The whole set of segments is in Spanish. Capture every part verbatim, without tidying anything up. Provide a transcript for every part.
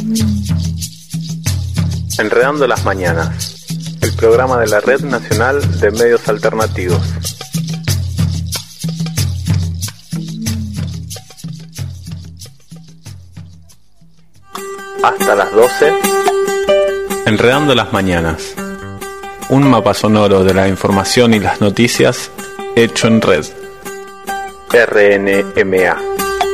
Enredando las Mañanas, el programa de la Red Nacional de Medios Alternativos. Hasta las doce, Enredando las Mañanas, un mapa sonoro de la información y las noticias hecho en red. R N M A.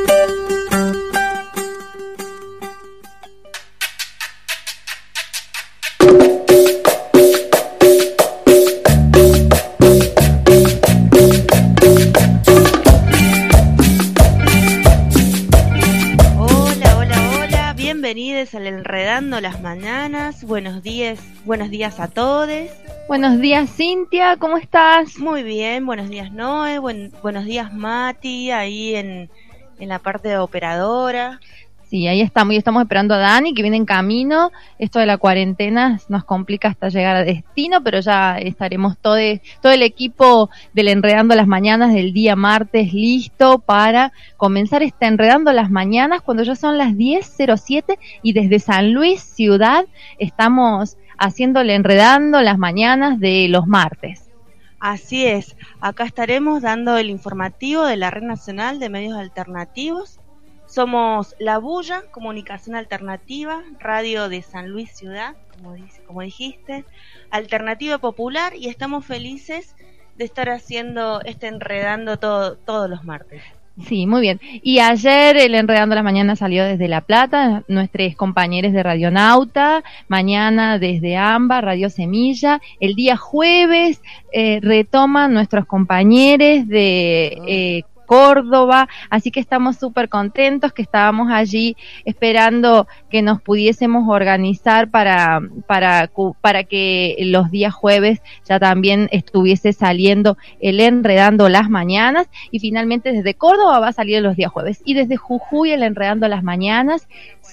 Al Enredando las Mañanas. Buenos días, buenos días a todos. Buenos días, Cintia, ¿cómo estás? Muy bien, buenos días, Noé, buen, buenos días, Mati, ahí en, en la parte de operadora. Sí, ahí estamos, y estamos esperando a Dani, que viene en camino. Esto de la cuarentena nos complica hasta llegar a destino, pero ya estaremos todo, todo el equipo del Enredando las Mañanas del día martes listo para comenzar este Enredando las Mañanas cuando ya son las diez cero siete y desde San Luis, ciudad, estamos haciéndole Enredando las Mañanas de los martes. Así es, acá estaremos dando el informativo de la Red Nacional de Medios Alternativos. Somos La Bulla, Comunicación Alternativa, Radio de San Luis Ciudad, como, dice, como dijiste, Alternativa Popular, y estamos felices de estar haciendo este Enredando todo, todos los martes. Sí, muy bien. Y ayer el Enredando las Mañanas salió desde La Plata, nuestros compañeros de Radionauta, mañana desde AMBA, Radio Semilla, el día jueves eh, retoman nuestros compañeros de... Eh, Córdoba, así que estamos súper contentos que estábamos allí esperando que nos pudiésemos organizar para, para, para que los días jueves ya también estuviese saliendo el Enredando las Mañanas, y finalmente desde Córdoba va a salir los días jueves, y desde Jujuy el Enredando las Mañanas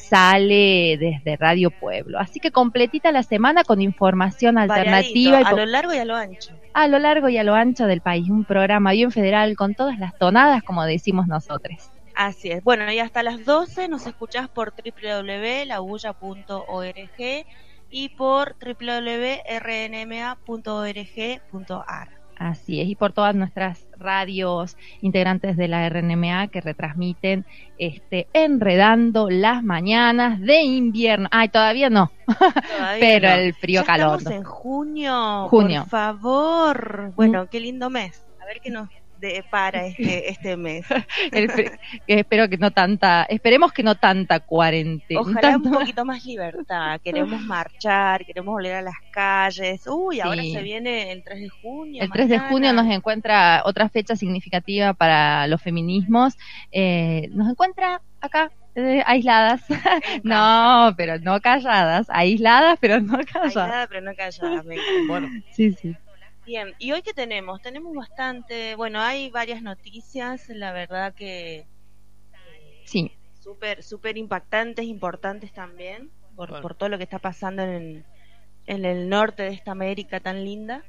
sale desde Radio Pueblo, así que completita la semana con información alternativa. Variadito, a lo largo y a lo ancho. A lo largo y a lo ancho del país, un programa bien federal con todas las tonadas, como decimos nosotros. Así es. Bueno, y hasta las doce nos escuchás por doble u doble u doble u punto la bulla punto org y por doble u doble u doble u punto r n m a punto org punto a r. Así es, y por todas nuestras radios integrantes de la R N M A que retransmiten este Enredando las Mañanas de invierno. Ay, todavía no, todavía pero no. El frío ya calor. Estamos en junio, junio. Por favor. Bueno, mm. Qué lindo mes. A ver qué nos depara este este mes. El, espero que no tanta, esperemos que no tanta cuarentena. Ojalá tanto... un poquito más libertad. Queremos marchar, queremos volver a las calles. Uy, sí. Ahora se viene el tres de junio. El tres de junio nos encuentra otra fecha significativa para los feminismos. Eh, nos encuentra acá. Eh, aisladas, no, pero no calladas, aisladas, pero no calladas. Aisladas, pero no calladas, me... bueno. Sí, sí. Bien, ¿y hoy qué tenemos? Tenemos bastante, bueno, hay varias noticias, la verdad que sí, súper súper impactantes, importantes también, por, bueno. por todo lo que está pasando en, en el norte de esta América tan linda.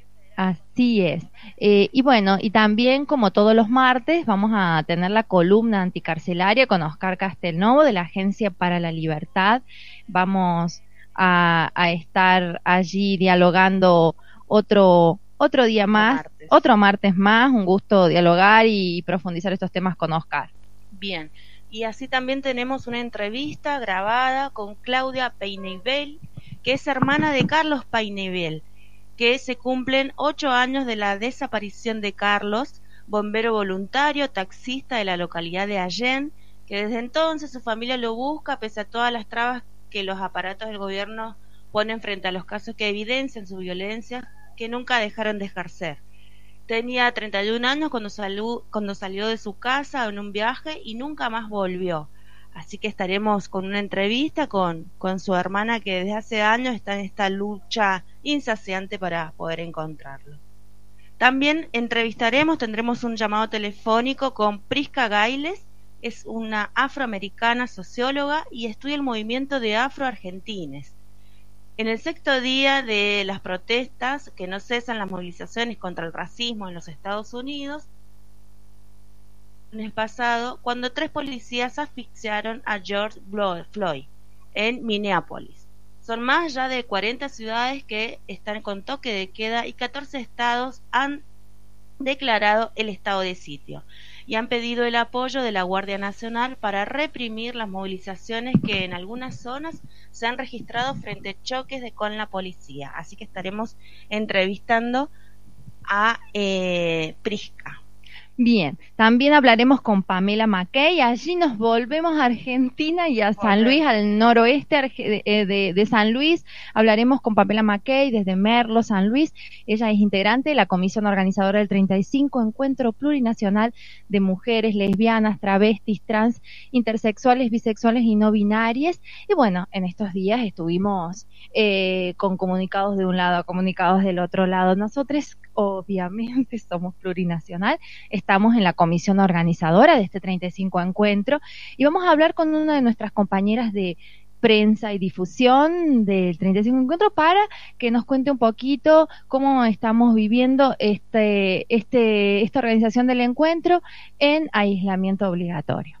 Así es. Eh, y bueno, y también como todos los martes vamos a tener la columna anticarcelaria con Oscar Castelnovo de la Agencia para la Libertad. Vamos a, a estar allí dialogando otro otro día más, martes. otro martes más. Un gusto dialogar y profundizar estos temas con Oscar. Bien, y así también tenemos una entrevista grabada con Claudia Peinebel, que es hermana de Carlos Peinebel, que se cumplen ocho años de la desaparición de Carlos, bombero voluntario, taxista de la localidad de Allén, que desde entonces su familia lo busca pese a todas las trabas que los aparatos del gobierno ponen frente a los casos que evidencian su violencia, que nunca dejaron de ejercer. Tenía treinta y un años cuando, salú, cuando salió de su casa en un viaje y nunca más volvió. Así que estaremos con una entrevista con, con su hermana, que desde hace años está en esta lucha insaciante para poder encontrarlo. También entrevistaremos, tendremos un llamado telefónico con Prisca Gailes, es una afroamericana socióloga y estudia el movimiento de afroargentines. En el sexto día de las protestas, que no cesan las movilizaciones contra el racismo en los Estados Unidos, el mes pasado, cuando tres policías asfixiaron a George Floyd, en Minneapolis. Son más ya de cuarenta ciudades que están con toque de queda y catorce estados han declarado el estado de sitio y han pedido el apoyo de la Guardia Nacional para reprimir las movilizaciones que en algunas zonas se han registrado frente a choques de, con la policía. Así que estaremos entrevistando a eh, Prisca. Bien, también hablaremos con Pamela Mackey. Allí nos volvemos a Argentina y a San Luis, al noroeste de, de, de San Luis. Hablaremos con Pamela Mackey desde Merlo, San Luis. Ella es integrante de la comisión organizadora del treinta y cinco Encuentro Plurinacional de Mujeres Lesbianas, Travestis, Trans, Intersexuales, Bisexuales y No Binarias. Y bueno, en estos días estuvimos eh, con comunicados de un lado, comunicados del otro lado. Nosotros obviamente somos plurinacional, estamos en la comisión organizadora de este treinta y cinco encuentro y vamos a hablar con una de nuestras compañeras de prensa y difusión del treinta y cinco encuentro para que nos cuente un poquito cómo estamos viviendo este, este, esta organización del encuentro en aislamiento obligatorio.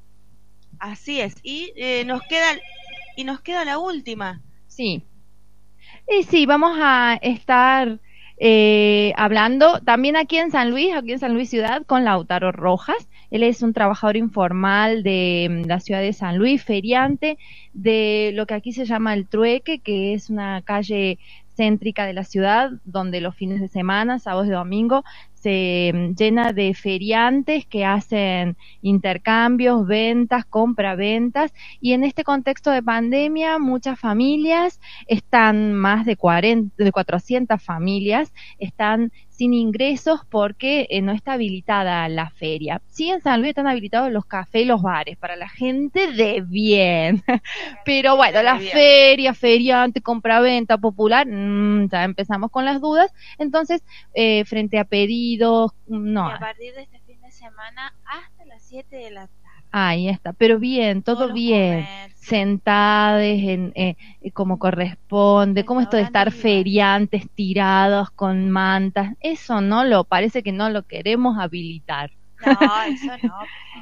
Así es, y eh, nos queda y nos queda la última. Sí, y sí, vamos a estar Eh, hablando también aquí en San Luis, aquí en San Luis Ciudad, con Lautaro Rojas. Él es un trabajador informal de la ciudad de San Luis, feriante de lo que aquí se llama el Trueque, que es una calle céntrica de la ciudad, donde los fines de semana, sábados y domingo, se llena de feriantes que hacen intercambios, ventas, compra-ventas, y en este contexto de pandemia muchas familias están, más de cuarenta, de cuatrocientas familias, están sin ingresos porque eh, no está habilitada la feria. Sí, en San Luis están habilitados los cafés y los bares para la gente de bien, pero bueno, la feria, feriante, compra-venta popular, mmm, ya empezamos con las dudas. Entonces, eh, frente a pedidos, no. Y a partir de este fin de semana hasta las siete de la tarde. Ahí está, pero bien, todo bien, sentades en, eh, como corresponde, como esto de estar feriantes tirados con mantas, eso no lo, parece que no lo queremos habilitar. No, eso no.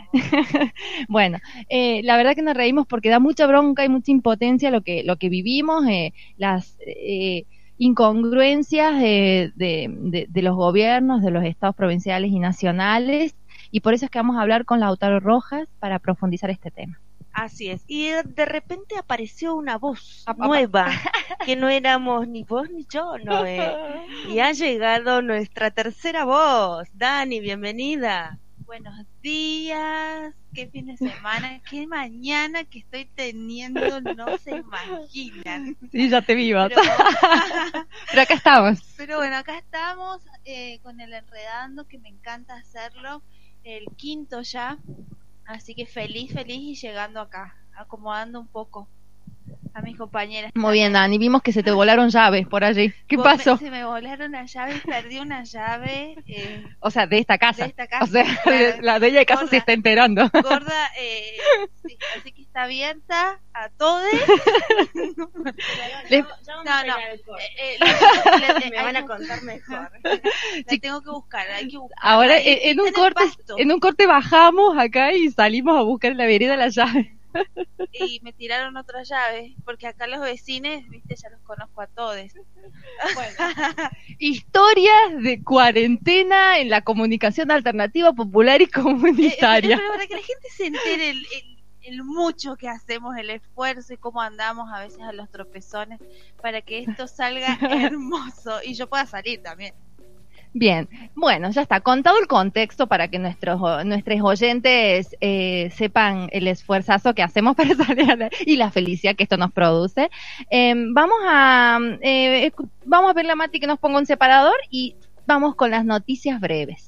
Bueno, eh, la verdad que nos reímos porque da mucha bronca y mucha impotencia lo que, lo que vivimos, eh, las eh, incongruencias de, de, de, de los gobiernos, de los estados provinciales y nacionales. Y por eso es que vamos a hablar con Lautaro Rojas para profundizar este tema. Así es. Y de repente apareció una voz Apá. nueva, que no éramos ni vos ni yo, ¿no? Eh? Y ha llegado nuestra tercera voz. Dani, bienvenida. Buenos días. Qué fin de semana, qué mañana que estoy teniendo, no se imaginan. Sí, ya te vivas. Pero, pero acá estamos. Pero bueno, acá estamos eh, con el Enredando, que me encanta hacerlo. El quinto ya, así que feliz, feliz y llegando acá, acomodando un poco a mis compañeras. Muy bien, Dani, vimos que se te volaron llaves por allí. ¿Qué pasó? Me, se me volaron las llaves, perdí una llave. Eh, o sea, de esta casa. De esta casa. O sea, claro, la de ella de casa gorda, se está enterando. Gorda, eh, sí, así que está abierta a todos. no, no, no. Eh, eh, me van a contar mejor. La tengo que buscar, hay que buscar. Ahora, en, en un corte, en un corte bajamos acá y salimos a buscar en la vereda la llave. Y me tiraron otra llave, porque acá los vecinos, viste, ya los conozco a todos. Bueno, historias de cuarentena en la comunicación alternativa, popular y comunitaria. Eh, pero para que la gente se entere el, el, el mucho que hacemos, el esfuerzo y cómo andamos a veces a los tropezones para que esto salga hermoso y yo pueda salir también. Bien, bueno, ya está, contado el contexto para que nuestros nuestros oyentes eh, sepan el esfuerzazo que hacemos para salir a la, y la felicidad que esto nos produce. Eh, vamos a eh, vamos a ver a Mati que nos ponga un separador y vamos con las noticias breves.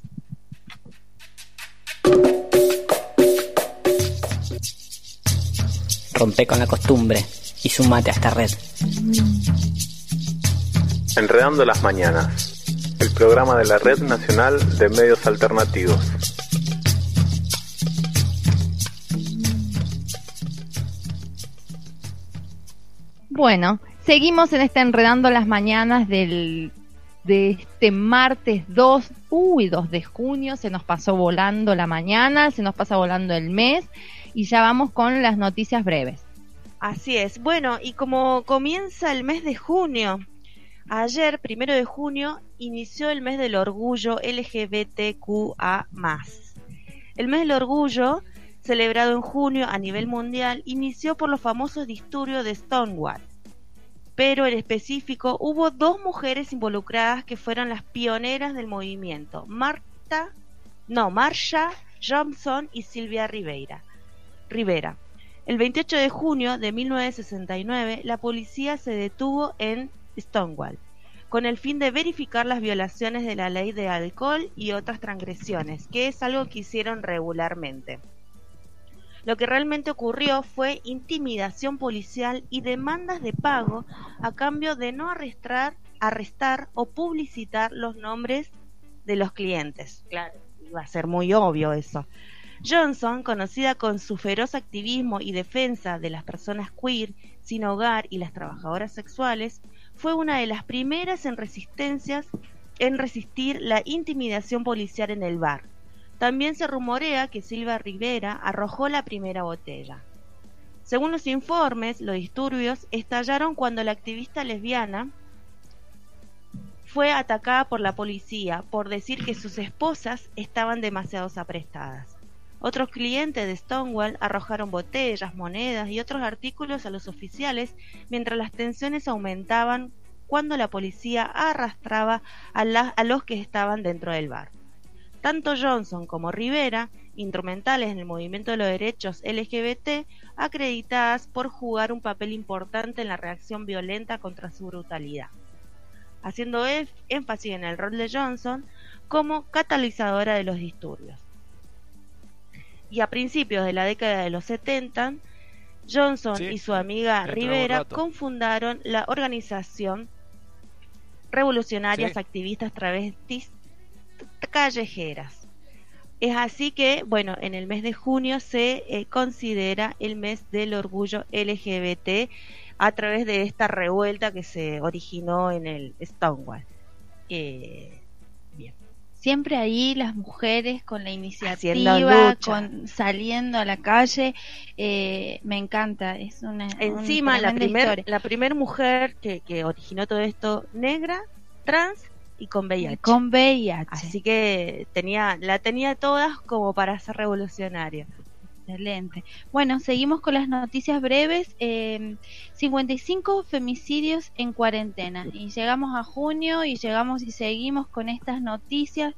Rompe con la costumbre y sumate a esta red. Enredando las mañanas. El programa de la Red Nacional de Medios Alternativos. Bueno, seguimos en este Enredando las Mañanas del, de este martes dos, uy, dos de junio, se nos pasó volando la mañana, se nos pasa volando el mes y ya vamos con las noticias breves. Así es. Bueno, y como comienza el mes de junio, ayer, primero de junio, inició el mes del orgullo L G B T Q A más. El mes del orgullo, celebrado en junio a nivel mundial, inició por los famosos disturbios de Stonewall. Pero en específico hubo dos mujeres involucradas que fueron las pioneras del movimiento, Marta, no, Marsha Johnson y Silvia Rivera. Rivera. El veintiocho de junio de mil novecientos sesenta y nueve, la policía se detuvo en Stonewall, con el fin de verificar las violaciones de la ley de alcohol y otras transgresiones, que es algo que hicieron regularmente. Lo que realmente ocurrió fue intimidación policial y demandas de pago a cambio de no arrestar, arrestar o publicitar los nombres de los clientes. Claro, iba a ser muy obvio eso. Johnson, conocida con su feroz activismo y defensa de las personas queer, sin hogar y las trabajadoras sexuales, fue una de las primeras en resistencias en resistir la intimidación policial en el bar. También se rumorea que Silvia Rivera arrojó la primera botella. Según los informes, los disturbios estallaron cuando la activista lesbiana fue atacada por la policía por decir que sus esposas estaban demasiado aprestadas. Otros clientes de Stonewall arrojaron botellas, monedas y otros artículos a los oficiales mientras las tensiones aumentaban cuando la policía arrastraba a, la, a los que estaban dentro del bar. Tanto Johnson como Rivera, instrumentales en el movimiento de los derechos L G B T, acreditadas por jugar un papel importante en la reacción violenta contra su brutalidad, haciendo énfasis en el rol de Johnson como catalizadora de los disturbios. Y a principios de la década de los setenta, Johnson sí, y su amiga Rivera cofundaron la organización Revolucionarias sí. Activistas Travestis Callejeras. Es así que, bueno, en el mes de junio se eh, considera el mes del orgullo L G B T a través de esta revuelta que se originó en el Stonewall. Eh, bien. Siempre ahí las mujeres con la iniciativa, con saliendo a la calle, eh, me encanta, es una encima una la primer la primer mujer que, que originó todo esto, negra, trans y con V I H. Con V I H. Así que tenía la tenía todas como para ser revolucionaria. Excelente. Bueno, seguimos con las noticias breves. Eh, cincuenta y cinco femicidios en cuarentena. Y llegamos a junio y llegamos y seguimos con estas noticias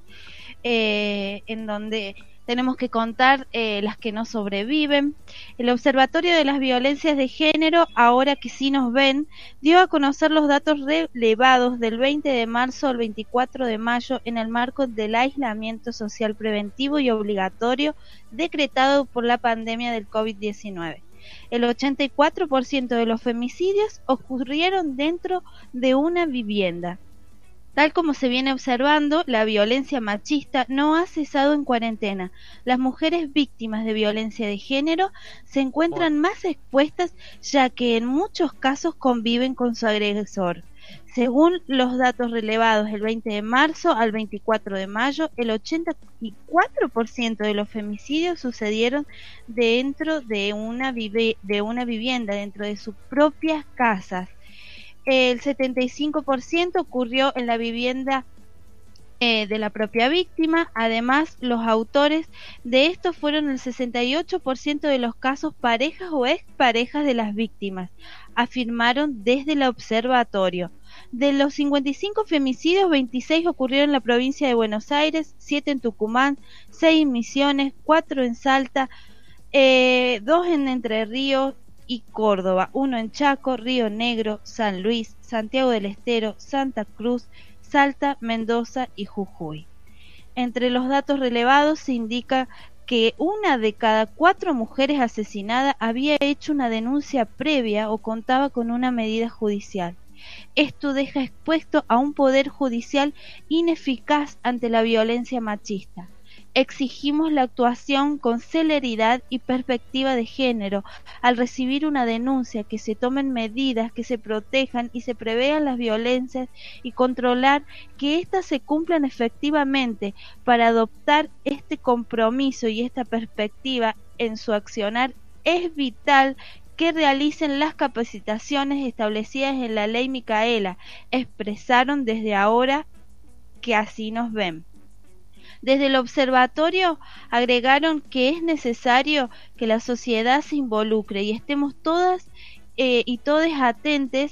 eh, en donde tenemos que contar eh, las que no sobreviven. El Observatorio de las Violencias de Género, ahora que sí nos ven, dio a conocer los datos relevados del veinte de marzo al veinticuatro de mayo en el marco del aislamiento social preventivo y obligatorio decretado por la pandemia del COVID diecinueve. El ochenta y cuatro por ciento de los femicidios ocurrieron dentro de una vivienda. Tal como se viene observando, la violencia machista no ha cesado en cuarentena. Las mujeres víctimas de violencia de género se encuentran más expuestas, ya que en muchos casos conviven con su agresor. Según los datos relevados el veinte de marzo al veinticuatro de mayo, el ochenta y cuatro por ciento de los femicidios sucedieron dentro de una, vive- de una vivienda, dentro de sus propias casas. El setenta y cinco por ciento ocurrió en la vivienda eh, de la propia víctima. Además, los autores de esto fueron el sesenta y ocho por ciento de los casos parejas o exparejas de las víctimas, afirmaron desde el observatorio. De los cincuenta y cinco femicidios, veintiséis ocurrieron en la provincia de Buenos Aires, siete en Tucumán, seis en Misiones, cuatro en Salta, eh, dos en Entre Ríos y Córdoba, uno en Chaco, Río Negro, San Luis, Santiago del Estero, Santa Cruz, Salta, Mendoza y Jujuy. Entre los datos relevados se indica que una de cada cuatro mujeres asesinadas había hecho una denuncia previa o contaba con una medida judicial. Esto deja expuesto a un poder judicial ineficaz ante la violencia machista. Exigimos la actuación con celeridad y perspectiva de género. Al recibir una denuncia, que se tomen medidas que se protejan y se prevean las violencias y controlar que éstas se cumplan efectivamente. Para adoptar este compromiso y esta perspectiva en su accionar, es vital que realicen las capacitaciones establecidas en la ley Micaela. Expresaron desde ahora que así nos ven. Desde el observatorio agregaron que es necesario que la sociedad se involucre y estemos todas eh, y todos atentes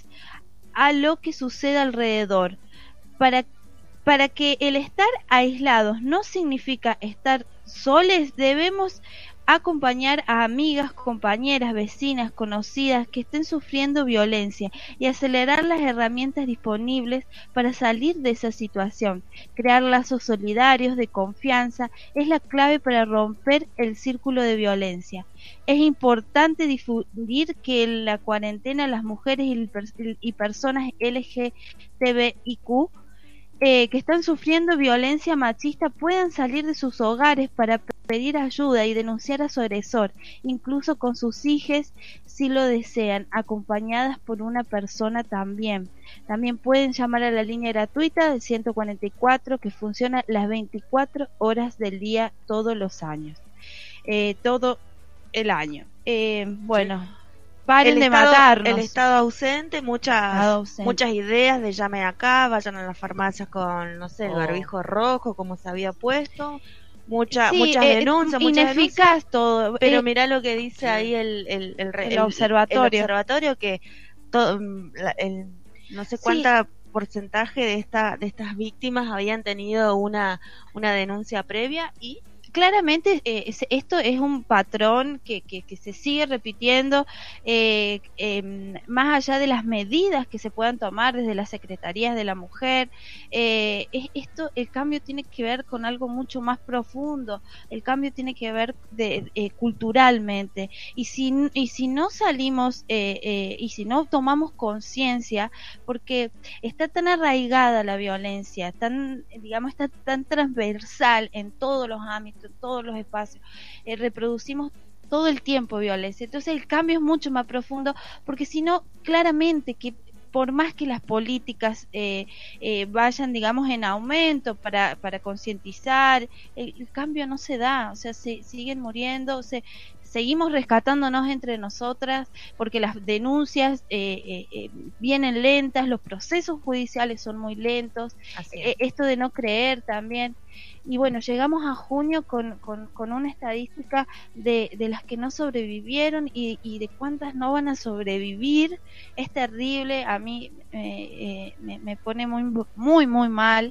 a lo que sucede alrededor. Para, para que el estar aislados no significa estar soles, debemos acompañar a amigas, compañeras, vecinas, conocidas que estén sufriendo violencia y acelerar las herramientas disponibles para salir de esa situación. Crear lazos solidarios de confianza es la clave para romper el círculo de violencia. Es importante difundir que en la cuarentena las mujeres y personas L G B T I Q Eh, que están sufriendo violencia machista puedan salir de sus hogares para pedir ayuda y denunciar a su agresor, incluso con sus hijas si lo desean, acompañadas por una persona también. También pueden llamar a la línea gratuita del ciento cuarenta y cuatro que funciona las veinticuatro horas del día todos los años, eh, todo el año. Eh, bueno. Sí. Paren el de estado, matarnos. El estado ausente, muchas estado ausente. muchas ideas de llamen acá, vayan a las farmacias con, no sé, el oh. barbijo rojo como se había puesto, Mucha, sí, muchas eh, denuncias, muchas ineficaz denuncias, todo. Pero eh, mirá lo que dice ahí el, el, el, el, el observatorio. el observatorio que todo, la, el, no sé cuánta sí. porcentaje de esta de estas víctimas habían tenido una una denuncia previa y claramente eh, esto es un patrón que, que, que se sigue repitiendo, eh, eh, más allá de las medidas que se puedan tomar desde las secretarías de la mujer. Eh, es, esto, el cambio tiene que ver con algo mucho más profundo, el cambio tiene que ver de, eh, culturalmente, y si, y si no salimos eh, eh, y si no tomamos conciencia, porque está tan arraigada la violencia, tan, digamos, está tan transversal en todos los ámbitos, en todos los espacios, eh, reproducimos todo el tiempo violencia. Entonces el cambio es mucho más profundo, porque si no, claramente que por más que las políticas eh, eh, vayan, digamos, en aumento para, para concientizar, el, el cambio no se da, o sea, se siguen muriendo, se seguimos rescatándonos entre nosotras porque las denuncias eh, eh, eh, vienen lentas, los procesos judiciales son muy lentos, eh, esto de no creer también. Y bueno, llegamos a junio con, con, con una estadística de, de las que no sobrevivieron y, y de cuántas no van a sobrevivir. Es terrible, a mí eh, eh, me, me pone muy, muy, muy mal,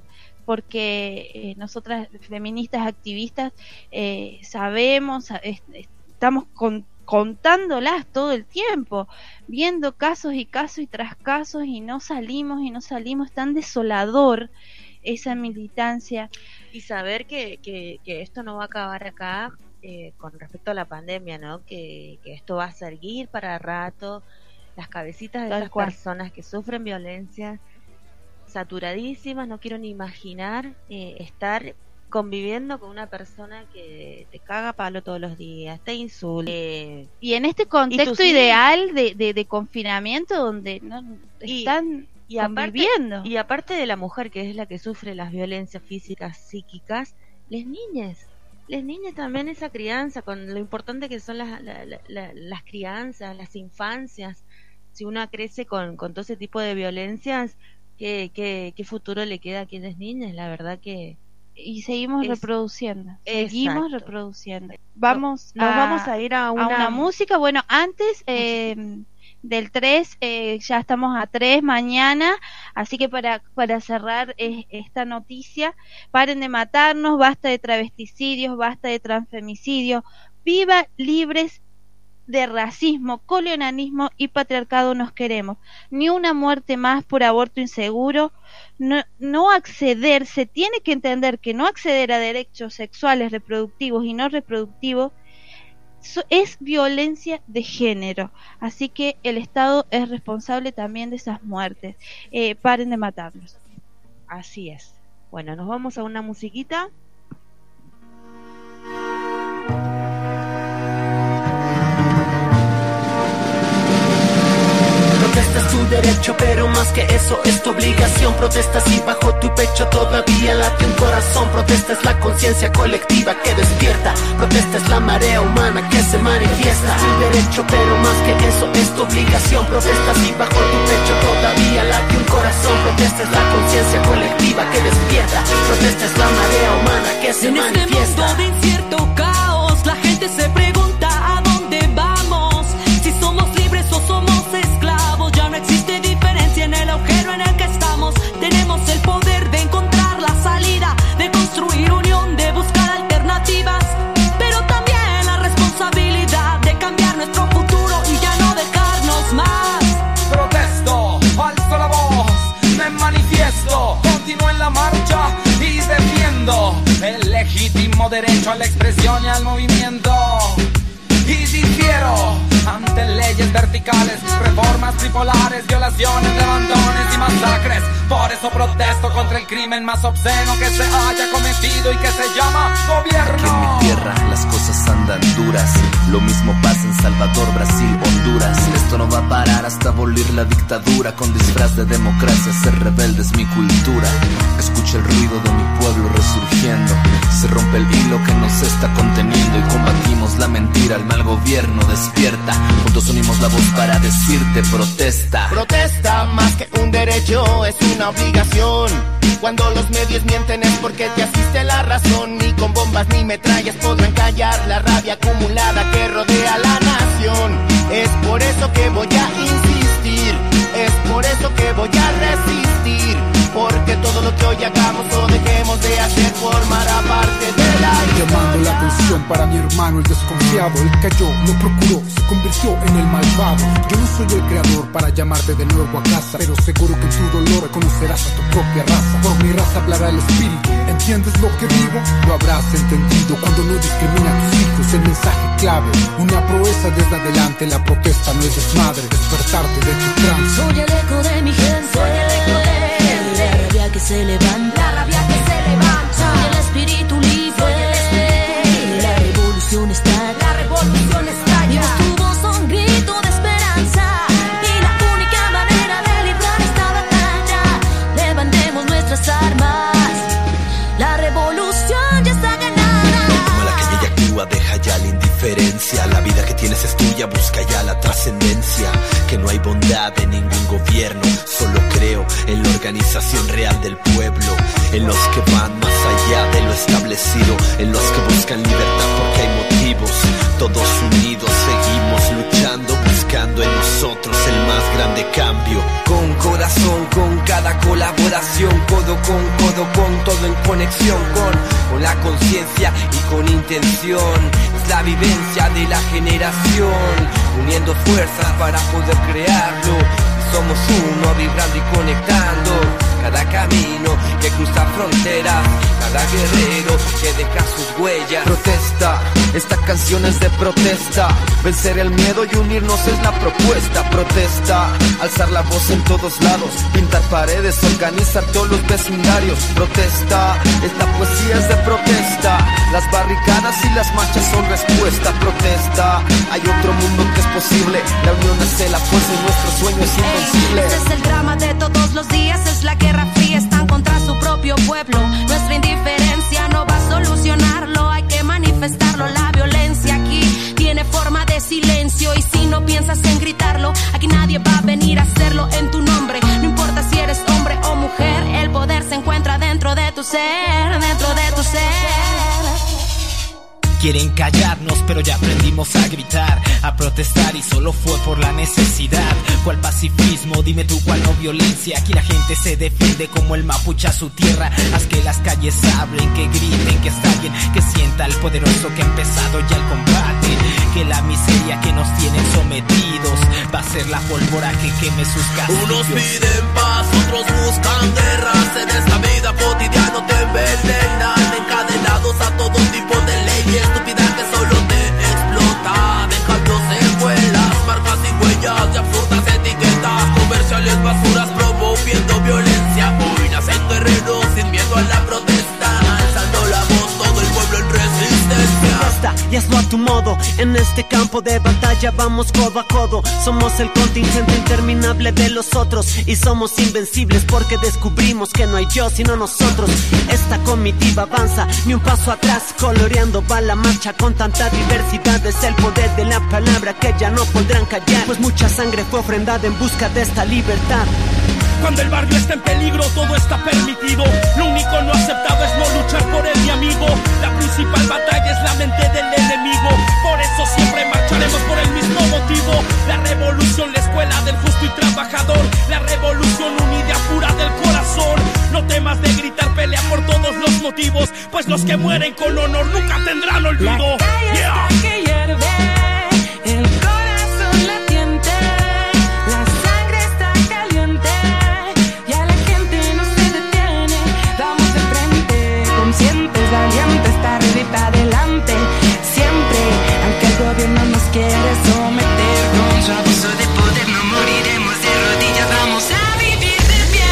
porque eh, nosotras feministas activistas eh, sabemos, es, estamos con, contándolas todo el tiempo, viendo casos y casos y tras casos, y no salimos y no salimos. Tan desolador esa militancia. Y saber que, que, que esto no va a acabar acá eh, con respecto a la pandemia, ¿no? Que, que esto va a seguir para rato. Las cabecitas de estas personas que sufren violencia saturadísimas, no quiero ni imaginar eh, estar conviviendo con una persona que te caga palo todos los días, te insulta. Eh, y en este contexto ideal de, de, de confinamiento donde no y, están y conviviendo. Aparte, y aparte de la mujer, que es la que sufre las violencias físicas, psíquicas, las niñas. Las niñas también, esa crianza, con lo importante que son las, la, la, la, las crianzas, las infancias. Si una crece con, con todo ese tipo de violencias, ¿qué, qué, qué futuro le queda a aquellas niñas? La verdad que... Y seguimos es, reproduciendo, seguimos exacto. reproduciendo. Vamos no, nos a, vamos a ir a una, a una música. Bueno, antes eh, del tres, eh, ya estamos a tres mañana, así que para, para cerrar eh, esta noticia, paren de matarnos, basta de travesticidios, basta de transfemicidios, viva libres de racismo, colonialismo y patriarcado nos queremos. Ni una muerte más por aborto inseguro. No, no acceder, se tiene que entender que no acceder a derechos sexuales, reproductivos y no reproductivos es violencia de género. Así que el Estado es responsable también de esas muertes. Eh, paren de matarnos. Así es. Bueno, nos vamos a una musiquita. Protesta es tu derecho, pero más que eso es tu obligación. Protesta si bajo tu pecho todavía late un corazón. Protesta es la conciencia colectiva que despierta. Protesta es la marea humana que se manifiesta. Tu derecho, pero más que eso es tu obligación. Protesta si bajo tu pecho todavía late un corazón. Protesta es la conciencia colectiva que despierta. Protesta es la marea humana que se en manifiesta. En este mundo de incierto caos, la gente se pregunta a dónde vamos. Si somos libres o somos esclavos, ya no existe diferencia en el agujero en el que estamos. Tenemos el poder de encontrar la salida, de construir unión, de buscar alternativas, pero también la responsabilidad de cambiar nuestro futuro y ya no dejarnos más. Protesto, alzo la voz, me manifiesto, continúo en la marcha y defiendo el legítimo derecho a la expresión y al movimiento. Y difiero ante leyes verticales, reformas tripolares, violaciones, levantones y masacres. Por eso protesto contra el crimen más obsceno que se haya cometido y que se llama gobierno. Aquí en mi tierra las cosas andan duras. Lo mismo pasa en Salvador, Brasil, Honduras. Esto no va a parar hasta abolir la dictadura. Con disfraz de democracia ser rebelde es mi cultura. Escucha el ruido de mi pueblo resurgiendo. Se rompe el hilo que nos está conteniendo y combatimos la mentira, el mal gobierno despierta. Juntos unimos la voz para decirte protesta. Protesta más que un derecho, es una obligación. Cuando los medios mienten es porque te asiste la razón. Ni con bombas ni metrallas podrán callar la rabia acumulada que rodea la nación. Es por eso que voy a insistir, es por eso que voy a resistir, porque todo lo que hoy hagamos o dejemos de hacer formará parte de la historia. Llamando la atención para mi hermano el desconfiado, el cayó, lo procuró, se convirtió en el malvado. Yo no soy el creador para llamarte de nuevo a casa, pero seguro que en tu dolor reconocerás a tu propia raza. Por mi raza hablará el espíritu, ¿entiendes lo que digo? Lo habrás entendido cuando no discrimina a tus hijos. El mensaje clave, una proeza desde adelante. La protesta no es desmadre, despertarte de tu trance. Soy el eco de mi gente, soy el eco de la rabia que se levanta, la rabia que se levanta. Soy el espíritu libre, soy el espíritu. La revolución está, la revolución está. Y tu voz son grito de esperanza y la única manera de librar esta batalla. Levantemos nuestras armas, la revolución ya está ganada. Toma la calle y actúa, deja ya la indiferencia. La vida que tienes es tuya, busca ya la trascendencia. Que no hay bondad en ningún gobierno, solo creo en la organización real del pueblo, en los que van más allá de lo establecido, en los que buscan libertad porque hay motivos. Todos unidos seguimos luchando, buscando en nosotros el más grande cambio. Con corazón, con cada colaboración, codo con codo, con todo en conexión, con, con la conciencia y con intención. Es la vivencia de la generación, uniendo fuerzas para poder crearlo. Somos uno, vibrando y conectando. Cada camino que cruza fronteras, cada guerrero que deja sus huellas. Protesta, esta canción es de protesta. Vencer el miedo y unirnos es la propuesta. Protesta, alzar la voz en todos lados, pintar paredes, organizar todos los vecindarios. Protesta, esta poesía es de protesta. Las barricadas y las marchas son respuesta. Protesta, hay otro mundo que es posible. La unión hace la fuerza y nuestro sueño es invencible. Ese es el drama de todos los días, es la guerra fría, están contra su propio pueblo. Nuestra indiferencia no va a solucionarlo, hay que manifestarlo. La violencia aquí tiene forma de silencio y si no piensas en gritarlo, aquí nadie va a venir a hacerlo en tu nombre. No importa si eres hombre o mujer, el poder se encuentra dentro de tu ser, dentro de tu ser. Quieren callarnos, pero ya aprendimos a gritar, a protestar y solo fue por la necesidad. ¿Cuál pacifismo? Dime tú, ¿cuál no violencia? Aquí la gente se defiende como el mapuche a su tierra. Haz que las calles hablen, que griten, que estallen, que sienta el poderoso que ha empezado ya el combate. Que la miseria que nos tienen sometidos va a ser la pólvora que queme sus castillos. Unos piden paz, otros buscan guerras. En esta vida cotidiana te envenenan, encadenados a todo tipo de leyes estúpidas que solo te explota, dejando secuelas, marcas y huellas de absurdas etiquetas comerciales, basuras promoviendo violencia. Hoy nacen guerreros sin miedo a la protesta, alzando la voz todo el pueblo en resistencia. Protesta y hazlo a tu modo, En este campo de batalla vamos codo a codo. Somos el contingente interminable de los otros y somos invencibles porque descubrimos que no hay yo sino nosotros. Esta comitiva avanza, ni un paso atrás, coloreando va la marcha con tanta diversidad. Es el poder de la palabra que ya no podrán callar, pues mucha sangre fue ofrendada en busca de esta libertad. Cuando el barrio está en peligro, todo está permitido. Lo único no aceptado es no luchar por él, mi amigo. La principal batalla es la mente del enemigo. Por eso siempre marcharemos por el mismo motivo. La revolución, la escuela del justo y trabajador. La revolución unida pura del corazón. No temas de gritar, pelea por todos los motivos, pues los que mueren con honor nunca tendrán olvido. La calle yeah. está que hierve, el corazón latiente, la sangre está caliente. Conscientes, valientes, para arriba y para adelante. Siempre, aunque el gobierno nos quiere someter. Con su abuso de poder no moriremos de rodillas. Vamos a vivir de pie.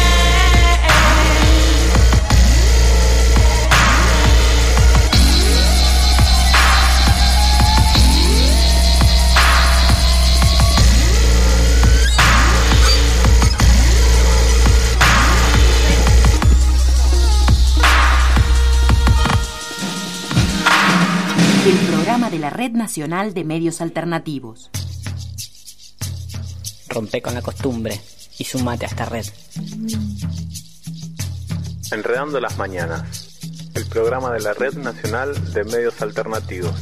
El programa de la Red Nacional de Medios Alternativos. Rompe con la costumbre y sumate a esta red. Enredando las Mañanas, el programa de la Red Nacional de Medios Alternativos.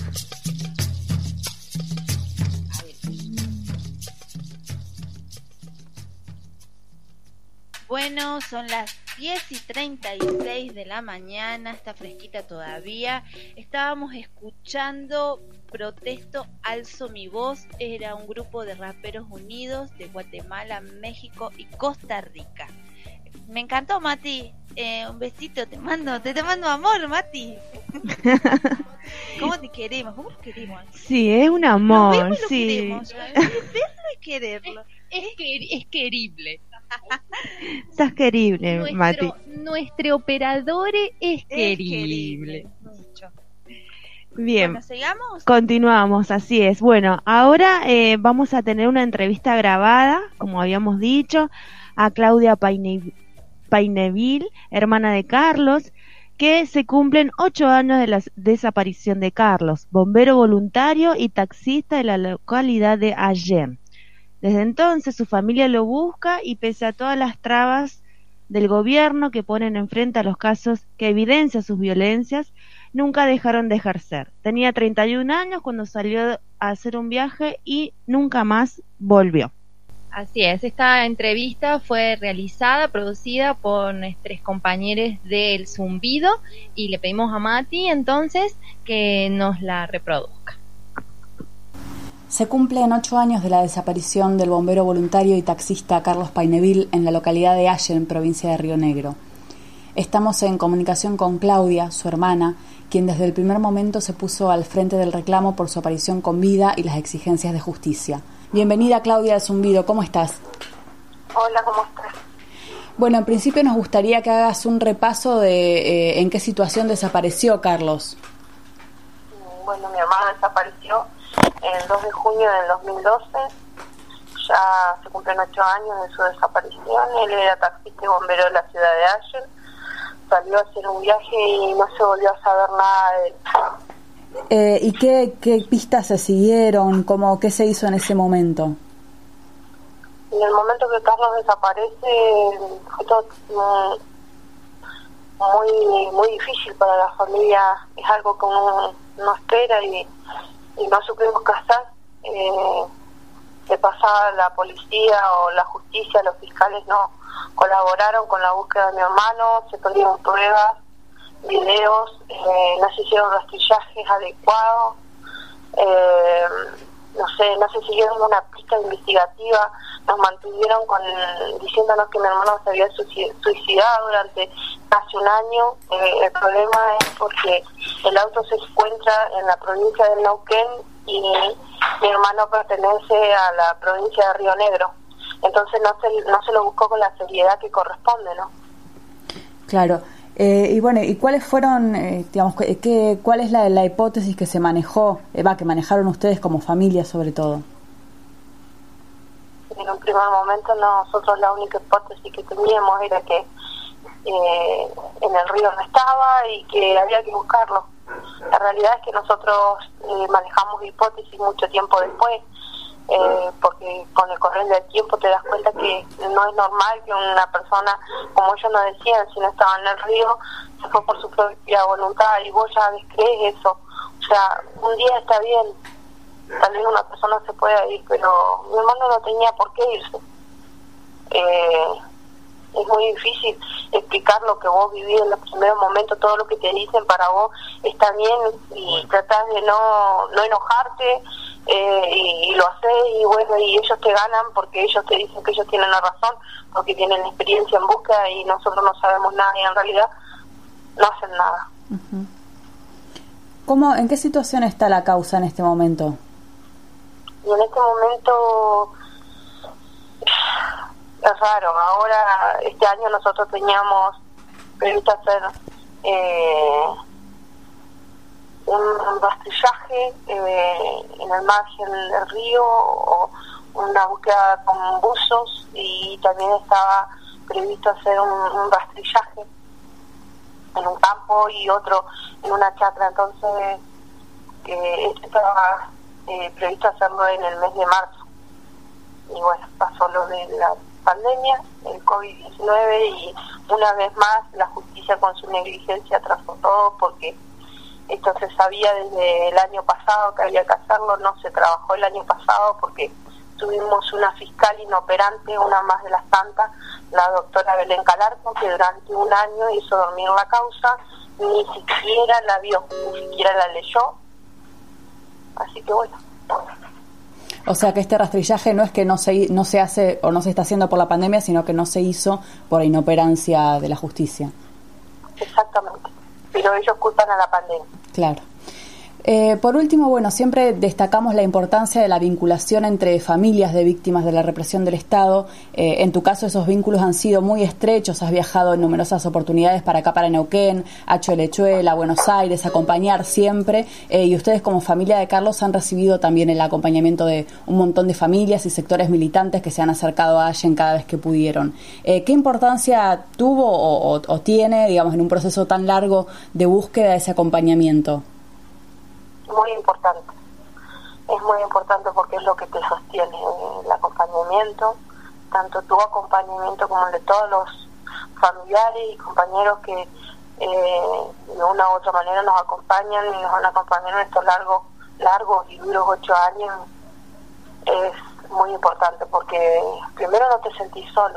Bueno, son las diez y treinta y seis de la mañana, está fresquita todavía. Estábamos escuchando Protesto, Alzo Mi Voz. Era un grupo de raperos unidos de Guatemala, México y Costa Rica. Me encantó, Mati. Eh, un besito, te mando, te, te mando amor, Mati. ¿Cómo te queremos? ¿Cómo nos queremos? Sí, es un amor, Nos vemos y lo sí. queremos. Verlo y quererlo. Es, es, es querible. Sos querible, Nuestro, Mati. Nuestro operador es, Es querible. querible. Mucho. Bien, Bueno, ¿sigamos? continuamos, así es. Bueno, ahora eh, vamos a tener una entrevista grabada, como habíamos dicho, a Claudia Paine- Paineville, hermana de Carlos, que se cumplen ocho años de la desaparición de Carlos, bombero voluntario y taxista de la localidad de Allén. Desde entonces su familia lo busca y pese a todas las trabas del gobierno que ponen enfrente a los casos que evidencian sus violencias, nunca dejaron de ejercer. Tenía treinta y un años cuando salió a hacer un viaje y nunca más volvió. Así es, esta entrevista fue realizada, producida por nuestros compañeros del Zumbido y le pedimos a Mati entonces que nos la reproduzca. Se cumplen ocho años de la desaparición del bombero voluntario y taxista Carlos Paineville en la localidad de Allén, provincia de Río Negro. Estamos en comunicación con Claudia, su hermana, quien desde el primer momento se puso al frente del reclamo por su aparición con vida y las exigencias de justicia. Bienvenida, Claudia del Zumbido, ¿cómo estás? Hola, ¿cómo estás? Bueno, en principio nos gustaría que hagas un repaso de eh, en qué situación desapareció Carlos. Bueno, mi hermano desapareció el dos de junio del dos mil doce, ya se cumplen ocho años de su desaparición. Él era taxista y bombero de la ciudad de Allén, salió a hacer un viaje y no se volvió a saber nada de él. Eh, ¿Y qué, qué pistas se siguieron? ¿Cómo, qué se hizo en ese momento? En el momento que Carlos desaparece fue todo muy muy difícil para la familia, es algo que uno no espera y, y no supimos qué hacer. Eh, que pasaba la policía o la justicia, los fiscales no colaboraron con la búsqueda de mi hermano, se perdieron pruebas, videos, eh, no se hicieron rastrillajes adecuados, eh, no sé, no se siguieron una pista investigativa, nos mantuvieron con diciéndonos que mi hermano se había suicidado durante casi un año. Eh, el problema es porque el auto se encuentra en la provincia del Neuquén y mi hermano pertenece a la provincia de Río Negro, entonces no se, no se lo buscó con la seriedad que corresponde, ¿no? Claro. Eh, y bueno, ¿y cuáles fueron, eh, digamos, qué, cuál es la, la hipótesis que se manejó, eh, va, que manejaron ustedes como familia sobre todo? En un primer momento nosotros la única hipótesis que teníamos era que eh, en el río no estaba y que había que buscarlo. La realidad es que nosotros eh, manejamos hipótesis mucho tiempo después, eh, porque con el correr del tiempo te das cuenta que no es normal que una persona, como ellos nos decían, si no estaba en el río, se fue por su propia voluntad, y vos ya descrees eso. O sea, un día está bien, tal vez una persona se pueda ir, pero mi hermano no tenía por qué irse. Eh, es muy difícil explicar lo que vos vivís en los primeros momentos, todo lo que te dicen para vos está bien, y tratás de no, no enojarte, eh, y, y lo haces, y bueno, y ellos te ganan porque ellos te dicen que ellos tienen la razón, porque tienen experiencia en búsqueda y nosotros no sabemos nada, y en realidad no hacen nada. Uh-huh. ¿Cómo, en qué situación está la causa en este momento? Y en este momento es raro. Ahora, este año nosotros teníamos previsto hacer eh, un rastrillaje eh, en el margen del río, o una búsqueda con buzos, y también estaba previsto hacer un, un rastrillaje en un campo y otro en una chacra. Entonces, eh, esto estaba eh, previsto hacerlo en el mes de marzo. Y bueno, pasó lo de la pandemia, el COVID diecinueve, y una vez más la justicia con su negligencia atrasó todo, porque esto se sabía desde el año pasado que había que hacerlo. No se trabajó el año pasado porque tuvimos una fiscal inoperante, una más de las tantas, la doctora Belén Calarco, que durante un año hizo dormir la causa, ni siquiera la vio, ni siquiera la leyó. Así que bueno. O sea que este rastrillaje no es que no se no se hace o no se está haciendo por la pandemia, sino que no se hizo por inoperancia de la justicia. Exactamente, pero ellos culpan a la pandemia. Claro. Eh, por último, bueno, siempre destacamos la importancia de la vinculación entre familias de víctimas de la represión del Estado. Eh, en tu caso, esos vínculos han sido muy estrechos. Has viajado en numerosas oportunidades para acá, para Neuquén, a Cholechuela, a Buenos Aires, a acompañar siempre. Eh, y ustedes, como familia de Carlos, han recibido también el acompañamiento de un montón de familias y sectores militantes que se han acercado a Allen cada vez que pudieron. Eh, ¿Qué importancia tuvo o, o, o tiene, digamos, en un proceso tan largo de búsqueda ese acompañamiento? Muy importante, es muy importante porque es lo que te sostiene, el acompañamiento, tanto tu acompañamiento como el de todos los familiares y compañeros que eh, de una u otra manera nos acompañan y nos van a acompañar en estos largos, largos y duros ocho años. Es muy importante porque primero no te sentís solo,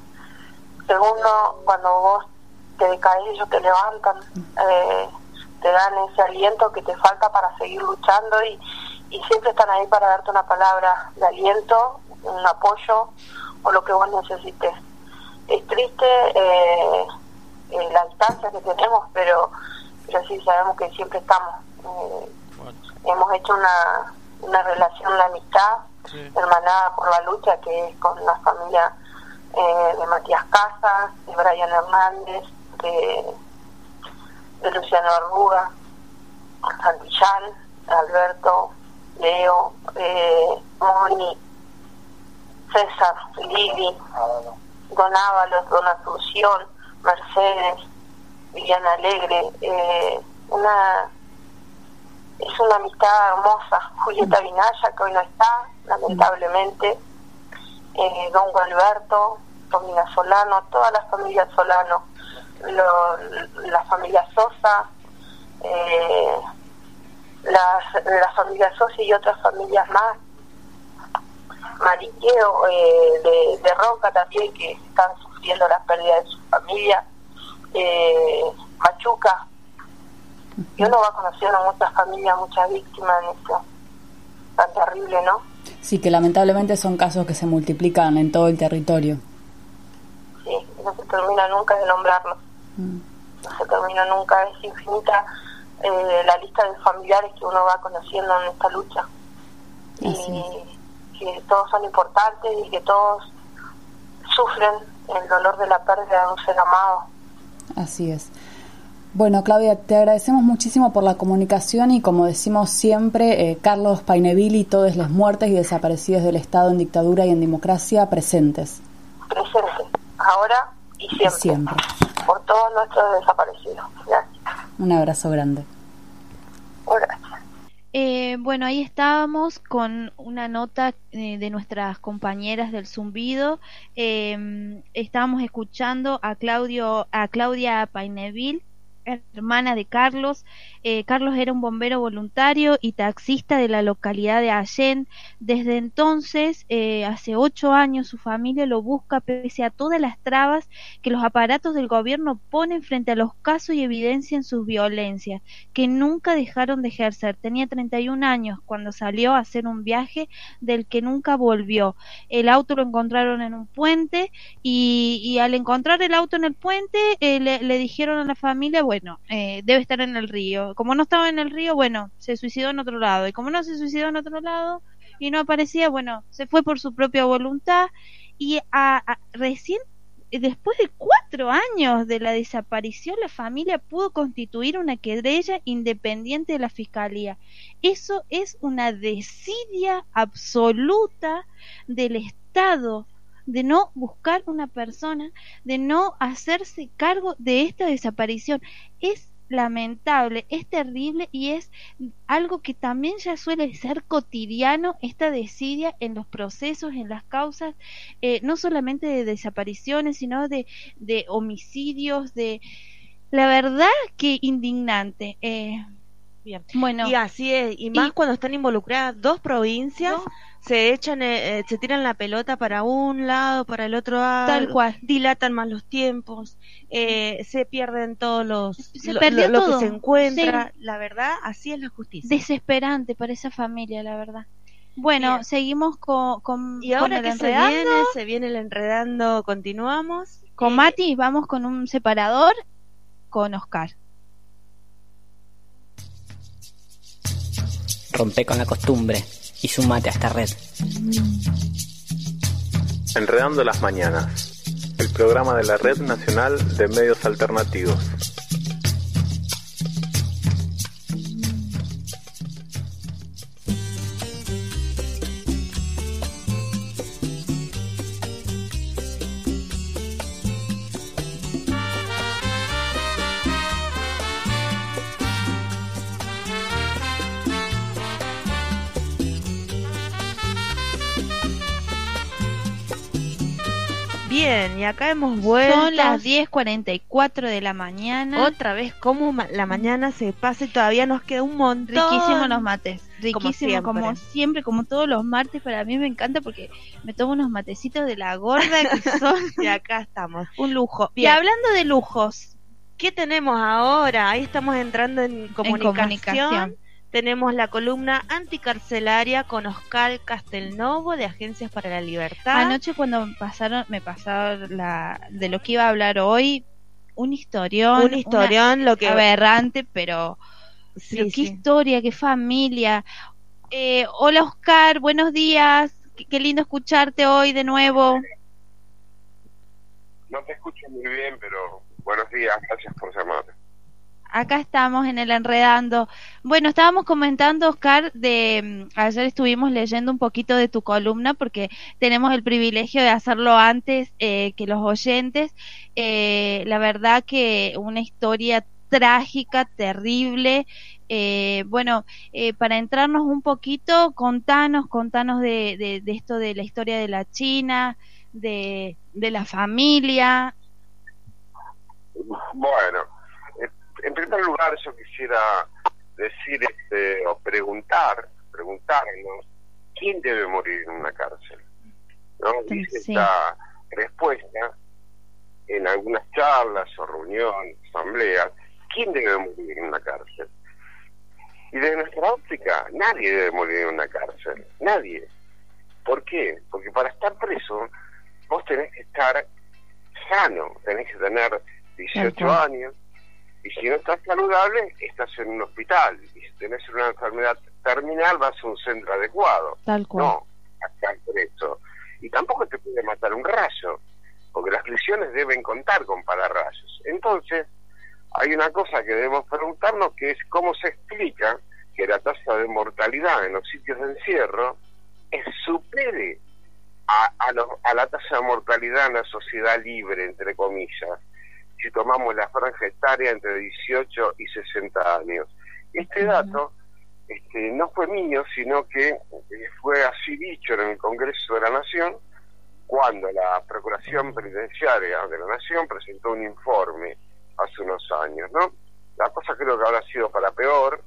segundo, cuando vos te decaes ellos te levantan, eh, te dan ese aliento que te falta para seguir luchando, y, y siempre están ahí para darte una palabra de aliento, un apoyo o lo que vos necesites. Es triste eh, eh, la distancia que tenemos, pero, pero sí sabemos que siempre estamos. Eh, hemos hecho una, una relación de amistad, sí, hermanada por la lucha, que es con la familia eh, de Matías Casas, de Brian Hernández, de de Luciano Arruga, Santillán, Alberto, Leo, eh, Moni, César, Lili, Don Ábalos, Don Asunción, Mercedes, Viviana Alegre, eh, una es una amistad hermosa. Julieta Vinaya, que hoy no está, lamentablemente, eh, Don Gualberto, Romina Solano, todas las familias Solano, Lo, la familia Sosa, eh, las, la familia Sosa y otras familias más, Mariqueo, eh, de, de Roca también, que están sufriendo la pérdida de su familia, eh, Machuca, y uno va conociendo a muchas familias, muchas víctimas en esto tan terrible, ¿no? Sí, que lamentablemente son casos que se multiplican en todo el territorio. Sí, no se termina nunca de nombrarlos. No se termina nunca, es infinita eh, la lista de familiares que uno va conociendo en esta lucha. Así y que todos son importantes y que todos sufren el dolor de la pérdida de un ser amado. Así es. Bueno, Claudia, te agradecemos muchísimo por la comunicación y, como decimos siempre, eh, Carlos Paineville y todas las muertes y desaparecidos del Estado en dictadura y en democracia presentes. Presentes, ahora y siempre. Y siempre. Por todos nuestros desaparecidos. Gracias. Un abrazo grande. Gracias. Eh, bueno, ahí estábamos con una nota eh, de nuestras compañeras del Zumbido. Eh, estábamos escuchando a Claudio, a Claudia Paineville, hermana de Carlos. Eh, Carlos era un bombero voluntario y taxista de la localidad de Allén. Desde entonces, eh, hace ocho años, su familia lo busca pese a todas las trabas que los aparatos del gobierno ponen frente a los casos y evidencian sus violencias, que nunca dejaron de ejercer. Tenía treinta y un años cuando salió a hacer un viaje del que nunca volvió. El auto lo encontraron en un puente y, y al encontrar el auto en el puente, eh, le, le dijeron a la familia, bueno, eh, debe estar en el río. Como no estaba en el río, bueno, se suicidó en otro lado. Y como no se suicidó en otro lado y no aparecía, bueno, se fue por su propia voluntad. Y a, a, recién, después de cuatro años de la desaparición, la familia pudo constituir una querella independiente de la fiscalía. Eso es una desidia absoluta del Estado, de no buscar una persona, de no hacerse cargo de esta desaparición. Es lamentable, es terrible y es algo que también ya suele ser cotidiano, esta desidia en los procesos, en las causas, eh, no solamente de desapariciones, sino de, de homicidios, de... La verdad que indignante. Eh, Bien. Bueno, y así es, y más y, cuando están involucradas dos provincias, ¿no? se echan, eh, se tiran la pelota para un lado, para el otro lado, tal cual, dilatan más los tiempos, eh, se pierden todos los, se lo, perdió lo, lo todo. que se encuentra, Sí. La verdad, así es la justicia. Desesperante para esa familia, la verdad. Bueno, Bien. seguimos con, con y ahora con el que se viene, se viene el enredando, continuamos. Con eh, Mati, vamos con un separador con Oscar. Rompe con la costumbre y sumate a esta red. Enredando las mañanas, el programa de la Red Nacional de Medios Alternativos. Bien, y acá hemos vuelto. Son las diez cuarenta y cuatro de la mañana. Otra vez, como ma la mañana se pasa y todavía nos queda un montón. Riquísimos los mates. Riquísimo, como siempre. como siempre, como todos los martes. Para mí me encanta porque me tomo unos matecitos de la gorda que son. Y acá estamos. Un lujo. Bien. Y hablando de lujos, ¿qué tenemos ahora? Ahí estamos entrando en comunicación. En comunicación. Tenemos la columna anticarcelaria con Oscar Castelnovo de Agencias para la Libertad. Anoche cuando pasaron, me pasaron la, de lo que iba a hablar hoy, un historión. Un historión, lo que... aberrante, pero, sí, pero qué sí. historia, qué familia. Eh, hola Oscar, buenos días. Qué, qué lindo escucharte hoy de nuevo. No te escucho muy bien, pero buenos días, gracias por llamarme. Acá estamos en el Enredando. Bueno, estábamos comentando, Oscar, de ayer estuvimos leyendo un poquito de tu columna porque tenemos el privilegio de hacerlo antes eh, que los oyentes. Eh, la verdad que una historia trágica, terrible. Eh, bueno, eh, para entrarnos un poquito, contanos, contanos de, de, de esto de la historia de la China, de, de la familia. Bueno, en primer lugar yo quisiera decir este, o preguntar, preguntarnos quién debe morir en una cárcel, ¿no? Dice Sí. esta respuesta en algunas charlas o reuniones, asambleas, quién debe morir en una cárcel. Y desde nuestra óptica, nadie debe morir en una cárcel, nadie. ¿Por qué? Porque para estar preso vos tenés que estar sano, tenés que tener dieciocho años, y si no estás saludable, estás en un hospital, y si tenés una enfermedad terminal, vas a un centro adecuado. Tal cual. No, a estar preso. Y tampoco te puede matar un rayo, porque las prisiones deben contar con pararrayos. Entonces, hay una cosa que debemos preguntarnos, que es cómo se explica que la tasa de mortalidad en los sitios de encierro es supere a, a, los, a la tasa de mortalidad en la sociedad libre, entre comillas, si tomamos la franja etaria entre dieciocho y sesenta años. Este dato este, no fue mío, sino que fue así dicho en el Congreso de la Nación, cuando la Procuración Penitenciaria de la Nación presentó un informe hace unos años, ¿no? La cosa creo que habrá sido para peor,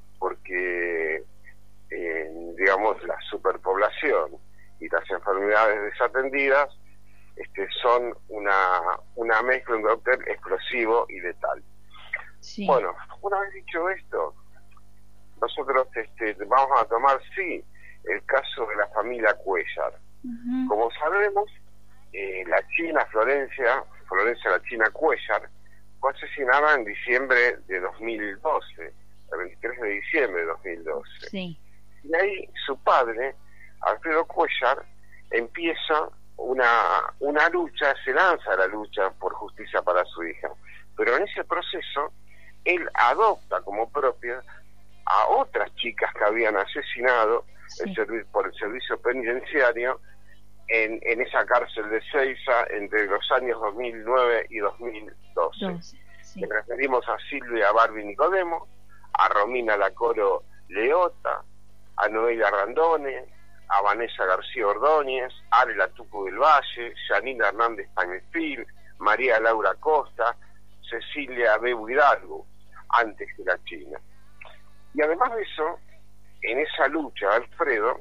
porque, eh, digamos, la superpoblación y las enfermedades desatendidas este, son una, una mezcla, un cóctel explosivo y letal. Sí. Bueno, una vez dicho esto, nosotros este, vamos a tomar, sí, el caso de la familia Cuéllar. Uh-huh. Como sabemos, eh, la china Florencia, Florencia la china Cuéllar, fue asesinada en diciembre de dos mil doce, el veintitrés de diciembre de dos mil doce. Sí. Y ahí su padre, Alfredo Cuéllar, empieza una, una lucha, se lanza a la lucha por justicia para su hija. Pero en ese proceso, él adopta como propia a otras chicas que habían asesinado sí. el servi- por el servicio penitenciario en, en esa cárcel de Seiza entre los años dos mil nueve y dos mil doce. doce sí. Le referimos a Silvia Barbie Nicodemo, a Romina Lacoro Leota, a Noelia Randone, a Vanessa García Ordóñez, a Arela Tucu del Valle, Janina Hernández Pañefil, María Laura Costa, Cecilia Beu Hidalgo, antes que la China. Y además de eso, en esa lucha, Alfredo,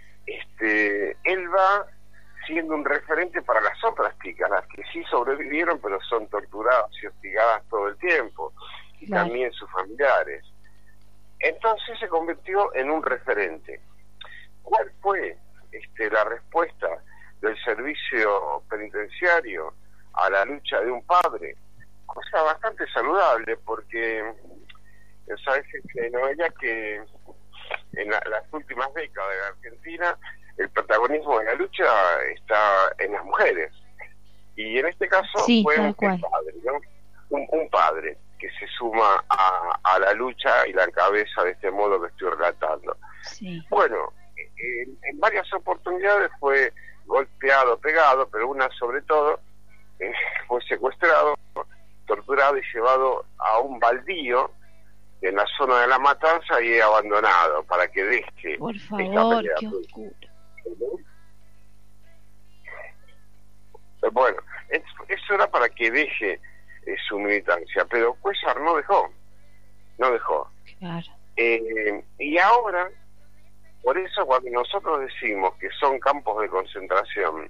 este, él va siendo un referente para las otras chicas, las que sí sobrevivieron, pero son torturadas y hostigadas todo el tiempo, y claro. también sus familiares. Entonces se convirtió en un referente. ¿Cuál fue este, la respuesta del servicio penitenciario a la lucha de un padre? Cosa bastante saludable, porque sabes que no ella que en la, las últimas décadas de la Argentina el protagonismo de la lucha está en las mujeres, y en este caso sí, fue un padre, ¿no? un, un padre que se suma a, a la lucha y la encabeza de este modo que estoy relatando. Sí. Bueno, en, en varias oportunidades fue golpeado, pegado, pero una sobre todo eh, fue secuestrado, torturado y llevado a un baldío en la zona de La Matanza y abandonado para que deje. Por favor, qué oscuro. Bueno, es, eso era para que deje eh, su militancia, pero Cuéllar no dejó, no dejó. Claro. Eh, y ahora, por eso cuando nosotros decimos que son campos de concentración,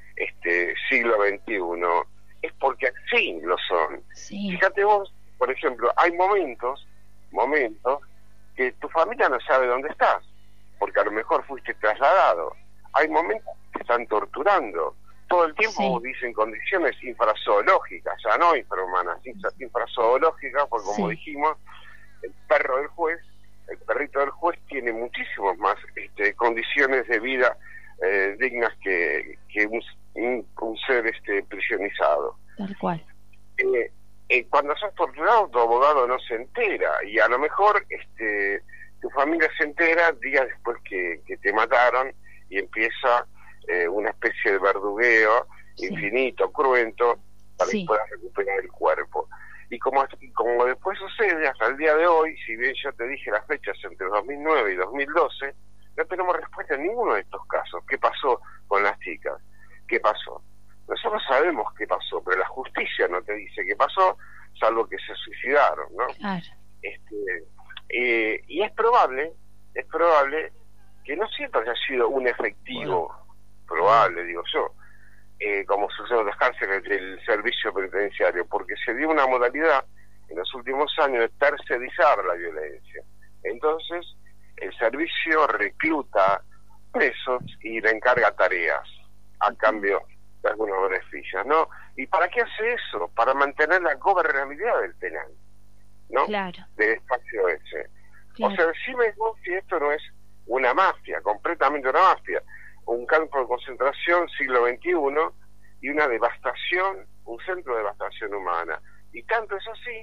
este siglo veintiuno, es porque sí lo son. Sí. Fíjate vos, por ejemplo, hay momentos, momentos que tu familia no sabe dónde estás, porque a lo mejor fuiste trasladado. Hay momentos que están torturando. Todo el tiempo sí. dicen condiciones infrazoológicas, ya no infrahumanas, infrazoológicas, porque como sí. dijimos, el perro del juez, el perrito del juez tiene muchísimas más este, condiciones de vida eh, dignas que, que un, un, un ser este prisionizado. Tal cual. Eh, eh, cuando sos torturado, tu abogado no se entera, y a lo mejor este tu familia se entera días después que, que te mataron, y empieza eh, una especie de verdugueo sí. infinito, cruento, para sí. que puedas recuperar el cuerpo. Y como, como después sucede hasta el día de hoy, si bien yo te dije las fechas entre dos mil nueve y dos mil doce, no tenemos respuesta en ninguno de estos casos. ¿Qué pasó con las chicas? ¿Qué pasó? Nosotros sabemos qué pasó, pero la justicia no te dice qué pasó, salvo que se suicidaron, ¿no? Claro. Este, eh, y es probable, es probable que no siempre haya sido un efectivo, bueno. probable, digo yo, eh, como sucede en las cárceles del servicio penitenciario, porque se dio una modalidad en los últimos años de tercerizar la violencia. Entonces, el servicio recluta presos y le encarga tareas a cambio de algunos beneficios, ¿no? ¿Y para qué hace eso? Para mantener la gobernabilidad del penal, ¿no? Claro. Del espacio ese. Claro. O sea, decime vos si esto no es una mafia, completamente una mafia, un campo de concentración siglo veintiuno y una devastación, un centro de devastación humana. Y tanto es así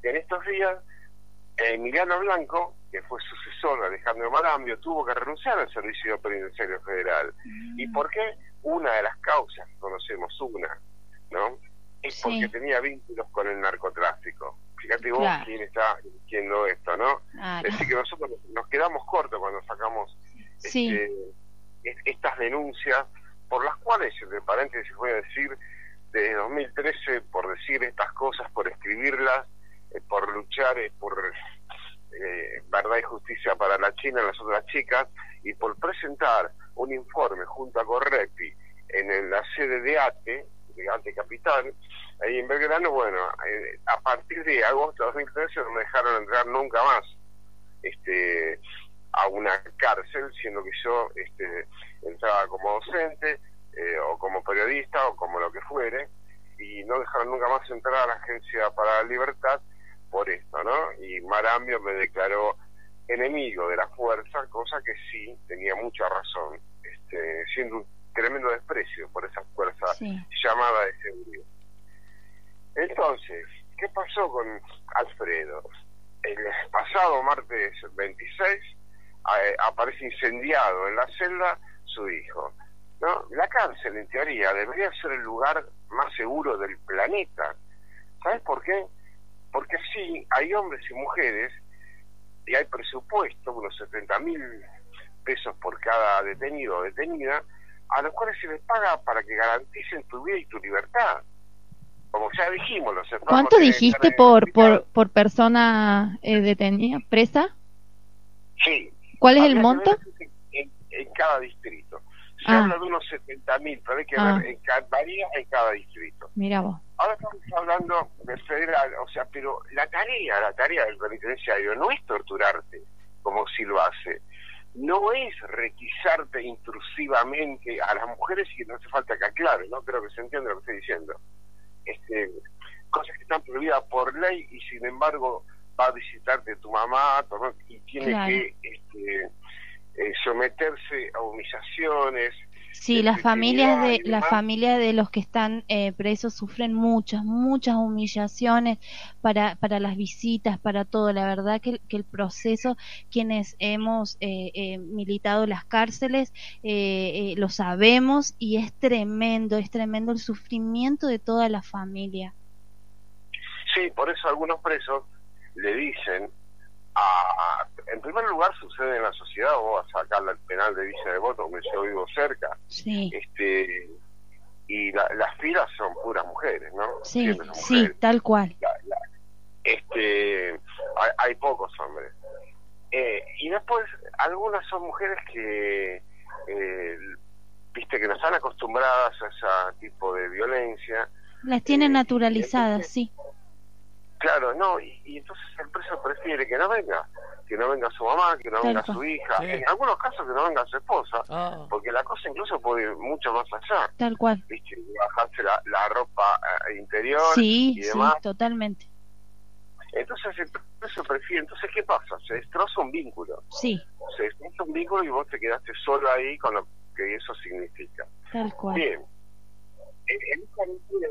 En estos días, Emiliano Blanco, que fue sucesor de Alejandro Marambio, tuvo que renunciar al Servicio Penitenciario Federal. Mm. ¿Y por qué? Una de las causas, conocemos una, ¿no? Es sí. porque tenía vínculos con el narcotráfico. Fíjate vos claro. quién está diciendo esto, ¿no? Claro. Es decir, que nosotros nos quedamos cortos cuando sacamos sí. este, estas denuncias, por las cuales, entre paréntesis voy a decir, desde dos mil trece, por decir estas cosas, por escribirlas, eh, por luchar eh, por eh, verdad y justicia para la China y las otras chicas, y por presentar un informe junto a Correpi en la sede de ATE, de ATE Capital, ahí en Belgrano. Bueno, eh, a partir de agosto de dos mil trece no me dejaron entrar nunca más este a una cárcel, siendo que yo este entraba como docente, eh, o como periodista, o como lo que fuere, y no dejaron nunca más entrar a la Agencia para la Libertad por esto, ¿no? Y Marambio me declaró enemigo de la fuerza, cosa que sí tenía mucha razón, este siendo un tremendo desprecio por esa fuerza sí. llamada de seguridad. Entonces, ¿qué pasó con Alfredo? El pasado martes veintiséis eh, aparece incendiado en la celda su hijo, ¿no? La cárcel, en teoría, debería ser el lugar más seguro del planeta. ¿Sabes por qué? Porque sí, hay hombres y mujeres, y hay presupuesto, unos setenta mil pesos por cada detenido o detenida, a los cuales se les paga para que garanticen tu vida y tu libertad. Como ya dijimos, los ¿cuánto dijiste por, por por persona eh, detenida, presa? Sí. ¿Cuál es el monto? En, en cada distrito. Se ah. habla de unos setenta mil, pero hay que ah. ver, en cada, varía en cada distrito. Mira vos. Ahora estamos hablando del federal, o sea, pero la tarea, la tarea del penitenciario no es torturarte, como si lo hace. No es requisarte intrusivamente a las mujeres, y no hace falta que aclare, ¿no? Creo que se entiende lo que estoy diciendo. Este, cosas que están prohibidas por ley, y sin embargo va a visitarte tu mamá, tu mamá y tiene claro. que este, eh, someterse a humillaciones. Sí, las familias de las familias de los que están eh, presos sufren muchas, muchas humillaciones para para las visitas, para todo. La verdad que, que el proceso, quienes hemos eh, eh, militado las cárceles, eh, eh, lo sabemos, y es tremendo, es tremendo el sufrimiento de toda la familia. Sí, por eso algunos presos le dicen, a, en primer lugar sucede en la sociedad, vos vas a sacar el penal de Villa Devoto, donde yo vivo cerca, sí. este y la, las filas son puras mujeres, ¿no? Sí, mujeres. sí, tal cual. La, la, este hay, hay pocos hombres. Eh, y después, algunas son mujeres que, eh, viste, que no están acostumbradas a ese tipo de violencia. Las tienen eh, naturalizadas, entonces, sí. Claro, no, y, y entonces el preso prefiere que no venga, que no venga su mamá, que no Tal venga cual. su hija, sí. en algunos casos que no venga su esposa, oh. porque la cosa incluso puede ir mucho más allá. Tal cual. ¿Viste? Bajarse la, la ropa eh, interior sí, y demás. Sí, totalmente. Entonces el preso prefiere, entonces ¿qué pasa? Se destroza un vínculo. Sí. Se destroza un vínculo y vos te quedaste solo ahí con lo que eso significa. Tal cual. Bien. En, en esta aventura,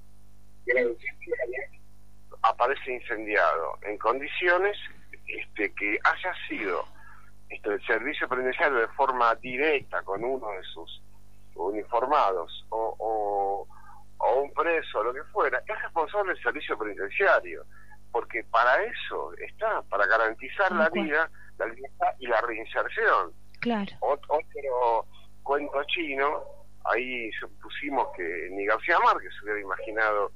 el edificio aparece incendiado en condiciones este, que haya sido este, el servicio penitenciario de forma directa con uno de sus uniformados o, o, o un preso o lo que fuera, es responsable del servicio penitenciario, porque para eso está, para garantizar la vida, la libertad y la reinserción. Claro. Ot otro cuento chino, ahí supusimos que ni García Márquez se hubiera imaginado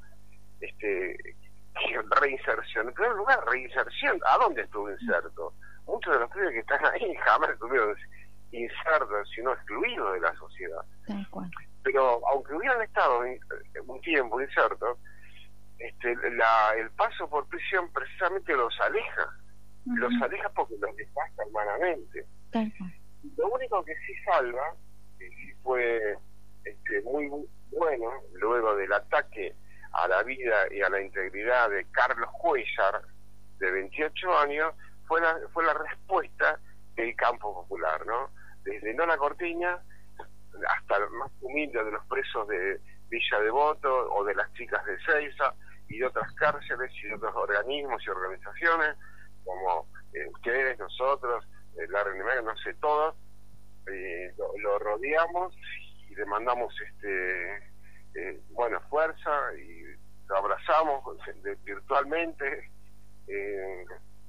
este reinserción. En primer lugar, reinserción, ¿a dónde estuvo inserto? Muchos de los pibes que están ahí jamás estuvieron insertos, sino excluidos de la sociedad. Tal cual. Pero aunque hubieran estado un tiempo insertos, este, la, el paso por prisión precisamente los aleja, uh-huh. los aleja porque los desgasta humanamente. Tal cual. Lo único que sí salva, que sí fue este, muy bueno, luego del ataque a la vida y a la integridad de Carlos Cuellar, de veintiocho años, fue la, fue la respuesta del campo popular, ¿no? Desde Nona Cortiña hasta el más humilde de los presos de Villa Devoto o de las chicas de Seiza, y de otras cárceles y de otros organismos y organizaciones, como eh, ustedes, nosotros, eh, la R N M A, no sé, todos, eh, lo, lo rodeamos y le mandamos este, eh, bueno, fuerza y lo abrazamos de, virtualmente, eh,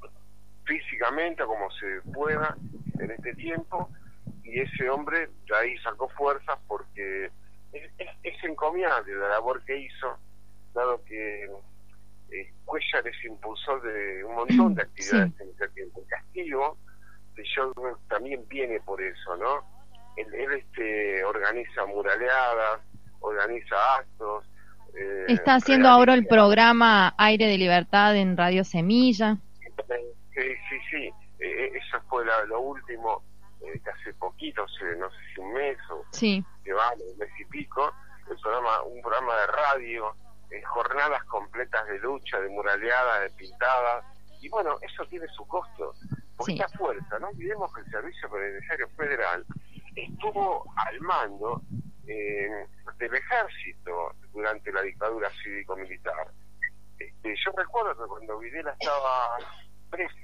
físicamente, como se pueda en este tiempo, y ese hombre de ahí sacó fuerzas porque es, es, es encomiable la labor que hizo, dado que eh, Cuéllar es impulsor de un montón de actividades sí. en este tiempo. Castillo, de yo también viene por eso, ¿no? Él, él este, organiza muraleadas, organiza actos. Eh, Está haciendo realiza... ahora el programa Aire de Libertad en Radio Semilla. Sí, sí, sí. Eh, eso fue la, lo último, eh, que hace poquito, hace, no sé si un mes o sí. que va, un mes y pico, el programa, un programa de radio, eh, jornadas completas de lucha, de muraleada, de pintada, y bueno, eso tiene su costo. Porque sí. esta fuerza, no olvidemos que el Servicio Penitenciario Federal estuvo al mando eh, del ejército durante la dictadura cívico-militar. Este, yo recuerdo que cuando Videla estaba preso,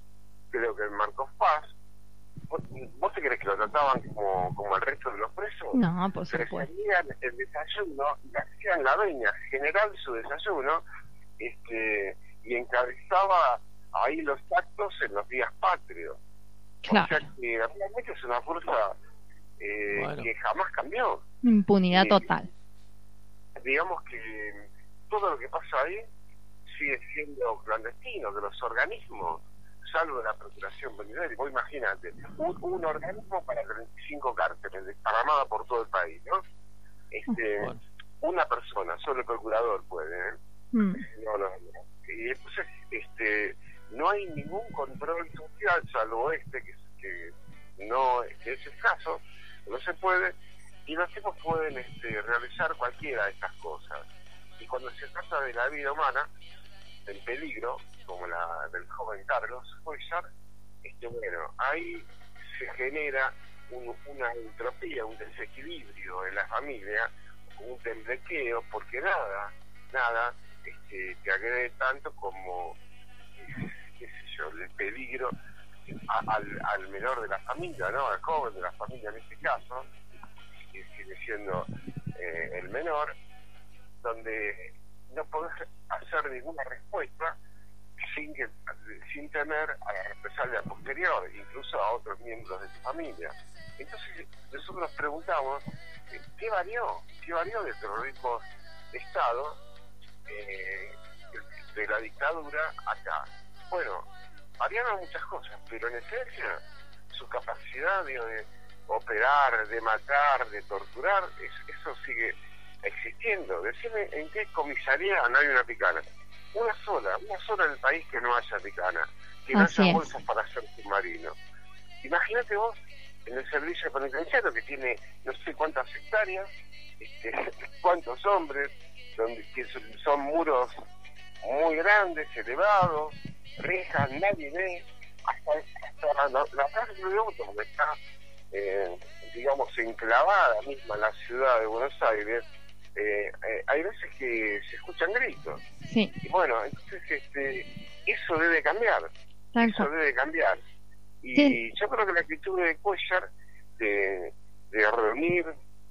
creo que en Marcos Paz, ¿vos, ¿vos te crees que lo trataban como, como el resto de los presos? No, por supuesto. Recibían el desayuno, le hacían la veña general su desayuno, este, y encabezaba ahí los actos en los días patrios. Claro. O sea que realmente es una fuerza eh, bueno. que jamás cambió. Impunidad eh, total. Digamos que todo lo que pasa ahí sigue siendo clandestino, de los organismos, salvo de la Procuración Penitenciaria. Vos imagínate, un, un organismo para treinta y cinco cárceles, desparramada por todo el país, ¿no? Este, bueno. Una persona, solo el procurador puede, ¿eh? Mm. No, no, no. Y entonces, este, no hay ningún control social, salvo este, que, que no que es escaso, no se puede, y los tipos pueden este, realizar cualquiera de estas cosas. Y cuando se trata de la vida humana en peligro, como la del joven Carlos Cuéllar, este, bueno, ahí se genera un, una entropía, un desequilibrio en la familia, un temblequeo, porque nada, nada este, te agrede tanto como, qué sé yo, el peligro a, al, al menor de la familia, ¿no? Al joven de la familia en este caso, que sigue siendo eh, el menor, donde no podés hacer ninguna respuesta sin que sin temer a la represalia posterior, incluso a otros miembros de tu familia. Entonces nosotros nos preguntamos ¿qué varió? ¿Qué varió del terrorismo de Estado eh, de la dictadura acá? Bueno, variaron muchas cosas, pero en esencia su capacidad de, de operar, de matar, de torturar, es, eso sigue existiendo. Decime en qué comisaría no hay una picana. Una sola, una sola en el país que no haya picana, que no haya bolsas para hacer submarino. Imagínate vos en el servicio penitenciario que tiene no sé cuántas hectáreas, este, cuántos hombres, donde que son, son muros muy grandes, elevados, rejas, nadie ve, hasta, hasta la, la plaza de auto, donde está, eh, digamos, enclavada misma en la ciudad de Buenos Aires. Eh, eh, hay veces que se escuchan gritos. Sí. Y bueno, entonces este, eso debe cambiar. Tanto. Eso debe cambiar. Y sí. Yo creo que la actitud de Cuéllar de, de reunir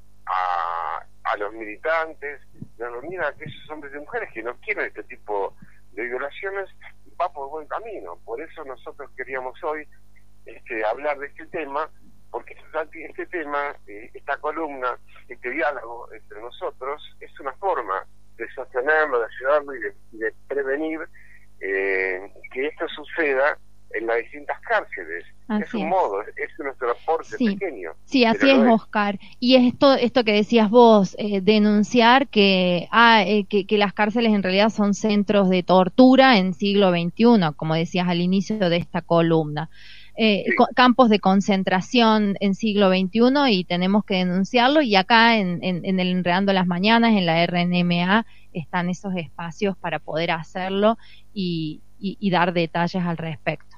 a, a los militantes, de reunir a aquellos hombres y mujeres que no quieren este tipo de violaciones, va por buen camino. Por eso nosotros queríamos hoy este, hablar de este tema, porque este tema, esta columna, este diálogo entre nosotros, es una forma de sostenerlo, de ayudarlo y de, de prevenir eh, que esto suceda en las distintas cárceles. Así es un es. modo, es nuestro aporte sí. pequeño. Sí, así es, Oscar. Y esto esto que decías vos, eh, denunciar que, ah, eh, que, que las cárceles en realidad son centros de tortura en siglo veintiuno, como decías al inicio de esta columna. Eh, sí. Campos de concentración en siglo veintiuno y tenemos que denunciarlo, y acá en, en, en el Enredando las Mañanas, en la R N M A, están esos espacios para poder hacerlo y, y, y dar detalles al respecto.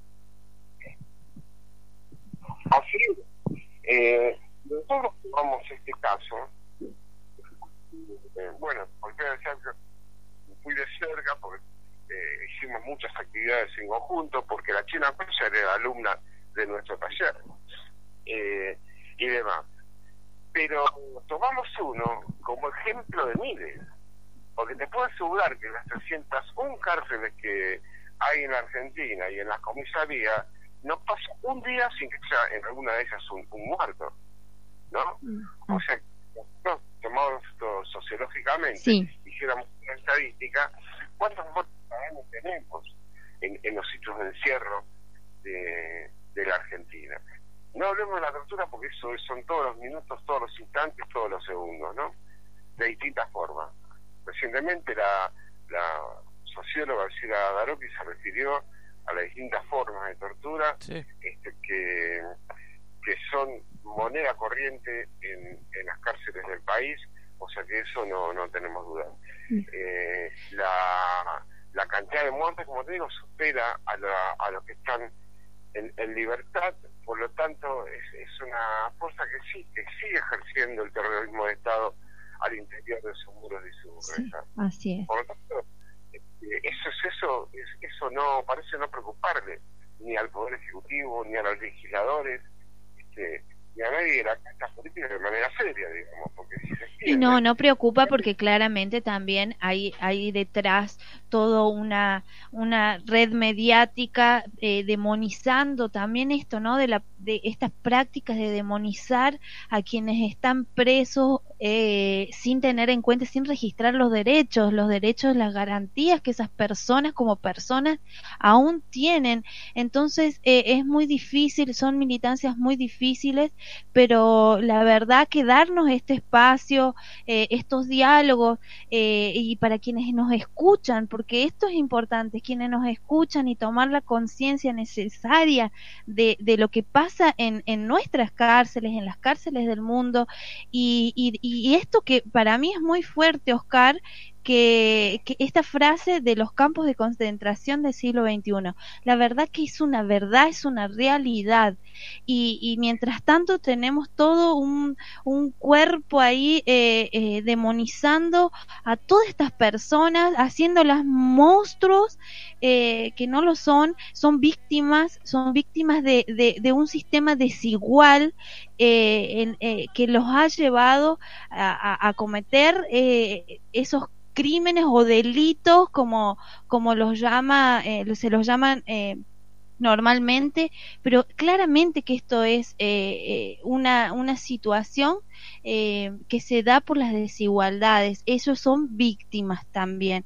Así es. Eh, nosotros tomamos este caso, eh, bueno, porque muy de cerca, porque eh, hicimos muchas actividades en conjunto, porque la China Cosa era alumna de nuestro taller, eh, y demás. Pero tomamos uno como ejemplo de miles, porque te puedo asegurar que las trescientas una cárceles que hay en la Argentina y en las comisarías, no pasa un día sin que sea en alguna de ellas un, un muerto, ¿no? Mm. O sea, nosotros tomamos esto sociológicamente, sí. Hiciéramos una estadística, ¿cuántos muertos tenemos en, en los sitios de encierro de, de la Argentina? No hablemos de la tortura porque eso son todos los minutos, todos los instantes, todos los segundos, ¿no? De distintas formas. Recientemente la, la socióloga Alcira Daroqui se refirió a las distintas formas de tortura, sí. este, que, que son moneda corriente en, en las cárceles del país, o sea que eso no, no tenemos duda. Sí. Eh, la, la cantidad de muertes, como te digo, supera a, la, a los que están en, en libertad, por lo tanto es, es una fuerza que sí, que sigue ejerciendo el terrorismo de Estado al interior de sus muros y sus sí, rejas. Así es. Por lo tanto, eso es eso, es, eso no parece no preocuparle ni al Poder Ejecutivo, ni a los legisladores, este, ni a nadie de la clase política de manera seria, digamos, porque si se y no, no preocupa porque claramente también hay hay detrás toda una una red mediática eh, demonizando también esto, ¿no? De la de estas prácticas de demonizar a quienes están presos eh, sin tener en cuenta, sin registrar los derechos, los derechos, las garantías que esas personas como personas aún tienen. Entonces eh, es muy difícil, son militancias muy difíciles, pero la verdad que darnos este espacio, eh, estos diálogos eh, y para quienes nos escuchan, porque esto es importante, quienes nos escuchan y tomar la conciencia necesaria de, de lo que pasa en, en nuestras cárceles, en las cárceles del mundo, y, y, y esto que para mí es muy fuerte, Oscar, que, que esta frase de los campos de concentración del siglo veintiuno, la verdad que es una verdad, es una realidad, y, y mientras tanto tenemos todo un, un cuerpo ahí eh, eh, demonizando a todas estas personas, haciéndolas monstruos eh, que no lo son, son víctimas, son víctimas de, de, de un sistema desigual eh, en, eh, que los ha llevado a, a, a cometer eh, esos crímenes o delitos como como los llama eh, se los llaman eh, normalmente, pero claramente que esto es eh, eh, una una situación eh, que se da por las desigualdades. Esos son víctimas también.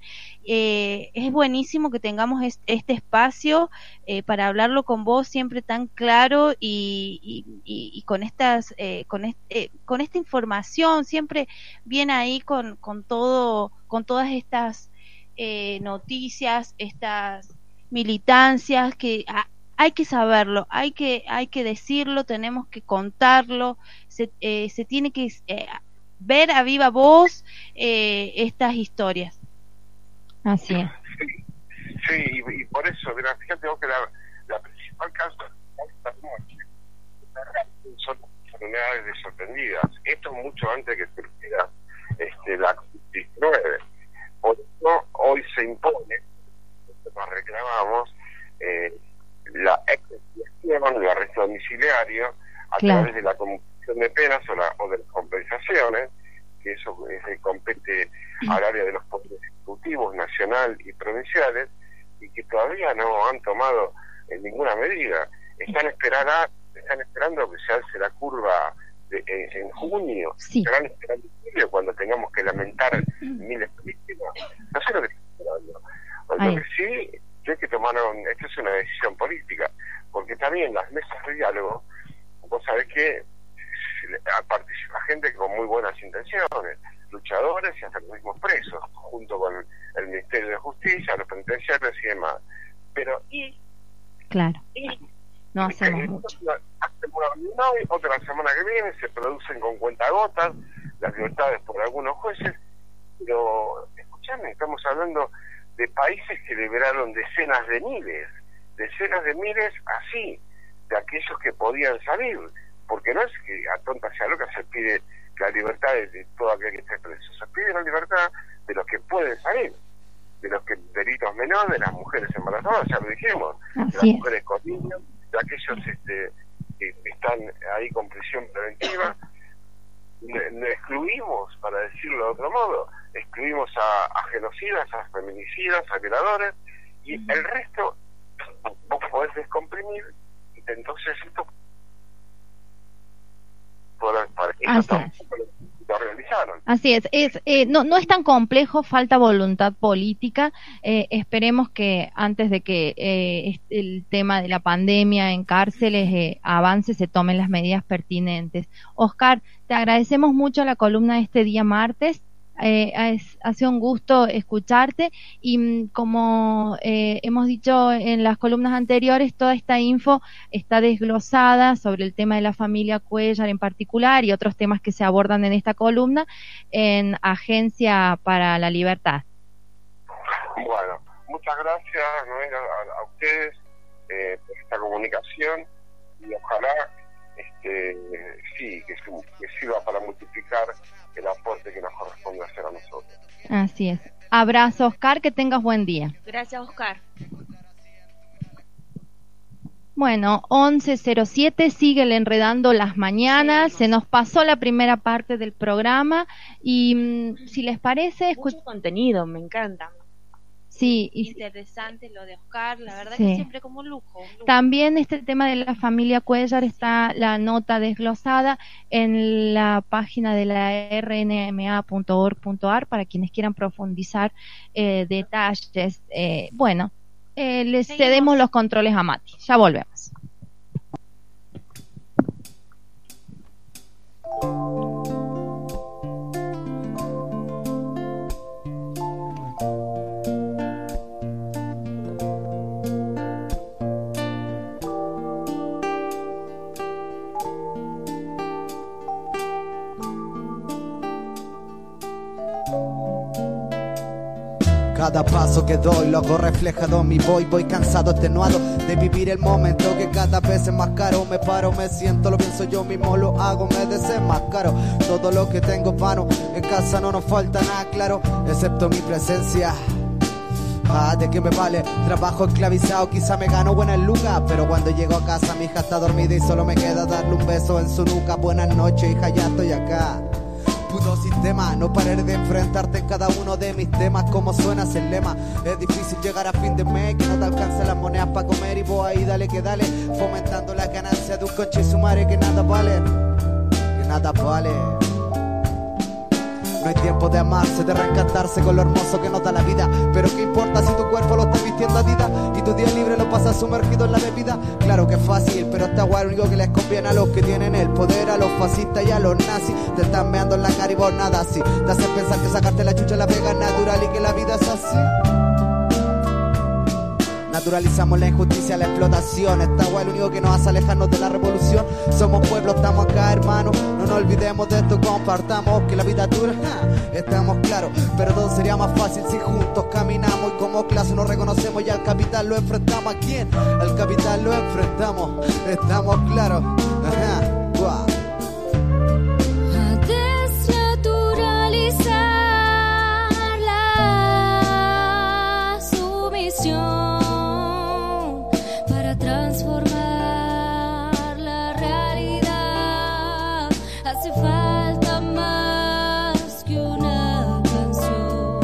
Eh, es buenísimo que tengamos est este espacio eh, para hablarlo con vos siempre tan claro y, y, y, y con estas eh, con este, eh, con esta información siempre bien ahí con con todo con todas estas eh, noticias, estas militancias que a, hay que saberlo, hay que hay que decirlo, tenemos que contarlo, se, eh, se tiene que eh, ver a viva voz eh, estas historias. Así es. Sí, sí y, y por eso, mira, fíjate vos que la, la principal causa de esta noche son enfermedades desatendidas. Esto es mucho antes que surgiera este, la COVID diecinueve. Por eso hoy se impone, nos reclamamos, eh, la expiación, el arresto domiciliario, a claro. través de la conmutación de penas o, la, o de las compensaciones, que eso eh, compete al área de los poderes ejecutivos, nacional y provinciales, y que todavía no han tomado eh, ninguna medida. Están, esperar, están esperando que se alce la curva de, eh, en junio, sí. estarán esperando en julio cuando tengamos que lamentar miles de víctimas. No sé lo que están esperando. Lo que sí, hay que tomar, un, esto es una decisión política, porque también las mesas de diálogo, vos sabés que participa gente con muy buenas intenciones, luchadores y hasta los mismos presos, junto con el Ministerio de Justicia, los penitenciarios y demás. Pero, ¿y? Claro. ¿Y? No hacemos mucho. Hacemos una reunión hoy, otra la semana que viene, se producen con cuentagotas las libertades por algunos jueces, pero, escuchame, estamos hablando de países que liberaron decenas de miles, decenas de miles así, de aquellos que podían salir, porque no es que a tonta sea loca se pide la libertad de todo aquel que esté preso, se pide la libertad de los que pueden salir, de los que, delitos menores, de las mujeres embarazadas, ya lo dijimos, de las Así es. mujeres con niños, de aquellos este, que están ahí con prisión preventiva. Le, le excluimos, para decirlo de otro modo, excluimos a, a genocidas, a feminicidas, a violadores, y el resto vos podés descomprimir, y entonces esto para, para Así eso es. lo realizaron. Así es, es eh, no, no es tan complejo, falta voluntad política. Eh, esperemos que antes de que eh, el tema de la pandemia en cárceles eh, avance, se tomen las medidas pertinentes. Oscar, te agradecemos mucho la columna de este día martes. Eh, es, ha sido un gusto escucharte y mm, como eh, hemos dicho en las columnas anteriores, toda esta info está desglosada sobre el tema de la familia Cuéllar en particular y otros temas que se abordan en esta columna en Agencia para la Libertad. Bueno, muchas gracias, Noel, a, a ustedes eh, por esta comunicación, y ojalá este, sí, que, su, que sirva para multiplicar el aporte que nos corresponde hacer a nosotros. Así es. Abrazo, Oscar, que tengas buen día. Gracias, Oscar. Bueno, once cero siete, sigue el Enredando las Mañanas. Se nos pasó la primera parte del programa y mm, si les parece... Mucho contenido, me encanta. Sí, y Interesante lo de Oscar, la verdad Sí. que siempre como un lujo, un lujo. también este tema de la familia Cuéllar está la nota desglosada en la página de la r n m a punto org punto a r para quienes quieran profundizar eh, detalles. Eh, bueno, eh, les Seguimos. cedemos los controles a Mati. Ya volvemos. Cada paso que doy lo hago reflejado en mi voy, voy cansado, extenuado de vivir el momento que cada vez es más caro. Me paro, me siento, lo pienso yo mismo, lo hago, me desenmascaro. Todo lo que tengo es vano, en casa no nos falta nada claro, excepto mi presencia. Ah, ¿de qué me vale? Trabajo esclavizado, quizá me gano buenas lucas, pero cuando llego a casa mi hija está dormida y solo me queda darle un beso en su nuca. Buenas noches, hija, ya estoy acá. Puto sistema, no pares de enfrentarte en cada uno de mis temas. Como suena ese lema, es difícil llegar a fin de mes, que no te alcancen las monedas para comer y vos ahí dale que dale, fomentando la ganancia de un coche y su madre que nada vale, que nada vale. No hay tiempo de amarse, de reencantarse con lo hermoso que nos da la vida. Pero qué importa si tu cuerpo lo está vistiendo Adidas y tu día libre lo pasas sumergido en la bebida. Claro que es fácil, pero está guay, lo único que les conviene a los que tienen el poder, a los fascistas y a los nazis. Te están meando en la cara y vos nada así. Te hacen pensar que sacarte la chucha la pega es natural y que la vida es así. Naturalizamos la injusticia, la explotación. Está guay, lo único que nos hace alejarnos de la revolución. Somos pueblo, estamos acá, hermano. No nos olvidemos de esto, compartamos que la vida dura, ja, estamos claros. Pero todo sería más fácil si juntos caminamos y como clase nos reconocemos y al capital lo enfrentamos. ¿A quién? Al capital lo enfrentamos, estamos claros. Ajá, guau. A desnaturalizar la sumisión para transformar la realidad. Hace falta más que una canción.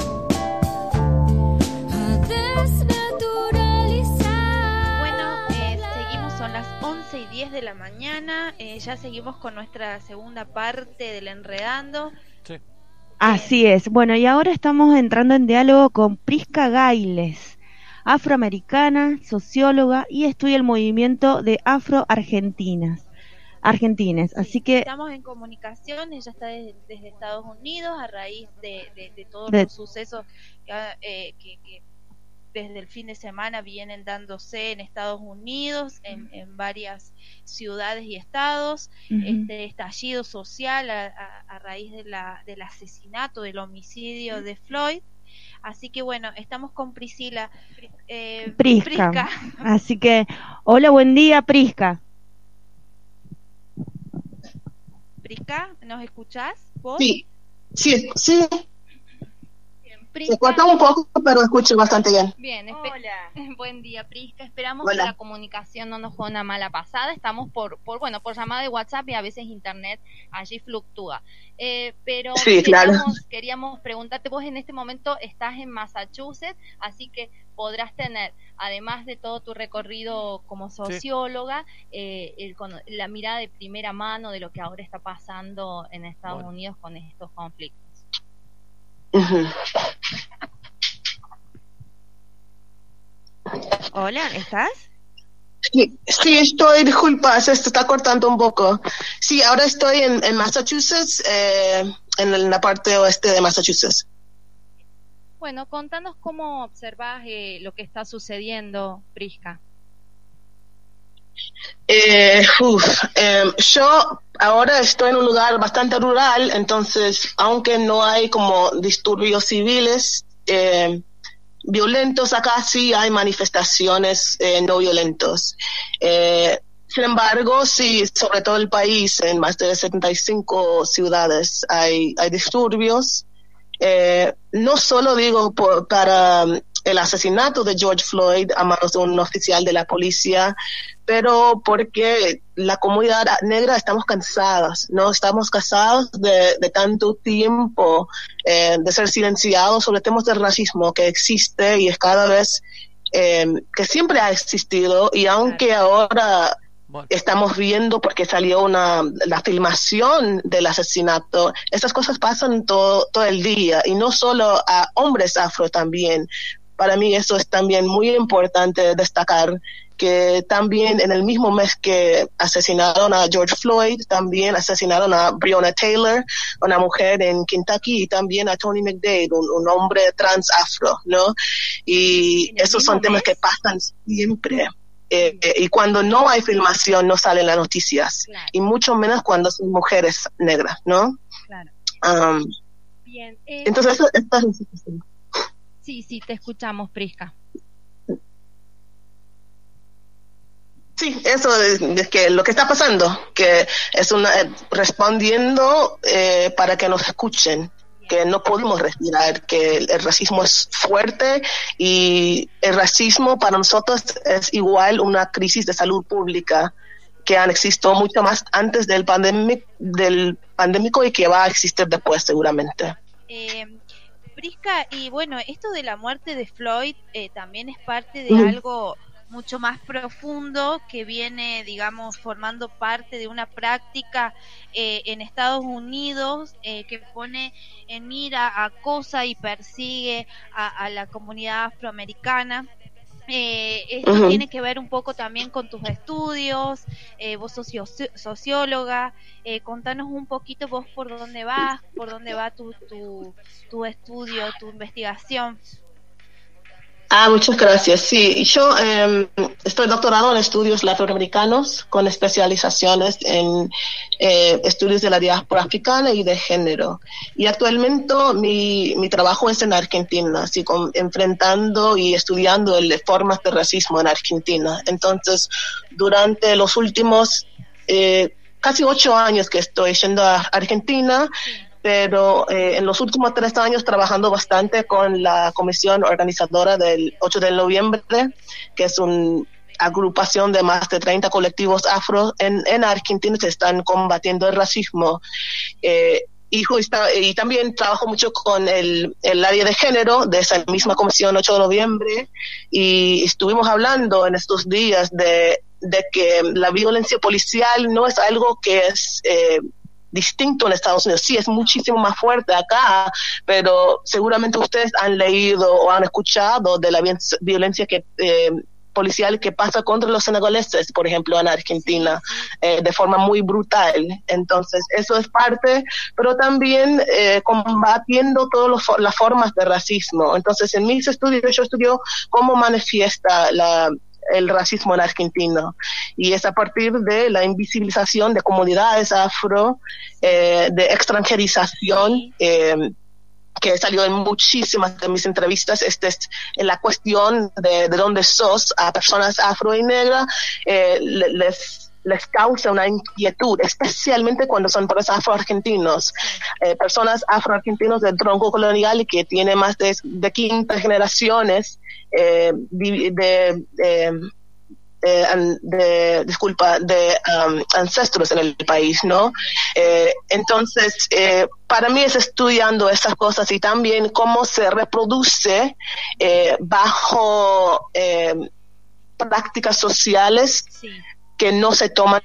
A desnaturalizar. Bueno, eh, seguimos, son las once y diez de la mañana, eh, ya seguimos con nuestra segunda parte del Enredando. Así es. Bueno, y ahora estamos entrando en diálogo con Prisca Gailes, afroamericana, socióloga y estudia el movimiento de afro-argentinas. Argentines, así que Estamos en comunicación, ella está desde, desde Estados Unidos a raíz de, de, de todos De- los sucesos que, ha- eh, que, que desde el fin de semana vienen dándose en Estados Unidos, en, en varias ciudades y estados, Ujú. este estallido social a, a- a raíz de la, del asesinato, del homicidio de Floyd. Así que bueno, estamos con Priscila. Eh, Prisca. Así que, hola, buen día, Prisca. Prisca, ¿nos escuchás vos? Sí, sí, sí. Bien, Se corta un poco, pero escucho bastante bien. Bien, hola. Buen día, Prisca. Esperamos Hola. que la comunicación no nos juegue una mala pasada. Estamos por, por bueno, por llamada de WhatsApp y a veces internet allí fluctúa. Eh, pero Sí, queríamos, claro. queríamos preguntarte, vos en este momento estás en Massachusetts, así que podrás tener, además de todo tu recorrido como socióloga, eh, el, con, la mirada de primera mano de lo que ahora está pasando en Estados Bueno. Unidos con estos conflictos. Ujú. Hola, ¿estás? Sí, sí, estoy, disculpa, se está cortando un poco. Sí, ahora estoy en, en Massachusetts, eh, en la parte oeste de Massachusetts. Bueno, contanos cómo observás eh, lo que está sucediendo, Prisca. Eh, uf, eh, yo ahora estoy en un lugar bastante rural, entonces, aunque no hay como disturbios civiles eh, violentos, acá sí hay manifestaciones eh, no violentos. Eh, sin embargo, sí, sobre todo el país, en más de setenta y cinco ciudades hay, hay disturbios. Eh, no solo digo por, para um, el asesinato de George Floyd a manos de un oficial de la policía, pero porque la comunidad negra estamos cansadas, ¿no? Estamos cansados de, de tanto tiempo eh, de ser silenciados sobre temas de racismo que existe y es cada vez eh, que siempre ha existido, y aunque ahora estamos viendo porque salió una la filmación del asesinato, esas cosas pasan todo, todo el día, y no solo a hombres afro también. Para mí eso es también muy importante destacar, que también en el mismo mes que asesinaron a George Floyd, también asesinaron a Breonna Taylor, una mujer en Kentucky, y también a Tony McDade, un, un hombre trans afro, ¿no? Y esos son temas que pasan siempre. Eh, eh, y cuando no hay filmación no salen las noticias, claro. Y mucho menos cuando son mujeres negras, ¿no? Claro. Um, Bien. Eh, entonces, eso, esta es la situación. Sí, sí, te escuchamos, Prisca. Sí, eso es, es que lo que está pasando, que es una eh, respondiendo eh, para que nos escuchen, que no podemos respirar, que el, el racismo es fuerte, y el racismo para nosotros es igual una crisis de salud pública que han existido mucho más antes del pandémico, del pandémico y que va a existir después seguramente. Eh, Prisca, y bueno, esto de la muerte de Floyd eh, también es parte de Mm. algo mucho más profundo que viene, digamos, formando parte de una práctica eh, en Estados Unidos eh, que pone en mira, acosa y persigue a, a la comunidad afroamericana. Eh, esto Ujú. tiene que ver un poco también con tus estudios, eh, vos sos socio- socióloga, eh, contanos un poquito vos por dónde vas, por dónde va tu, tu, tu estudio, tu investigación. Ah, muchas gracias. Sí, yo eh, estoy doctorado en estudios latinoamericanos con especializaciones en eh, estudios de la diáspora africana y de género. Y actualmente mi, mi trabajo es en Argentina, así con, enfrentando y estudiando el, formas de racismo en Argentina. Entonces, durante los últimos eh, casi ocho años que estoy yendo a Argentina, pero eh, en los últimos tres años trabajando bastante con la comisión organizadora del ocho de noviembre, que es una agrupación de más de treinta colectivos afro en, en Argentina que están combatiendo el racismo. Eh, y, justa, y también trabajo mucho con el, el área de género de esa misma comisión ocho de noviembre, y estuvimos hablando en estos días de, de que la violencia policial no es algo que es... Eh, distinto en Estados Unidos. Sí, es muchísimo más fuerte acá, pero seguramente ustedes han leído o han escuchado de la vi- violencia que eh, policial que pasa contra los senegaleses, por ejemplo, en Argentina, eh, de forma muy brutal. Entonces, eso es parte, pero también eh, combatiendo todas las formas de racismo. Entonces, en mis estudios, yo estudio cómo manifiesta la el racismo en Argentina, y es a partir de la invisibilización de comunidades afro, eh, de extranjerización, eh, que salió en muchísimas de mis entrevistas. Este es en la cuestión de, de dónde sos a personas afro y negras, eh, les les causa una inquietud, especialmente cuando son personas afroargentinos, eh, personas afroargentinos del tronco colonial que tiene más de, de quinta generaciones eh, de, de, de De, de, disculpa, de um, ancestros en el país, ¿no? Eh, entonces, eh, para mí es estudiando esas cosas y también cómo se reproduce eh, bajo eh, prácticas sociales sí. que no se toman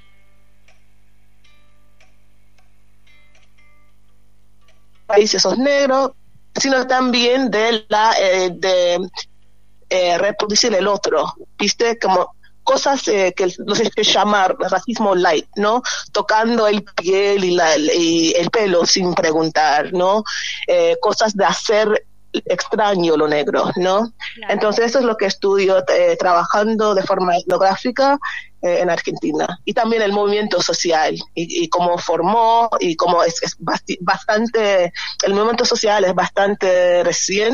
países negros, sino también de la eh, de eh, reproducir el otro, ¿viste? Como cosas eh, que los que llamar racismo light, ¿no? Tocando el piel y, la, y el pelo sin preguntar, ¿no? Eh, cosas de hacer extraño lo negro, ¿no? Claro. Entonces eso es lo que estudio eh, trabajando de forma etnográfica eh, en Argentina. Y también el movimiento social y, y cómo formó y cómo es, es bastante, el movimiento social es bastante recién,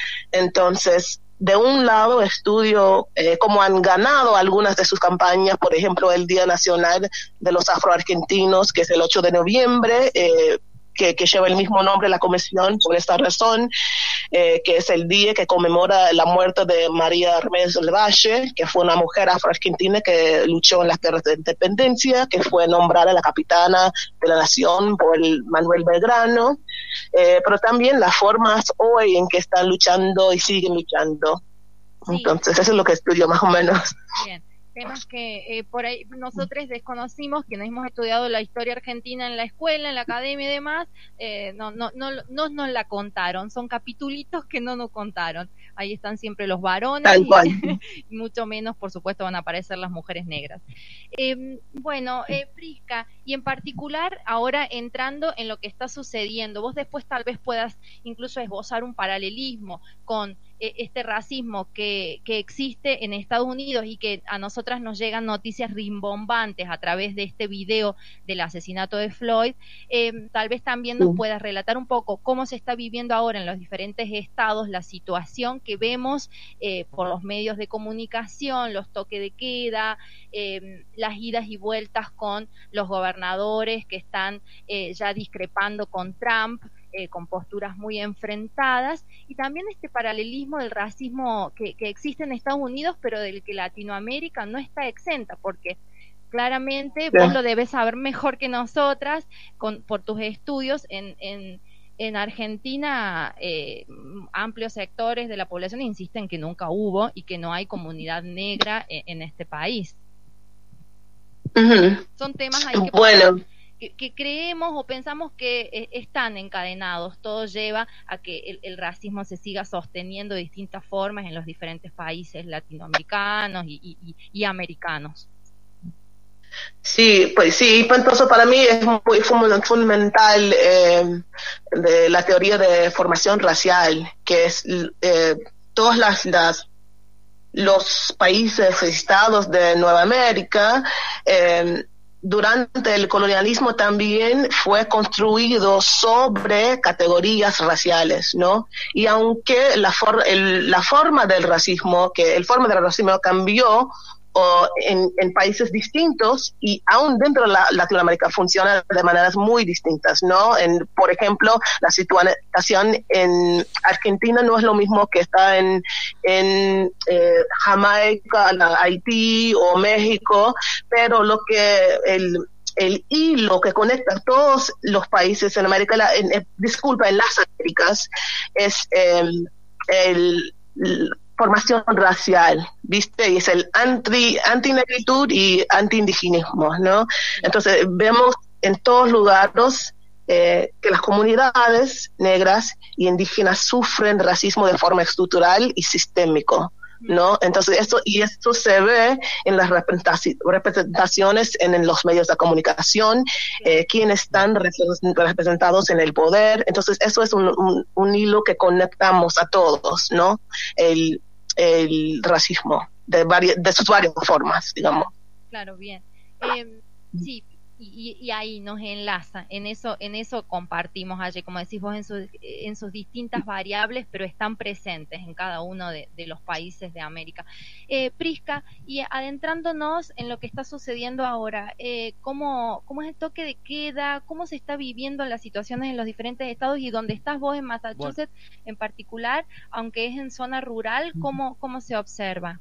entonces de un lado estudio eh, cómo han ganado algunas de sus campañas, por ejemplo, el Día Nacional de los Afroargentinos, que es el ocho de noviembre, eh, que, que lleva el mismo nombre la comisión por esta razón, eh, que es el día que conmemora la muerte de María Remedios del Valle, que fue una mujer afroargentina que luchó en las guerras de independencia, que fue nombrada la capitana de la nación por el Manuel Belgrano, eh, pero también las formas hoy en que están luchando y siguen luchando. Sí. Entonces eso es lo que estudio más o menos. Bien. Temas que eh, por ahí nosotros desconocimos, que no hemos estudiado la historia argentina en la escuela, en la academia y demás, eh, no, no, no, no nos la contaron, son capitulitos que no nos contaron. Ahí están siempre los varones y, y mucho menos, por supuesto, van a aparecer las mujeres negras. Eh, bueno, eh, Prisca, y en particular ahora entrando en lo que está sucediendo, vos después tal vez puedas incluso esbozar un paralelismo con este racismo que, que existe en Estados Unidos y que a nosotras nos llegan noticias rimbombantes a través de este video del asesinato de Floyd, eh, tal vez también nos puedas relatar un poco cómo se está viviendo ahora en los diferentes estados la situación que vemos eh, por los medios de comunicación, los toques de queda, eh, las idas y vueltas con los gobernadores que están eh, ya discrepando con Trump, Eh, con posturas muy enfrentadas, y también este paralelismo del racismo que, que existe en Estados Unidos, pero del que Latinoamérica no está exenta, porque claramente yeah. vos lo debes saber mejor que nosotras con, por tus estudios. En, en, en Argentina eh, amplios sectores de la población insisten que nunca hubo y que no hay comunidad negra en, en este país. Uh-huh. Son temas ahí que bueno Que, que creemos o pensamos que eh, están encadenados. Todo lleva a que el, el racismo se siga sosteniendo de distintas formas en los diferentes países latinoamericanos y, y, y americanos. Sí, pues sí, entonces para mí es muy fundamental eh, de la teoría de formación racial, que es eh, todas las, las los países, estados de Nueva América, eh, durante el colonialismo también fue construido sobre categorías raciales, ¿no? Y aunque la, for el, la forma del racismo, que el forma del racismo cambió o en, en países distintos, y aún dentro de la, Latinoamérica funciona de maneras muy distintas, ¿no? En, por ejemplo, la situación en Argentina no es lo mismo que está en, en eh, Jamaica, Haití o México, pero lo que el el hilo que conecta a todos los países en América, en, en, disculpa, en las Américas, es eh, el, el formación racial, ¿viste? Y es el anti, antinegritud y antiindigenismo, ¿no? Entonces vemos en todos lugares eh, que las comunidades negras y indígenas sufren racismo de forma estructural y sistémico, ¿no? Entonces esto, y esto se ve en las representaciones en, en los medios de comunicación, eh, quienes están representados en el poder. Entonces eso es un, un, un hilo que conectamos a todos, ¿no? El, el racismo de varias, de sus varias formas, digamos. Claro, bien. Eh, sí, Y, y ahí nos enlaza, en eso, en eso compartimos allí, como decís vos, en, su, en sus distintas variables, pero están presentes en cada uno de, de los países de América. Eh, Prisca, y adentrándonos en lo que está sucediendo ahora, eh, ¿cómo, ¿cómo es el toque de queda? ¿Cómo se está viviendo las situaciones en los diferentes estados? Y donde estás vos en Massachusetts bueno. en particular, aunque es en zona rural, ¿cómo, cómo se observa?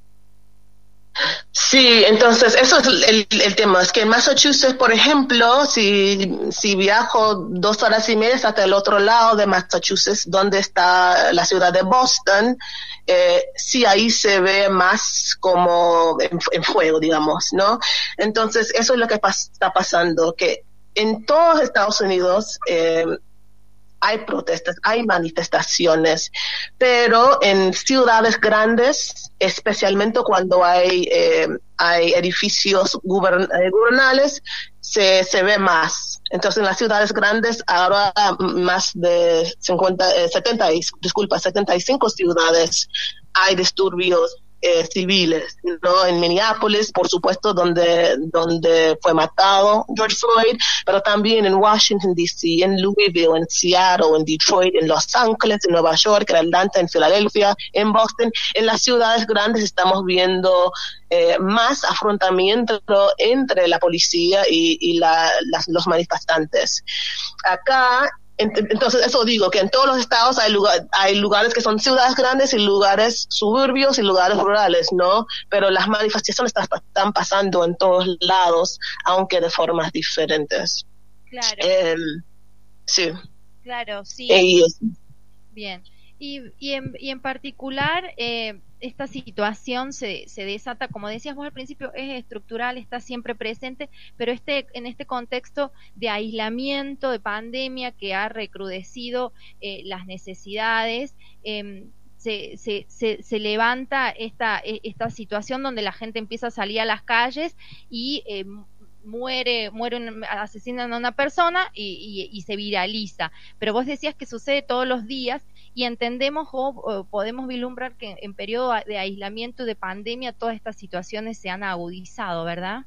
Sí, entonces eso es el, el tema, es que en Massachusetts, por ejemplo, si, si viajo dos horas y media hasta el otro lado de Massachusetts, donde está la ciudad de Boston, eh, sí ahí se ve más como en, en fuego, digamos, ¿no? Entonces eso es lo que pas- está pasando, que en todos Estados Unidos eh, hay protestas, hay manifestaciones, pero en ciudades grandes, especialmente cuando hay eh, hay edificios gubern- eh, gubernales, se, se ve más. Entonces en las ciudades grandes ahora más de cincuenta, eh, setenta, disculpa, setenta y cinco ciudades hay disturbios Eh, civiles, ¿no? En Minneapolis, por supuesto, donde donde fue matado George Floyd, pero también en Washington D C, en Louisville, en Seattle, en Detroit, en Los Ángeles, en Nueva York, en Atlanta, en Filadelfia, en Boston. En las ciudades grandes estamos viendo eh, más afrontamiento entre la policía y, y la, las, los manifestantes. Acá Entonces, eso digo, que en todos los estados hay, lugar, hay lugares que son ciudades grandes y lugares suburbios y lugares rurales, ¿no? Pero las manifestaciones están, están pasando en todos lados, aunque de formas diferentes. Claro. Eh, sí. Claro, sí. Y, Bien. Y, y, en, y en particular, eh, esta situación se, se desata, como decías vos al principio, es estructural, está siempre presente, pero este en este contexto de aislamiento, de pandemia que ha recrudecido eh, las necesidades, eh, se, se, se, se levanta esta, esta situación donde la gente empieza a salir a las calles y eh, muere, muere un, asesinan a una persona y, y, y se viraliza. Pero vos decías que sucede todos los días y entendemos o, o podemos vislumbrar que en periodo de aislamiento y de pandemia todas estas situaciones se han agudizado, ¿verdad?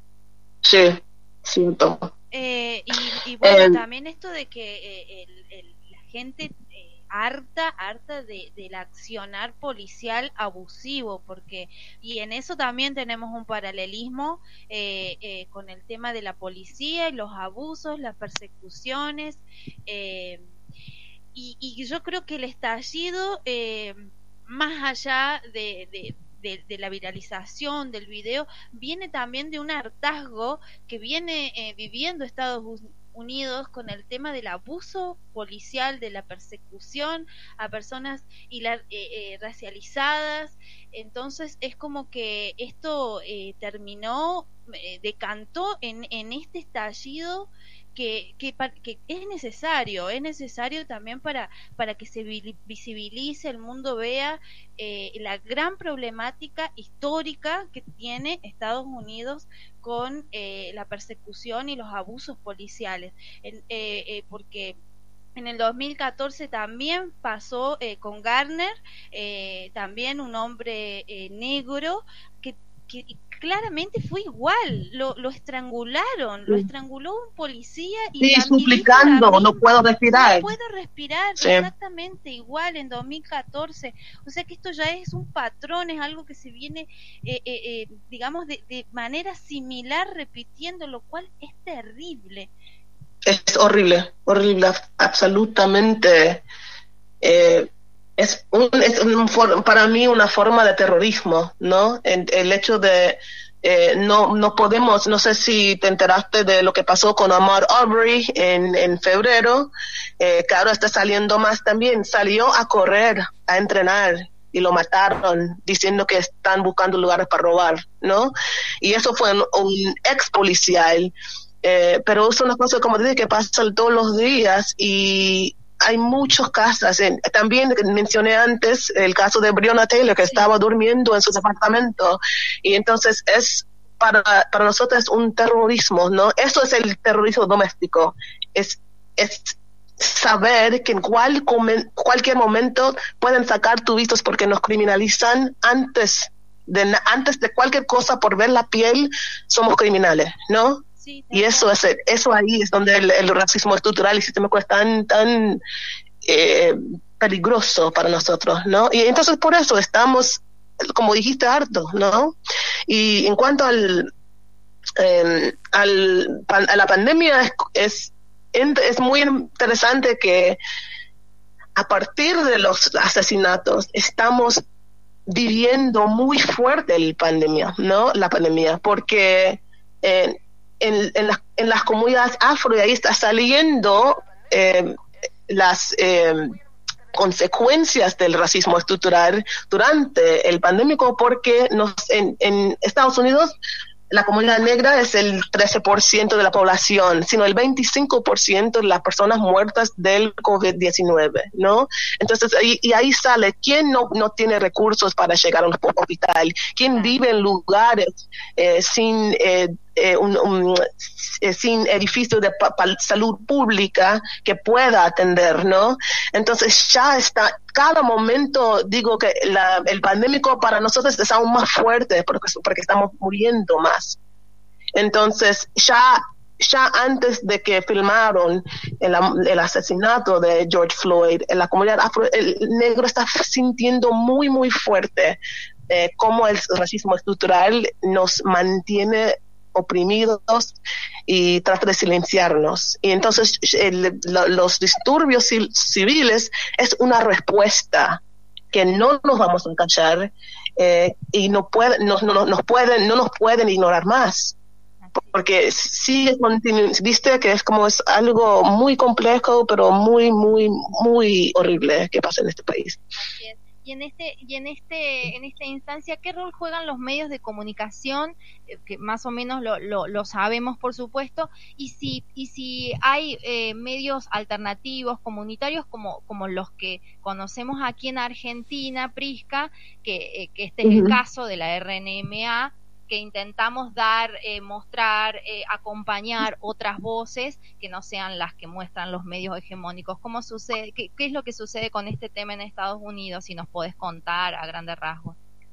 Sí, siento. Eh, y, y bueno, eh, también esto de que eh, el, el, la gente eh, harta, harta de, del accionar policial abusivo, porque, y en eso también tenemos un paralelismo eh, eh, con el tema de la policía y los abusos, las persecuciones, eh, y, y yo creo que el estallido, eh, más allá de, de De, de la viralización del video, viene también de un hartazgo que viene eh, viviendo Estados Unidos con el tema del abuso policial, de la persecución a personas y la, eh, eh, racializadas. Entonces es como que esto eh, terminó, eh, decantó en, en este estallido Que, que, que es necesario, es necesario también para, para que se visibilice, el mundo vea eh, la gran problemática histórica que tiene Estados Unidos con eh, la persecución y los abusos policiales, en, eh, eh, porque en el dos mil catorce también pasó eh, con Garner, eh, también un hombre eh, negro que que claramente fue igual, lo, lo estrangularon, sí. Lo estranguló un policía y sí, la, suplicando, y no puedo respirar. No puedo respirar, sí. Exactamente igual en dos mil catorce. O sea que esto ya es un patrón, es algo que se viene, eh, eh, eh, digamos, de, de manera similar repitiendo, lo cual es terrible. Es horrible, horrible, absolutamente. Eh, Es, un, es un for, para mí una forma de terrorismo, ¿no? El, el hecho de eh, no no podemos, no sé si te enteraste de lo que pasó con Ahmaud Arbery en, en febrero, eh, que ahora está saliendo más también, salió a correr, a entrenar y lo mataron diciendo que están buscando lugares para robar, ¿no? Y eso fue un, un ex policial, eh, pero es una cosa, como te dije, que pasa todos los días y hay muchos casos. En, también mencioné antes el caso de Breonna Taylor, que sí. estaba durmiendo en su departamento, y entonces es para para nosotros es un terrorismo, ¿no? Eso es el terrorismo doméstico, es es saber que en cual, cualquier momento pueden sacar tu vistos porque nos criminalizan antes de antes de cualquier cosa. Por ver la piel somos criminales, ¿no? Sí, y eso es eso ahí es donde el, el racismo estructural y sistémico es tan tan eh, peligroso para nosotros, ¿no? Y entonces por eso estamos, como dijiste, hartos, ¿no? Y en cuanto al eh, al a la pandemia es, es es muy interesante que a partir de los asesinatos estamos viviendo muy fuerte la pandemia, ¿no? La pandemia, porque eh, en, en, la, en las comunidades afro y ahí está saliendo eh, las eh, consecuencias del racismo estructural durante el pandémico, porque nos, en, en Estados Unidos la comunidad negra es el trece por ciento de la población, sino el veinticinco por ciento de las personas muertas del COVID diecinueve, ¿no? Entonces, y, y ahí sale quién no, no tiene recursos para llegar a un hospital, quién vive en lugares eh, sin eh, eh, un, un, eh, sin edificio de pa- pa- salud pública que pueda atender, ¿no? Entonces ya está, cada momento digo que la, el pandémico para nosotros es aún más fuerte porque, porque estamos muriendo más. Entonces ya ya antes de que filmaron el, el asesinato de George Floyd, en la comunidad afro, el negro está sintiendo muy muy fuerte eh, cómo el racismo estructural nos mantiene oprimidos y trata de silenciarnos. Y entonces el, lo, los disturbios civiles es una respuesta que no nos vamos a callar eh, y no, puede, no, no, nos pueden, no nos pueden ignorar más. Porque sigue continu- viste que es como es algo muy complejo, pero muy, muy, muy horrible que pasa en este país. Así es. Y en este y en este en esta instancia, ¿qué rol juegan los medios de comunicación? Eh, que más o menos lo, lo, lo sabemos, por supuesto, y si y si hay eh, medios alternativos comunitarios como como los que conocemos aquí en Argentina, Prisca, que eh, que este es el Uh-huh. caso de la R N M A, que intentamos dar, eh, mostrar, eh, acompañar otras voces que no sean las que muestran los medios hegemónicos. ¿Cómo sucede? ¿Qué, qué es lo que sucede con este tema en Estados Unidos? Si nos podés contar a grandes rasgos.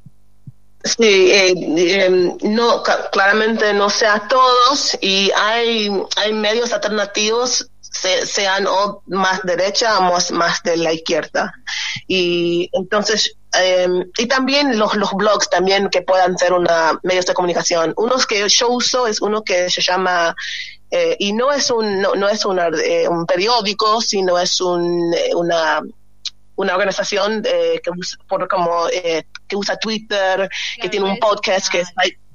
Sí, eh, eh, no, ca- claramente no sea todos, y hay, hay medios alternativos, se, sean o más derecha o más, más de la izquierda. Y entonces, eh, y también los, los blogs también que puedan ser una medios de comunicación. Uno que yo uso es uno que se llama, eh, y no es un, no, no es una, eh, un periódico, sino es un, eh, una, una organización eh, que usa, por como, eh, que usa Twitter, claro, que tiene un podcast que es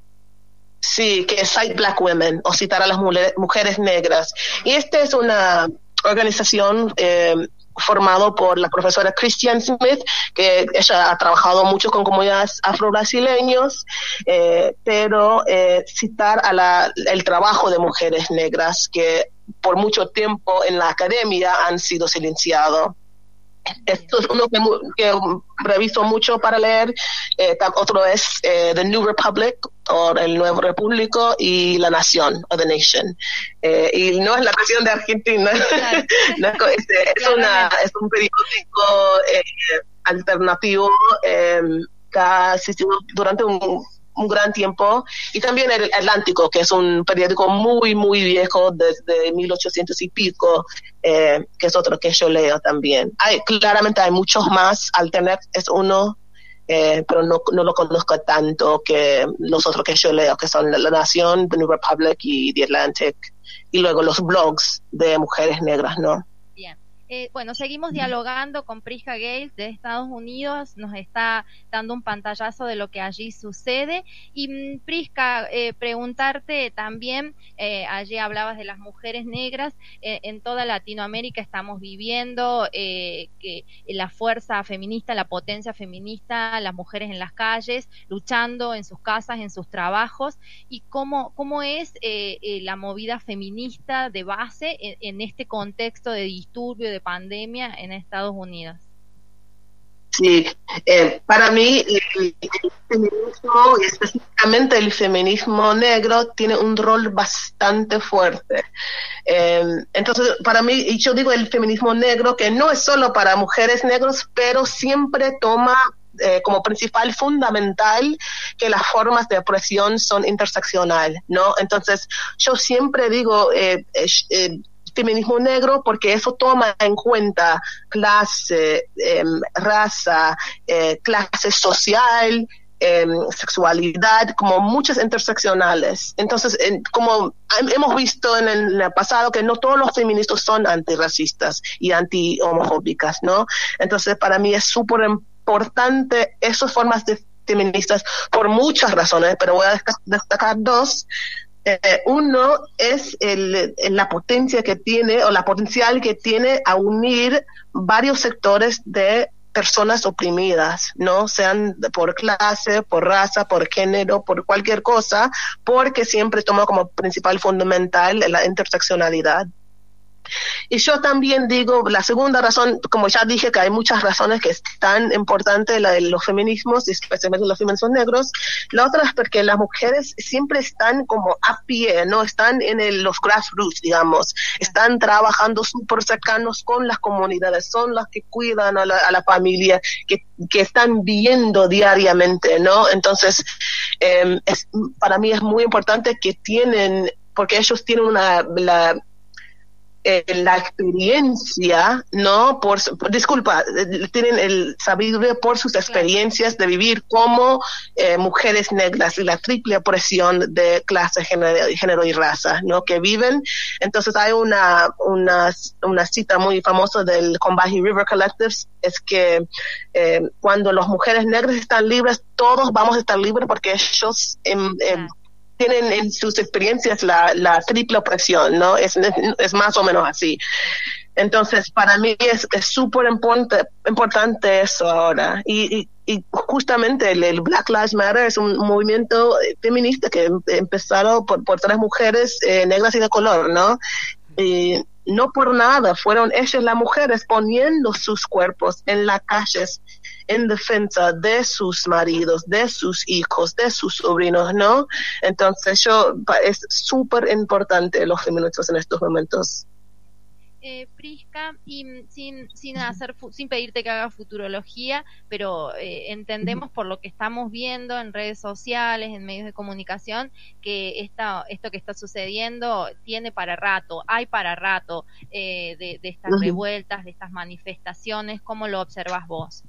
sí, que es Cite Black Women, o citar a las mujeres, mujeres negras. Y esta es una organización eh, formado por la profesora Christian Smith, que ella ha trabajado mucho con comunidades afro-brasileños, eh, pero eh, citar a la, el trabajo de mujeres negras que por mucho tiempo en la academia han sido silenciados. Esto es uno que, que reviso mucho para leer. Eh, otro es eh, The New Republic, o El Nuevo Repúblico, y La Nación, o The Nation. Eh, y no es la Nación de Argentina, claro. no es, es, es, una, es un periódico eh, alternativo eh, que ha existido durante un, un gran tiempo, y también El Atlántico, que es un periódico muy, muy viejo, desde mil ochocientos y pico, eh, que es otro que yo leo también. Hay, claramente hay muchos más. Alternet es uno, eh, pero no, no lo conozco tanto que los otros que yo leo, que son La Nación, The New Republic y The Atlantic, y luego los blogs de mujeres negras, ¿no? Bien. Eh, bueno, seguimos dialogando con Prisca Gales de Estados Unidos, nos está dando un pantallazo de lo que allí sucede. Y mm, Prisca, eh, preguntarte también, eh, allí hablabas de las mujeres negras, eh, en toda Latinoamérica estamos viviendo eh, que la fuerza feminista, la potencia feminista, las mujeres en las calles, luchando en sus casas, en sus trabajos, y cómo, cómo es eh, eh, la movida feminista de base en, en este contexto de disturbio, de pandemia en Estados Unidos. Sí, eh, para mí el, el feminismo, y específicamente el feminismo negro, tiene un rol bastante fuerte. Eh, entonces, para mí, y yo digo el feminismo negro, que no es solo para mujeres negras, pero siempre toma eh, como principal fundamental que las formas de opresión son interseccional, ¿no? Entonces, yo siempre digo eh, eh, eh, feminismo negro porque eso toma en cuenta clase, eh, raza, eh, clase social, Eh, sexualidad, como muchas interseccionales. Entonces, eh, como hemos visto en el, en el pasado que no todos los feministas son antirracistas y anti-homofóbicas, ¿no? Entonces, para mí es súper importante esas formas de feministas por muchas razones, pero voy a destacar dos. Eh, uno es el, la potencia que tiene, o la potencial que tiene a unir varios sectores de personas oprimidas, ¿no? Sean por clase, por raza, por género, por cualquier cosa, porque siempre toma como principal fundamental la interseccionalidad. Y yo también digo, la segunda razón, como ya dije que hay muchas razones que es tan importante la de los feminismos, especialmente los feminismos negros, la otra es porque las mujeres siempre están como a pie, ¿no? Están en el, los grassroots, digamos, están trabajando súper cercanos con las comunidades, son las que cuidan a la, a la familia, que, que están viendo diariamente, ¿no? Entonces, eh, es, para mí es muy importante que tienen, porque ellos tienen una, la, Eh, la experiencia, ¿no? Por, por disculpa, eh, tienen el sabiduría por sus experiencias de vivir como eh, mujeres negras y la triple opresión de clase, género, género y raza, ¿no? Que viven. Entonces hay una, una, una cita muy famosa del Combahee River Collective, es que eh, cuando las mujeres negras están libres, todos vamos a estar libres porque ellos em, em, tienen en sus experiencias la, la triple opresión, ¿no? Es, es más o menos así. Entonces, para mí es súper importante, importante eso ahora. Y, y, y justamente el, el Black Lives Matter es un movimiento feminista que empezaron por, por tres mujeres eh, negras y de color, ¿no? Y no por nada fueron ellas las mujeres poniendo sus cuerpos en las calles en defensa de sus maridos, de sus hijos, de sus sobrinos, ¿no? Entonces yo, es súper importante los feministas en estos momentos. Eh, Prisca, y sin sin hacer sin pedirte que hagas futurología, pero eh, entendemos por lo que estamos viendo en redes sociales, en medios de comunicación, que esta, esto que está sucediendo tiene para rato, hay para rato eh, de, de estas uh-huh. revueltas, de estas manifestaciones. ¿Cómo lo observas vos?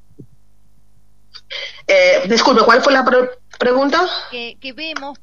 Eh, disculpe, ¿cuál fue la pre- pregunta? Que, que vemos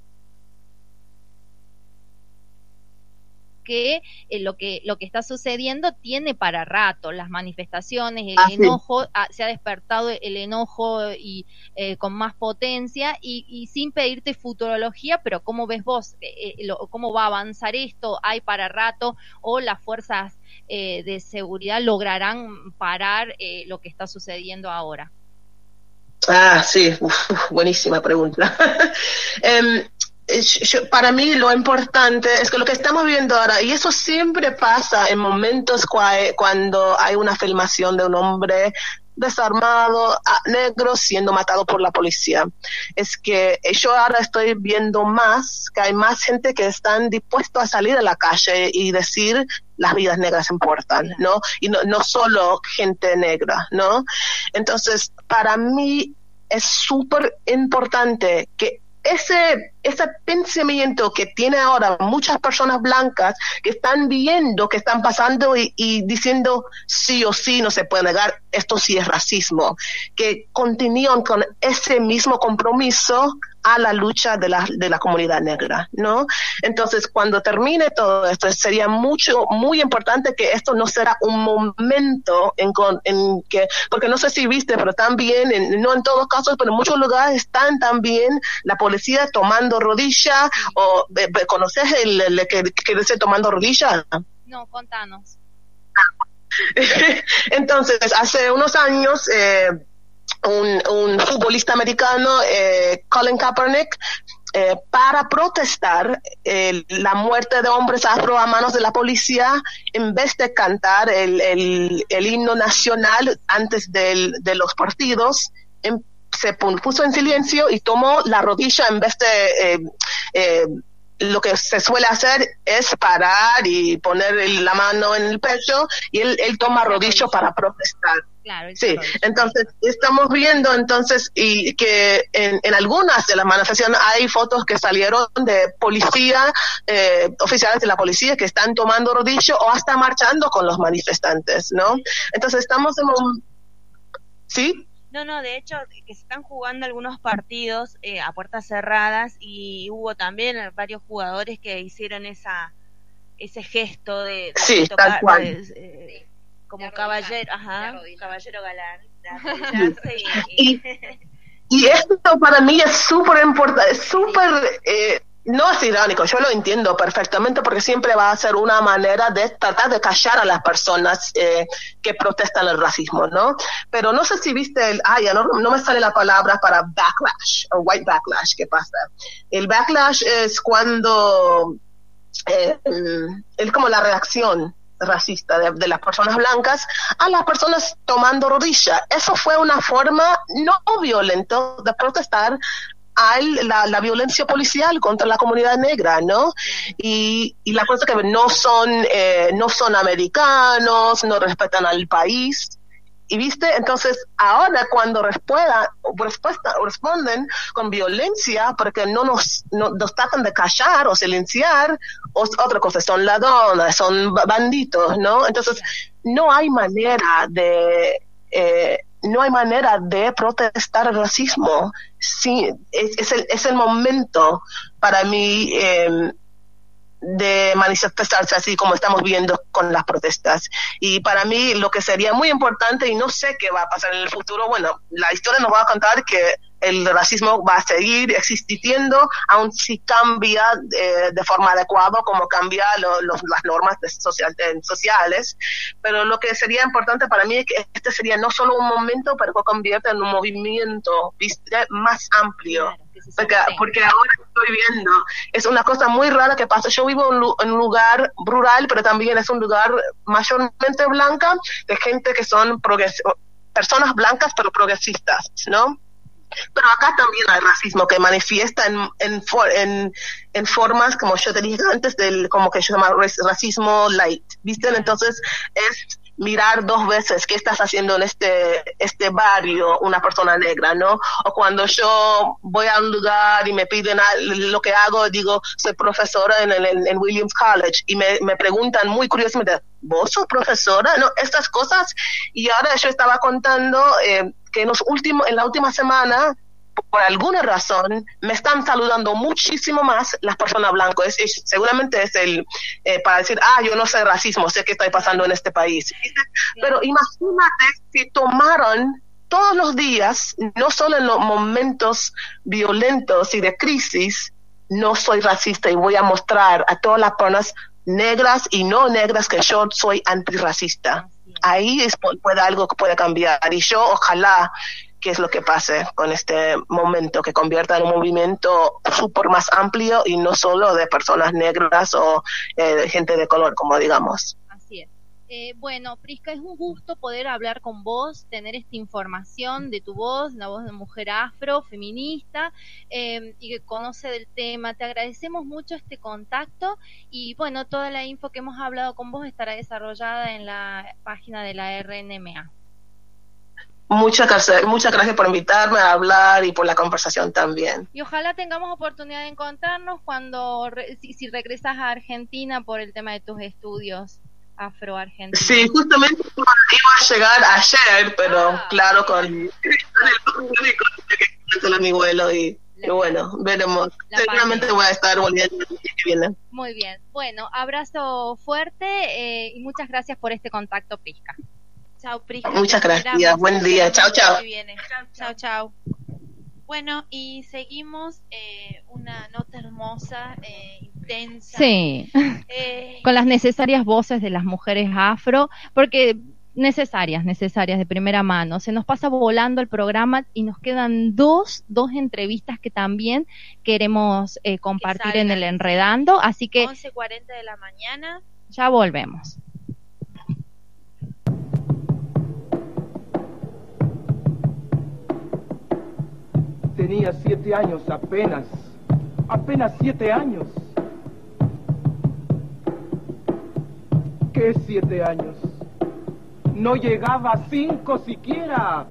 que eh, lo que lo que está sucediendo tiene para rato, las manifestaciones, el ah, enojo, sí. ah, se ha despertado el enojo y eh, con más potencia y, y sin pedirte futurología, pero ¿cómo ves vos? Eh, lo, ¿Cómo va a avanzar esto? ¿Hay para rato o las fuerzas eh, de seguridad lograrán parar eh, lo que está sucediendo ahora? Ah, sí, uf, uf, buenísima pregunta. um, Yo, para mí lo importante es que lo que estamos viendo ahora, y eso siempre pasa en momentos cua, cuando hay una filmación de un hombre desarmado, negro, siendo matado por la policía, es que yo ahora estoy viendo más, que hay más gente que están dispuestos a salir a la calle y decir las vidas negras importan, ¿no? Y no, no solo gente negra, ¿no? Entonces, para mí es súper importante que ese ese pensamiento que tiene ahora muchas personas blancas que están viendo que están pasando y, y diciendo sí o sí, no se puede negar, esto sí es racismo, que continúan con ese mismo compromiso a la lucha de la, de la comunidad negra, ¿no? Entonces, cuando termine todo esto, sería mucho, muy importante que esto no será un momento en, en que, porque no sé si viste, pero también, en, no en todos casos, pero en muchos lugares están también la policía tomando rodilla, o ¿conoces el, el que, que dice tomando rodilla? No, contanos. Entonces, hace unos años, eh, Un, un futbolista americano, eh, Colin Kaepernick, eh, para protestar eh, la muerte de hombres afro a manos de la policía, en vez de cantar el, el, el himno nacional antes del, de los partidos, en, se puso en silencio y tomó la rodilla en vez de... Eh, eh, lo que se suele hacer es parar y poner el, la mano en el pecho, y él, él toma rodillo para protestar. Claro, sí, entonces estamos viendo entonces y que en, en algunas de las manifestaciones hay fotos que salieron de policía, eh, oficiales de la policía que están tomando rodillo o hasta marchando con los manifestantes, ¿no? Entonces estamos en un... ¿Sí? No, no, de hecho que se están jugando algunos partidos eh, a puertas cerradas y hubo también varios jugadores que hicieron esa ese gesto de, de sí, tocar, tal cual. de, eh, como caballero, ajá, caballero galán, de y, y, y esto para mí es súper importante, es súper, eh, no es irónico, yo lo entiendo perfectamente porque siempre va a ser una manera de tratar de callar a las personas eh, que protestan el racismo, ¿no? Pero no sé si viste el, ah, ya no, no me sale la palabra para backlash, o white backlash, ¿qué pasa? El backlash es cuando, eh, es como la reacción racista de, de las personas blancas a las personas tomando rodilla. Eso fue una forma no violenta de protestar a la, la violencia policial contra la comunidad negra, ¿no? Y, y la cosa que no son eh, no son americanos, no respetan al país. Y viste, entonces ahora cuando respuesta, respuesta, responden con violencia porque no nos, no, nos tratan de callar o silenciar, o otra cosa, son ladrones, son banditos, ¿no? Entonces no hay manera de eh, no hay manera de protestar el racismo. Sí, es, es, el, es el momento para mí eh, de manifestarse así como estamos viendo con las protestas. Y para mí lo que sería muy importante, y no sé qué va a pasar en el futuro, bueno, la historia nos va a contar que el racismo va a seguir existiendo, aun si cambia eh, de forma adecuada, como cambia lo, lo, las normas de social, de, sociales. Pero lo que sería importante para mí es que este sería no solo un momento, pero que convierte en un movimiento, ¿viste?, más amplio. Claro, porque, porque ahora estoy viendo, es una cosa muy rara que pasa. Yo vivo en un lugar rural, pero también es un lugar mayormente blanca, de gente que son progres- personas blancas pero progresistas, ¿no? Pero acá también hay racismo que manifiesta en, en, en, en formas, como yo te dije antes, del como que se llama racismo light, ¿viste? Entonces es mirar dos veces qué estás haciendo en este este barrio una persona negra, ¿no? O cuando yo voy a un lugar y me piden a, lo que hago, digo, soy profesora en, en, en Williams College, y me, me preguntan muy curiosamente, ¿vos sos profesora? No, estas cosas. Y ahora yo estaba contando eh, que en los últimos, en la última semana, por alguna razón, me están saludando muchísimo más las personas blancas. Es, es, seguramente es el, eh, para decir, ah, yo no sé racismo, sé qué está pasando en este país. Pero imagínate si tomaron todos los días, no solo en los momentos violentos y de crisis, no soy racista y voy a mostrar a todas las personas negras y no negras que yo soy antirracista. Ahí es puede algo que puede cambiar, y yo ojalá que es lo que pase con este momento, que convierta en un movimiento súper más amplio y no solo de personas negras o eh, de gente de color, como digamos. Así es. Eh, bueno, Prisca, es un gusto poder hablar con vos, tener esta información de tu voz, la voz de mujer afro, feminista, eh, y que conoce del tema. Te agradecemos mucho este contacto, y bueno, toda la info que hemos hablado con vos estará desarrollada en la página de la R N M A. Muchas gracias, muchas gracias por invitarme a hablar y por la conversación también. Y ojalá tengamos oportunidad de encontrarnos cuando, re, si, si regresas a Argentina por el tema de tus estudios afro-argentinos. Sí, justamente iba a llegar ayer, pero ah, claro, con, con el mi vuelo y, y bueno, veremos. Seguramente voy a estar volviendo el día que viene. Muy bien. Bueno, abrazo fuerte eh, y muchas gracias por este contacto, Prisca. Chao, Prisca. Muchas gracias. Buen día. Chao, chao. Chao, chao. Bueno, y seguimos eh, una nota hermosa, eh, intensa. Sí, eh, con las necesarias voces de las mujeres afro, porque necesarias, necesarias, de primera mano. Se nos pasa volando el programa y nos quedan dos, dos entrevistas que también queremos eh, compartir en el Enredando, así que once cuarenta de la mañana. Ya volvemos. Tenía siete años apenas, apenas siete años. ¿Qué siete años? no llegaba a cinco siquiera.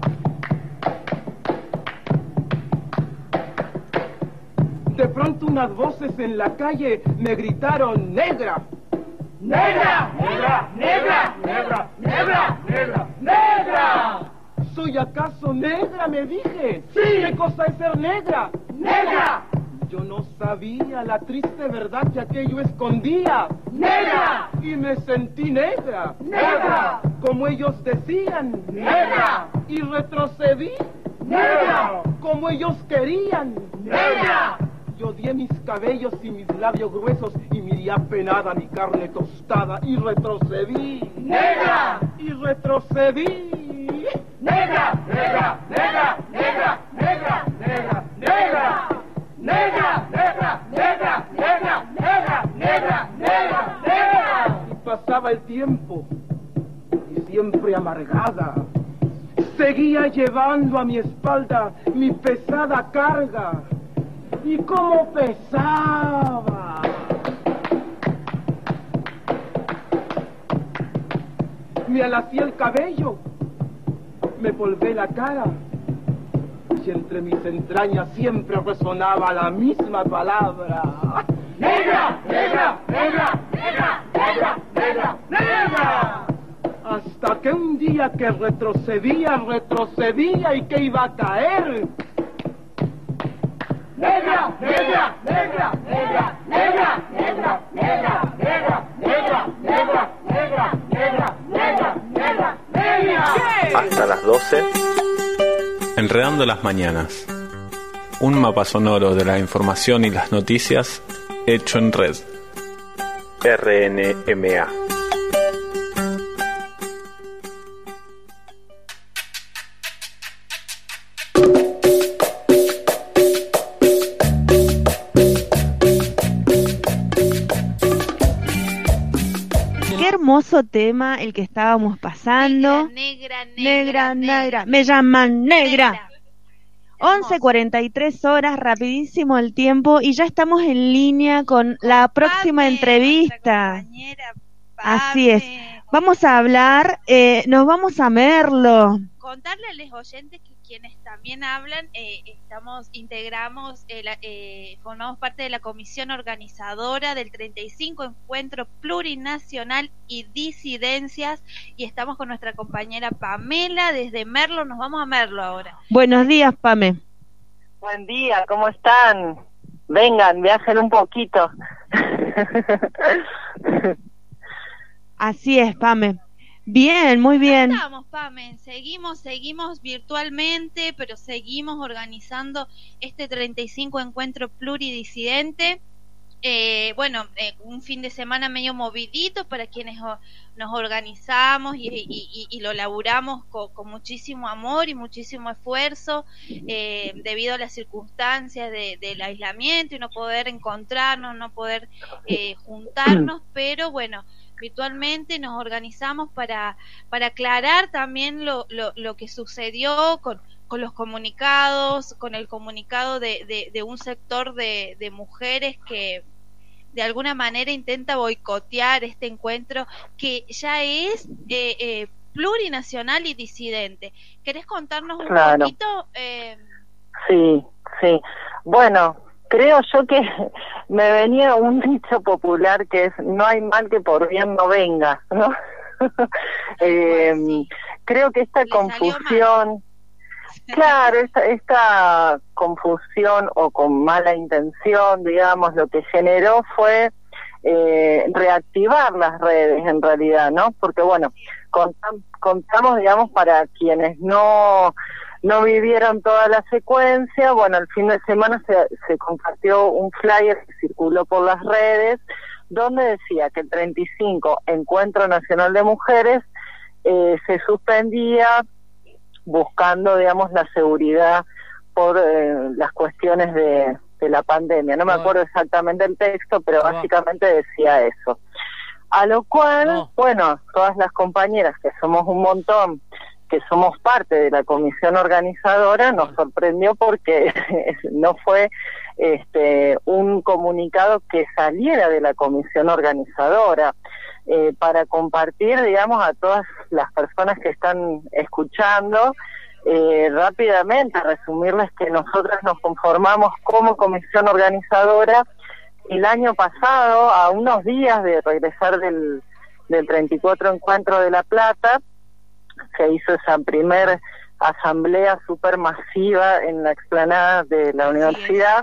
De pronto unas voces en la calle me gritaron: ¡negra! ¡Negra! ¡Negra! ¡Negra! ¡Negra! ¡Negra! ¡Negra! ¡Negra! ¿Soy acaso negra?, me dije. ¡Sí! ¿Qué cosa es ser negra? ¡Negra! Yo no sabía la triste verdad que aquello escondía. ¡Negra! Y me sentí negra. ¡Negra! Como ellos decían. ¡Negra! Y retrocedí. ¡Negra! Como ellos querían. ¡Negra! Yo odié mis cabellos y mis labios gruesos y miré apenada mi carne tostada y retrocedí. ¡Negra! Y retrocedí. ¡Negra! ¡Negra! ¡Negra! ¡Negra! ¡Negra! ¡Negra! ¡Negra! ¡Negra! ¡Negra! ¡Negra! ¡Negra! ¡Negra! ¡Negra! ¡Negra! ¡Negra! Y pasaba el tiempo y siempre amargada seguía llevando a mi espalda mi pesada carga. Y cómo pesaba. Me alacé el cabello, me polvé la cara, y entre mis entrañas siempre resonaba la misma palabra: ¡negra! ¡Negra! ¡Negra! ¡Negra! ¡Negra! ¡Negra! ¡Negra! Hasta que un día que retrocedía, retrocedía y que iba a caer. ¡Negra! ¡Negra! ¡Negra! ¡Negra! ¡Negra! ¡Negra! ¡Negra! ¡Negra! ¡Negra! ¡Negra! ¡Negra! ¡Negra! ¡Negra! ¡Negra! ¡Negra! Hasta las doce. Enredando las mañanas. Un mapa sonoro de la información y las noticias hecho en red. R N M A. Hermoso tema el que estábamos pasando. Negra, negra, negra, negra, negra. Me llaman negra. negra. once cuarenta y tres horas, rapidísimo el tiempo y ya estamos en línea con la próxima Pame, entrevista. Así es. Vamos a hablar, eh, nos vamos a Merlo. Contarle a los oyentes que quienes también hablan, eh, estamos, integramos, eh, la, eh, formamos parte de la comisión organizadora del treinta y cinco Encuentro Plurinacional y Disidencias y estamos con nuestra compañera Pamela desde Merlo. Nos vamos a Merlo ahora. Buenos días, Pame. Buen día, ¿cómo están? Vengan, viajen un poquito. Así es, Pame. Bien, muy bien. Estamos, Pame. Seguimos, seguimos virtualmente, pero seguimos organizando este treinta y cinco Encuentro Pluridisidente. Eh, bueno, eh, un fin de semana medio movidito para quienes o, nos organizamos y, y, y, y lo laburamos con, con muchísimo amor y muchísimo esfuerzo eh, debido a las circunstancias de, del aislamiento y no poder encontrarnos, no poder eh, juntarnos, pero bueno, virtualmente nos organizamos para, para aclarar también lo, lo, lo que sucedió con, con los comunicados, con el comunicado de, de, de un sector de, de mujeres que de alguna manera intenta boicotear este encuentro que ya es eh, eh, plurinacional y disidente. ¿Querés contarnos un claro. poquito? Eh... Sí, sí. Bueno, creo yo que me venía un dicho popular que es: no hay mal que por bien no venga, ¿no? eh, sí. Creo que esta Le confusión, claro, esta, esta confusión o con mala intención, digamos, lo que generó fue eh, reactivar las redes en realidad, ¿no? Porque bueno, contam, contamos, digamos, para quienes no no vivieron toda la secuencia, bueno, el fin de semana se, se compartió un flyer que circuló por las redes, donde decía que el treinta y cinco Encuentro Nacional de Mujeres eh, se suspendía buscando, digamos, la seguridad por eh, las cuestiones de, de la pandemia. No me acuerdo exactamente el texto, pero básicamente decía eso. A lo cual, no. bueno, todas las compañeras, que somos un montón, que somos parte de la comisión organizadora, nos sorprendió porque no fue este un comunicado que saliera de la comisión organizadora. eh, para compartir, digamos, a todas las personas que están escuchando, eh, rápidamente resumirles que nosotras nos conformamos como comisión organizadora el año pasado, a unos días de regresar del, del treinta y cuatro Encuentro de La Plata. Se hizo esa primer asamblea súper masiva en la explanada de la universidad,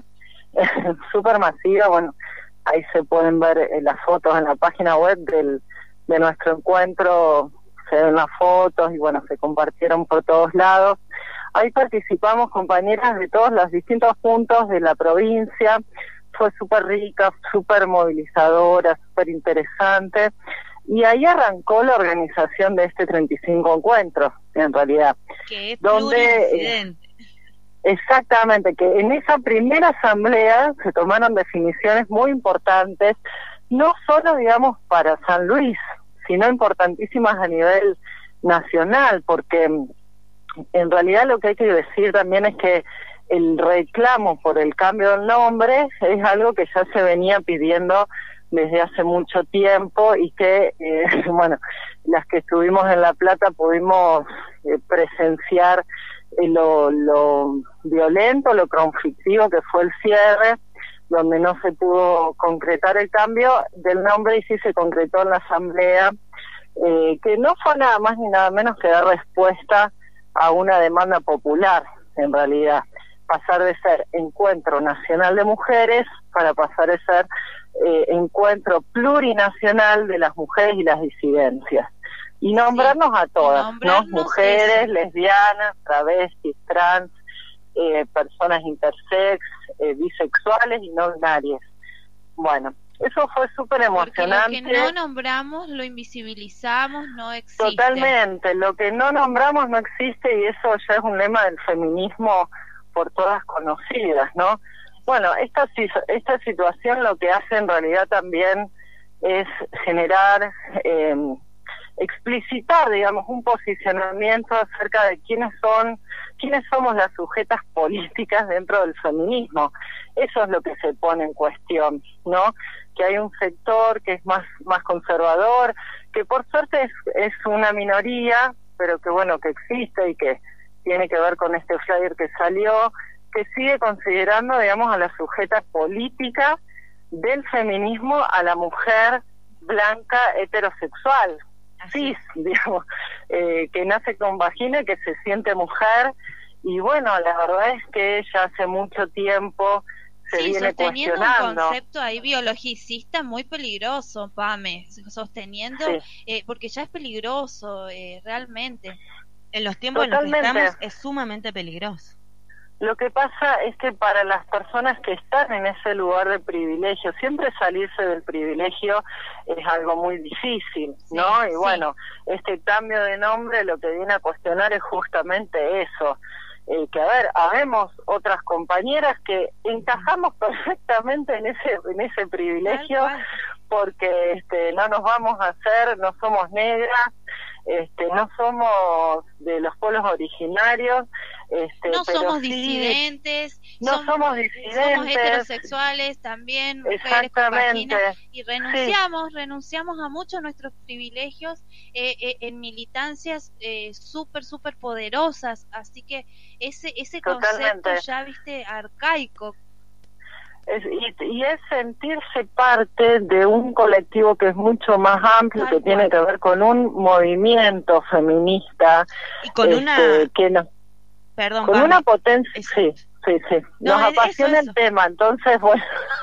súper masiva. Bueno, ahí se pueden ver eh, las fotos en la página web del, de nuestro encuentro, se ven las fotos y bueno, se compartieron por todos lados. Ahí participamos compañeras de todos los distintos puntos de la provincia. Fue súper rica, súper movilizadora, súper interesante. Y ahí arrancó la organización de este treinta y cinco Encuentros, en realidad. Que es donde eh, exactamente, que en esa primera asamblea se tomaron definiciones muy importantes, no solo, digamos, para San Luis, sino importantísimas a nivel nacional, porque en realidad lo que hay que decir también es que el reclamo por el cambio del nombre es algo que ya se venía pidiendo desde hace mucho tiempo y que, eh, bueno, las que estuvimos en La Plata pudimos eh, presenciar eh, lo, lo violento, lo conflictivo que fue el cierre, donde no se pudo concretar el cambio del nombre y sí se concretó en la asamblea, eh, que no fue nada más ni nada menos que dar respuesta a una demanda popular, en realidad. Pasar de ser Encuentro Nacional de Mujeres para pasar a ser eh, Encuentro Plurinacional de las Mujeres y las Disidencias. Y nombrarnos sí, a todas, nombrarnos ¿no? Mujeres, eso. lesbianas, travestis, trans, eh, personas intersex, eh, bisexuales y no binarias. Bueno, eso fue súper emocionante. Porque lo que no nombramos lo invisibilizamos, no existe. Totalmente, lo que no nombramos no existe y eso ya es un lema del feminismo por todas conocidas, ¿no? Bueno, esta esta situación lo que hace en realidad también es generar, eh, explicitar, digamos, un posicionamiento acerca de quiénes son, quiénes somos las sujetas políticas dentro del feminismo. Eso es lo que se pone en cuestión, ¿no? Que hay un sector que es más más conservador, que por suerte es, es una minoría, pero que bueno, que existe y que tiene que ver con este flyer que salió, que sigue considerando, digamos, a la sujeta política del feminismo a la mujer blanca heterosexual, cis, digamos, eh, que nace con vagina, que se siente mujer, y bueno, la verdad es que ya hace mucho tiempo se sí, viene sosteniendo cuestionando. un concepto ahí biologicista muy peligroso, Pame, sosteniendo, sí. eh, porque ya es peligroso, eh, realmente. En los tiempos Totalmente. en los que estamos es sumamente peligroso. Lo que pasa es que para las personas que están en ese lugar de privilegio, siempre salirse del privilegio es algo muy difícil, ¿no? Sí, y bueno, sí. este cambio de nombre lo que viene a cuestionar es justamente eso. Eh, que a ver, habemos otras compañeras que encajamos perfectamente en ese en ese privilegio, porque este no nos vamos a hacer, no somos negras, este no somos de los pueblos originarios, este no pero somos sí, disidentes, no somos, somos disidentes, somos heterosexuales también, mujeres exactamente, con vagina, y renunciamos, sí. renunciamos a muchos de nuestros privilegios eh, eh, en militancias eh, súper, súper poderosas, así que ese ese Totalmente. concepto ya, viste, arcaico. Es, y, y es sentirse parte de un colectivo que es mucho más amplio, Tal que cual. tiene que ver con un movimiento feminista y con este, una que no, perdón con Pame. una potencia eso. sí sí sí no, nos apasiona eso, el tema, entonces bueno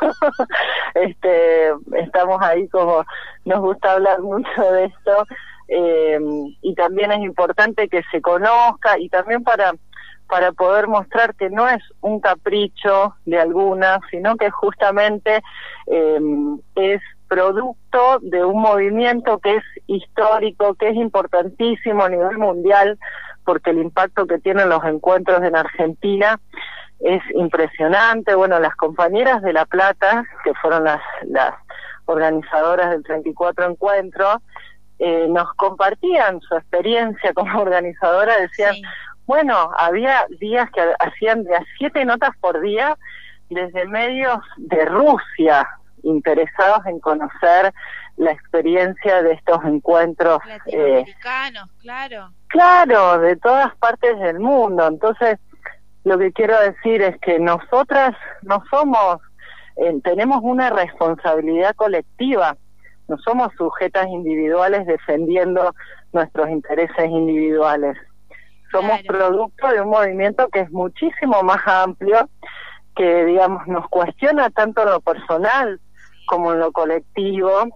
este estamos ahí, como nos gusta hablar mucho de esto, eh, y también es importante que se conozca y también para para poder mostrar que no es un capricho de algunas, sino que justamente eh, es producto de un movimiento que es histórico, que es importantísimo a nivel mundial, porque el impacto que tienen los encuentros en Argentina es impresionante. Bueno, las compañeras de La Plata, que fueron las, las organizadoras del treinta y cuatro Encuentros, eh, nos compartían su experiencia como organizadora, decían... Sí. Bueno, había días que hacían de a siete notas por día desde medios de Rusia, interesados en conocer la experiencia de estos encuentros latinoamericanos, eh, claro. Claro, de todas partes del mundo. Entonces, lo que quiero decir es que nosotras no somos, eh, tenemos una responsabilidad colectiva, no somos sujetas individuales defendiendo nuestros intereses individuales. Somos claro. producto de un movimiento que es muchísimo más amplio, que, digamos, nos cuestiona tanto en lo personal como en lo colectivo,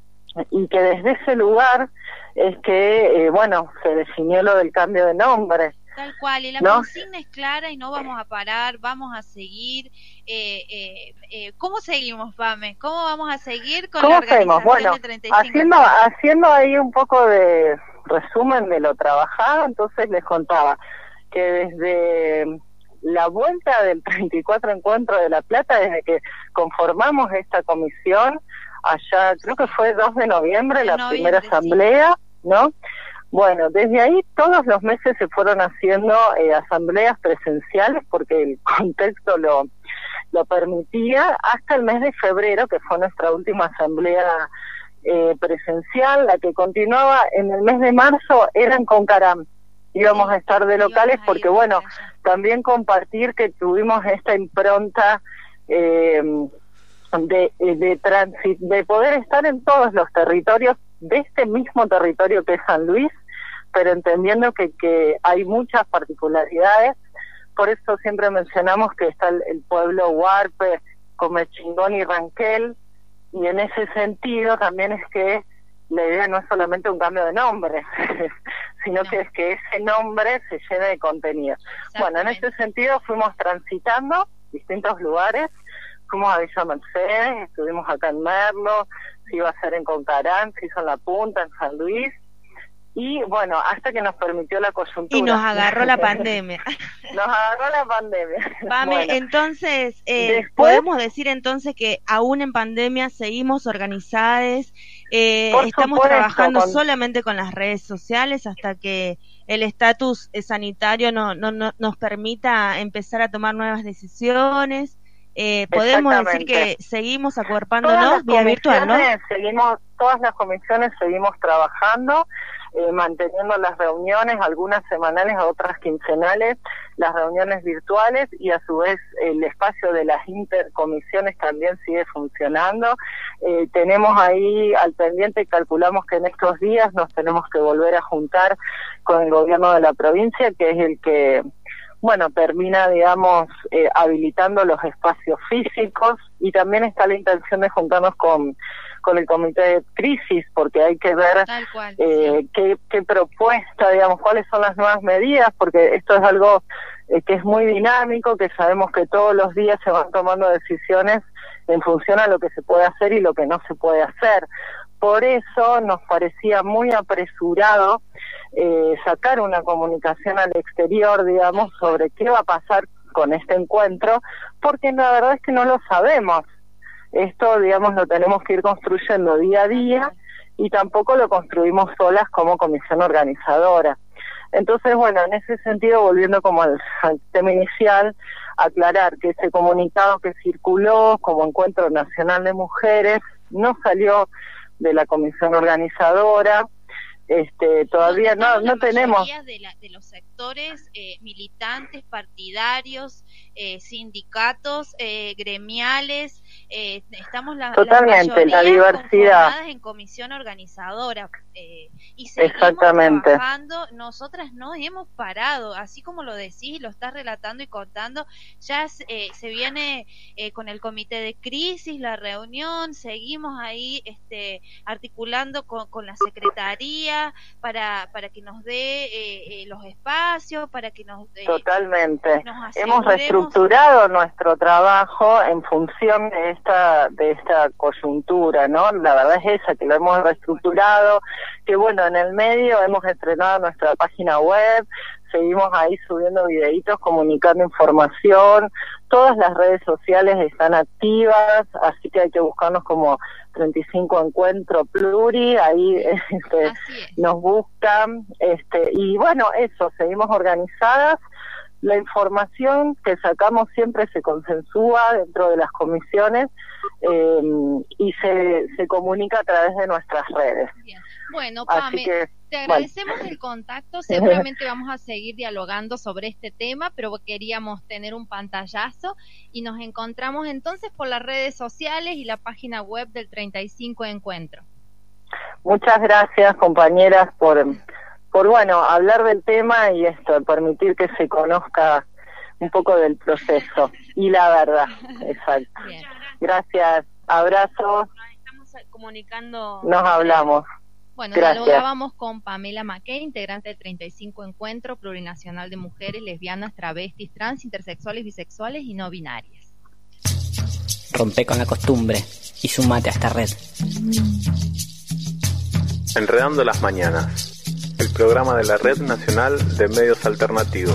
y que desde ese lugar es que, eh, bueno, se definió lo del cambio de nombre. Tal cual, y la ¿no? consigna es clara y no vamos a parar, vamos a seguir. Eh, eh, eh, ¿Cómo seguimos, Pame? ¿Cómo vamos a seguir con la organización bueno, de treinta y cinco? Haciendo, haciendo ahí un poco de resumen de lo trabajado, entonces les contaba que desde la vuelta del treinta y cuatro Encuentro de La Plata, desde que conformamos esta comisión, allá creo que fue dos de noviembre, la noviembre, primera asamblea, sí. ¿no? Bueno, desde ahí todos los meses se fueron haciendo eh, asambleas presenciales porque el contexto lo, lo permitía, hasta el mes de febrero, que fue nuestra última asamblea eh, presencial. La que continuaba en el mes de marzo era en Concarán. Íbamos a estar de locales porque, bueno, también compartir que tuvimos esta impronta eh, de, de transit, de poder estar en todos los territorios de este mismo territorio que es San Luis, pero entendiendo que, que hay muchas particularidades. Por eso siempre mencionamos que está el, el pueblo Huarpe, Comechingón y Ranquel, y en ese sentido también es que la idea no es solamente un cambio de nombre, sino no. que es que ese nombre se llene de contenido. Bueno, en ese sentido fuimos transitando distintos lugares, fuimos a Villa Mercedes, estuvimos acá en Merlo, se iba a hacer en Concarán, se hizo en La Punta, en San Luis, y bueno, hasta que nos permitió la coyuntura. Y nos agarró la pandemia. Nos agarró la pandemia. Pame, bueno, entonces, eh, después, podemos decir entonces que aún en pandemia seguimos organizadas, eh, estamos supuesto, trabajando con... solamente con las redes sociales hasta que el estatus sanitario no, no, no, nos permita empezar a tomar nuevas decisiones. Eh, podemos decir que seguimos acuerpándonos vía virtual, ¿no? Seguimos, todas las comisiones seguimos trabajando, eh, manteniendo las reuniones, algunas semanales, otras quincenales, las reuniones virtuales, y a su vez el espacio de las intercomisiones también sigue funcionando. Eh, tenemos ahí al pendiente, calculamos que en estos días nos tenemos que volver a juntar con el gobierno de la provincia, que es el que, bueno, termina, digamos, eh, habilitando los espacios físicos, y también está la intención de juntarnos con, con el comité de crisis, porque hay que ver cual, eh, sí. qué, qué propuesta, digamos, cuáles son las nuevas medidas, porque esto es algo eh, que es muy dinámico, que sabemos que todos los días se van tomando decisiones en función a lo que se puede hacer y lo que no se puede hacer. Por eso nos parecía muy apresurado eh, sacar una comunicación al exterior, digamos, sobre qué va a pasar con este encuentro, porque la verdad es que no lo sabemos. Esto, digamos, lo tenemos que ir construyendo día a día, y tampoco lo construimos solas como comisión organizadora. Entonces, bueno, en ese sentido, volviendo como al, al tema inicial, aclarar que ese comunicado que circuló como Encuentro Nacional de Mujeres no salió de la comisión organizadora. Este, todavía no, no, no tenemos de, la, de los sectores eh, militantes, partidarios, eh, sindicatos, eh, gremiales, eh, estamos la, totalmente la, la diversidad en comisión organizadora, eh, y seguimos exactamente trabajando. Nosotras no hemos parado, así como lo decís, lo estás relatando y contando. Ya eh, se viene eh, con el comité de crisis la reunión, seguimos ahí este, articulando con, con la secretaría para para que nos dé eh, eh, los espacios, para que nos eh, totalmente nos hemos reestructurado nuestro trabajo en función de esta de esta coyuntura, ¿no? La verdad es esa, que lo hemos reestructurado, que bueno, en el medio hemos estrenado nuestra página web, seguimos ahí subiendo videitos, comunicando información, todas las redes sociales están activas, así que hay que buscarnos como treinta y cinco Encuentro Pluri, ahí este, nos buscan, este, y bueno, eso, seguimos organizadas, la información que sacamos siempre se consensúa dentro de las comisiones eh, y se, se comunica a través de nuestras redes. Bien. Bueno, Así Pame, que, te agradecemos bueno. el contacto, seguramente vamos a seguir dialogando sobre este tema, pero queríamos tener un pantallazo y nos encontramos entonces por las redes sociales y la página web del treinta y cinco Encuentro. Muchas gracias, compañeras, por, por bueno, hablar del tema y esto, permitir que se conozca un poco del proceso y la verdad. Exacto. Bien. Gracias, abrazos. Nos estamos comunicando. Nos hablamos. Bueno, Gracias. dialogábamos con Pamela Mackey, integrante del treinta y cinco Encuentro Plurinacional de Mujeres, Lesbianas, Travestis, Trans, Intersexuales, Bisexuales y No Binarias. Rompe con la costumbre y sumate a esta red. Enredando las Mañanas, el programa de la Red Nacional de Medios Alternativos.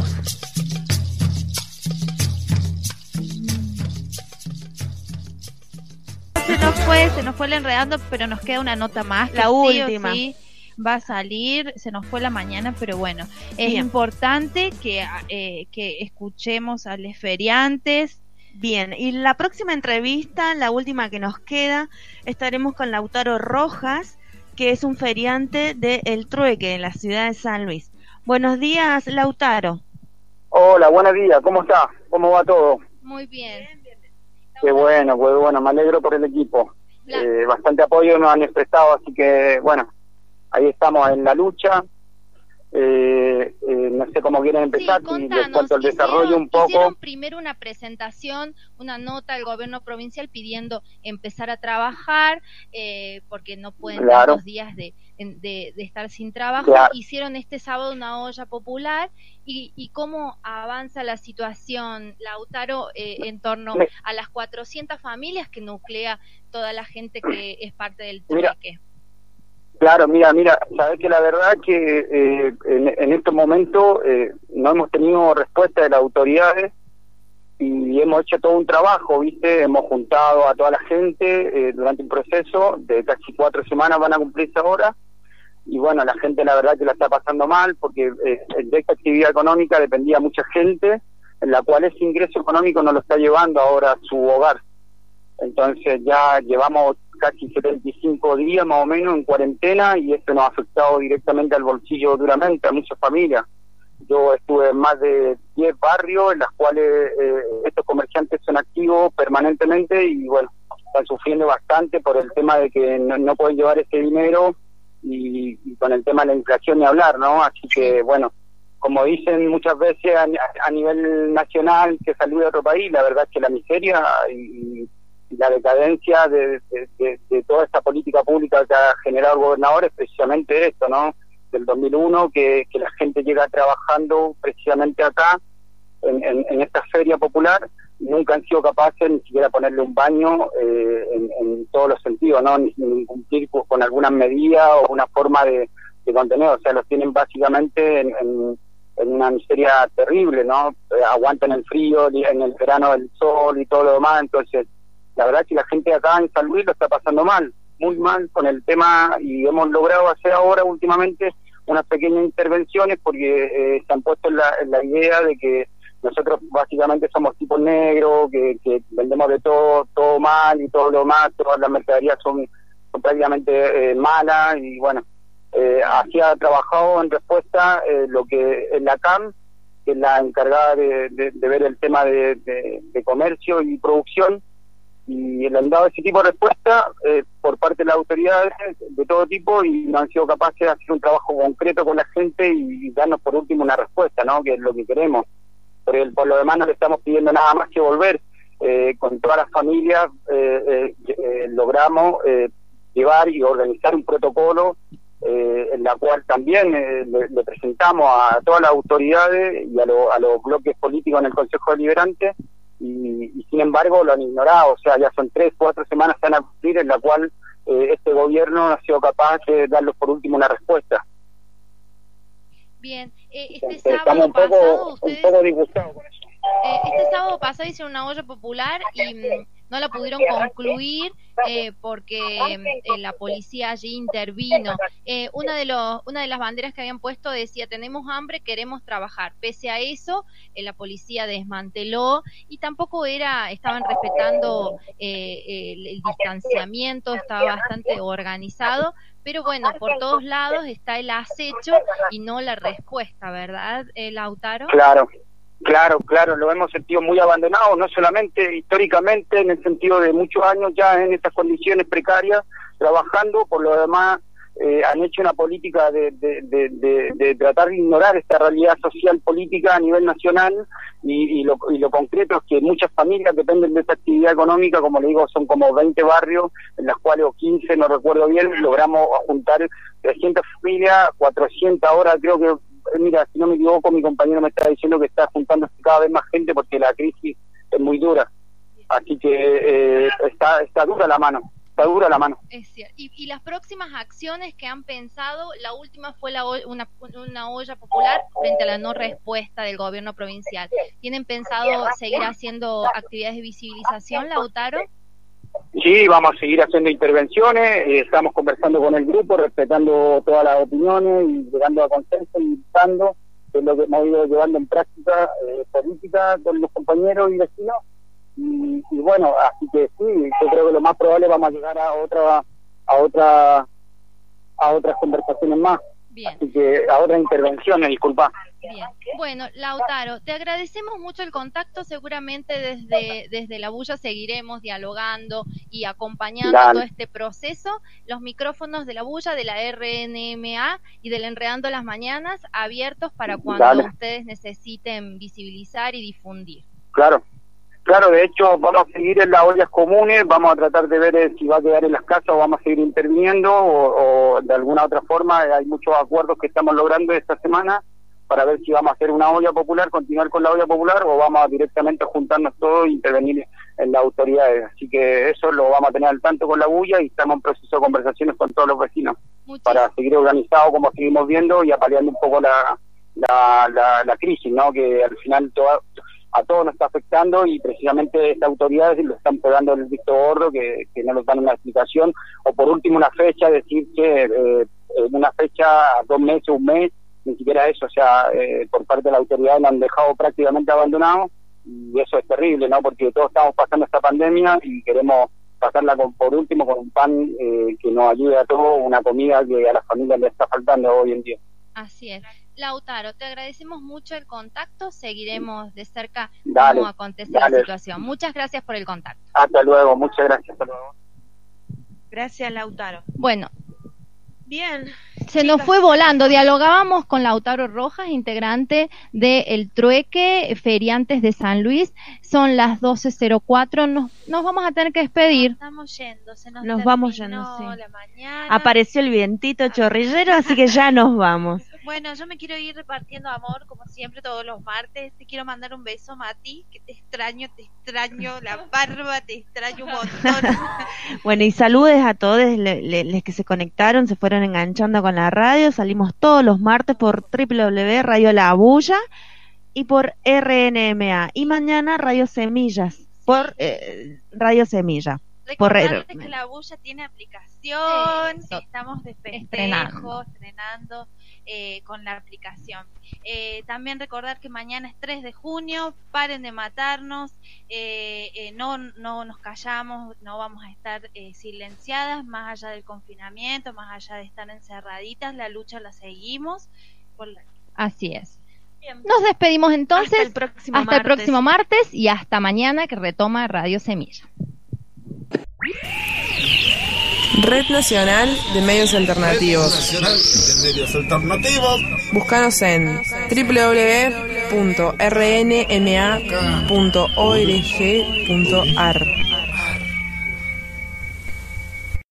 Se nos fue, se nos fue el Enredando, pero nos queda una nota más. La última. Sí, va a salir, se nos fue la mañana, pero bueno, es Bien. importante que, eh, que escuchemos a los feriantes. Bien, y la próxima entrevista, la última que nos queda, estaremos con Lautaro Rojas, que es un feriante de El Trueque, en la ciudad de San Luis. Buenos días, Lautaro. Hola, buenos días, ¿cómo está? ¿Cómo va todo? Muy bien. Qué bueno, pues bueno, me alegro por el equipo. Eh, bastante apoyo nos han prestado, así que bueno, ahí estamos en la lucha. Eh, eh, no sé cómo quieren empezar, sí, y les cuento el desarrollo un poco. Hicieron primero una presentación, una nota al gobierno provincial pidiendo empezar a trabajar, eh, porque no pueden Claro. tantos días de, de, de estar sin trabajo. Claro. Hicieron este sábado una olla popular. Y, y cómo avanza la situación, Lautaro, eh, en torno Me- a las cuatrocientas familias que nuclea toda la gente que es parte del Mira, trueque. Claro, mira, mira, sabes que la verdad que eh, en, en estos momentos eh, no hemos tenido respuesta de las autoridades y hemos hecho todo un trabajo, ¿viste? Hemos juntado a toda la gente eh, durante un proceso de casi cuatro semanas, van a cumplirse ahora, y bueno, la gente la verdad que la está pasando mal porque eh, de esta actividad económica dependía mucha gente, en la cual ese ingreso económico no lo está llevando ahora a su hogar. Entonces ya llevamos casi setenta y cinco días más o menos en cuarentena y esto nos ha afectado directamente al bolsillo duramente a muchas familias. Yo estuve en más de diez barrios en las cuales eh, estos comerciantes son activos permanentemente y bueno, están sufriendo bastante por el tema de que no, no pueden llevar ese dinero y, y con el tema de la inflación ni hablar, ¿no? Así que bueno, como dicen muchas veces a, a nivel nacional que salude a otro país, la verdad es que la miseria y y la decadencia de, de, de, de toda esta política pública que ha generado el gobernador es precisamente esto, ¿no? Del dos mil uno, que, que la gente llega trabajando precisamente acá, en, en, en esta feria popular, y nunca han sido capaces ni siquiera ponerle un baño eh, en, en todos los sentidos, ¿no? Ni, ni cumplir con algunas medidas o una forma de, de contener, o sea, los tienen básicamente en, en, en una miseria terrible, ¿no? Eh, aguantan el frío, en el verano el sol y todo lo demás, entonces la verdad es que la gente acá en San Luis lo está pasando mal, muy mal con el tema, y hemos logrado hacer ahora últimamente unas pequeñas intervenciones porque eh, se han puesto en la, en la idea de que nosotros básicamente somos tipos negros, que, que vendemos de todo, todo mal y todo lo más, todas las mercaderías son, son prácticamente eh, malas y bueno, eh, así ha trabajado en respuesta eh, lo que es la C A M, que es la encargada de, de, de ver el tema de, de, de comercio y producción, y le han dado ese tipo de respuesta eh, por parte de las autoridades de todo tipo y no han sido capaces de hacer un trabajo concreto con la gente y, y darnos por último una respuesta, ¿no? Que es lo que queremos. Pero el, por lo demás no le estamos pidiendo nada más que volver. Eh, con todas las familias eh, eh, eh, logramos eh, llevar y organizar un protocolo eh, en la cual también eh, le, le presentamos a todas las autoridades y a, lo, a los bloques políticos en el Consejo Deliberante. Y, y sin embargo lo han ignorado, o sea, ya son tres, cuatro semanas que van a cumplir en la cual eh, este gobierno no ha sido capaz de darles por último una respuesta. Bien, eh, este Entonces, sábado estamos un poco, pasado ustedes, un poco disgustados con eso. eh, este sábado pasado hicieron una olla popular y mm, no la pudieron concluir eh, porque eh, la policía allí intervino. Eh, una de los, una de las banderas que habían puesto decía: tenemos hambre, queremos trabajar. Pese a eso, eh, la policía desmanteló y tampoco era, estaban respetando eh, el, el distanciamiento, estaba bastante organizado. Pero bueno, por todos lados está el acecho y no la respuesta, ¿verdad, eh, Lautaro? Claro, claro, claro, lo hemos sentido muy abandonado, no solamente históricamente, en el sentido de muchos años ya en estas condiciones precarias, trabajando, por lo demás eh, han hecho una política de, de, de, de, de tratar de ignorar esta realidad social política a nivel nacional, y, y, lo, y lo concreto es que muchas familias dependen de esta actividad económica. Como le digo, son como veinte barrios, en las cuales, o quince, no recuerdo bien, logramos juntar trescientas familias, cuatrocientas ahora, creo que, mira, si no me equivoco, mi compañero me está diciendo que está juntando cada vez más gente porque la crisis es muy dura, así que eh, está, está dura la mano. Está dura la mano. Es cierto. Y, y las próximas acciones que han pensado, la última fue la o, una, una olla popular frente a la no respuesta del gobierno provincial. ¿Tienen pensado seguir haciendo actividades de visibilización, Lautaro? Sí, vamos a seguir haciendo intervenciones, eh, estamos conversando con el grupo, respetando todas las opiniones y llegando a consenso y buscando, que es lo que hemos ido llevando en práctica eh, política con los compañeros y vecinos. Y, y bueno, así que sí, yo creo que lo más probable vamos a llegar a otra a otra a otras conversaciones más. Bien. Así que a otras intervenciones, disculpa. Bien. Bueno, Lautaro, te agradecemos mucho el contacto. Seguramente desde desde la bulla seguiremos dialogando y acompañando Dale. todo este proceso. Los micrófonos de la bulla, de la R N M A y del Enredando las Mañanas abiertos para cuando Dale. ustedes necesiten visibilizar y difundir. Claro. Claro, de hecho vamos a seguir en las ollas comunes, vamos a tratar de ver eh, si va a quedar en las casas o vamos a seguir interviniendo o, o de alguna otra forma. Eh, hay muchos acuerdos que estamos logrando esta semana para ver si vamos a hacer una olla popular, continuar con la olla popular, o vamos a directamente a juntarnos todos e intervenir en las autoridades. Así que eso lo vamos a tener al tanto con la bulla, y estamos en proceso de conversaciones con todos los vecinos Muchas. para seguir organizados como seguimos viendo y apaleando un poco la, la, la, la crisis, ¿no? Que al final toda... a todos nos está afectando, y precisamente estas autoridades lo están pegando el visto gordo, que, que no nos dan una explicación, o por último una fecha, decir que eh, una fecha a dos meses, un mes, ni siquiera eso, o sea, eh, por parte de la autoridad nos han dejado prácticamente abandonados, y eso es terrible, ¿no? Porque todos estamos pasando esta pandemia y queremos pasarla con, por último con un pan eh, que nos ayude a todos, una comida que a las familias les está faltando hoy en día. Así es. Lautaro, te agradecemos mucho el contacto, seguiremos de cerca dale, cómo acontece dale. la situación. Muchas gracias por el contacto. Hasta luego, muchas gracias. Hasta luego. Gracias, Lautaro. Bueno. Bien. Se nos fue volando. Dialogábamos con Lautaro Rojas, integrante de El Trueque, Feriantes de San Luis. Son las doce cero cuatro. Nos, nos vamos a tener que despedir. Estamos yendo. Se nos, nos vamos yendo, sí. la mañana. Apareció el vientito chorrillero, así que ya nos vamos. Bueno, yo me quiero ir repartiendo amor, como siempre, todos los martes. Te quiero mandar un beso, Mati, que te extraño, te extraño la barba, te extraño un montón. Bueno, y saludes a todos los que se conectaron, se fueron enganchando con la radio. Salimos todos los martes por doble u doble u doble u punto Radio La Bulla y por R N M A. Y mañana Radio Semillas, por eh, Radio Semilla. Recordarte que La Bulla tiene aplicación, sí, estamos de festejo, estrenando, estrenando eh, con la aplicación. Eh, también recordar que mañana es tres de junio, paren de matarnos, eh, eh, no, no nos callamos, no vamos a estar eh, silenciadas, más allá del confinamiento, más allá de estar encerraditas, la lucha la seguimos. Por la... Así es. Bien. Nos despedimos entonces, hasta el próximo, hasta el próximo martes y hasta mañana, que retoma Radio Semilla. Red Nacional de Medios Alternativos. Red Nacional de Medios Alternativos. Búscanos en doble u doble u doble u punto r n m a punto org punto a r.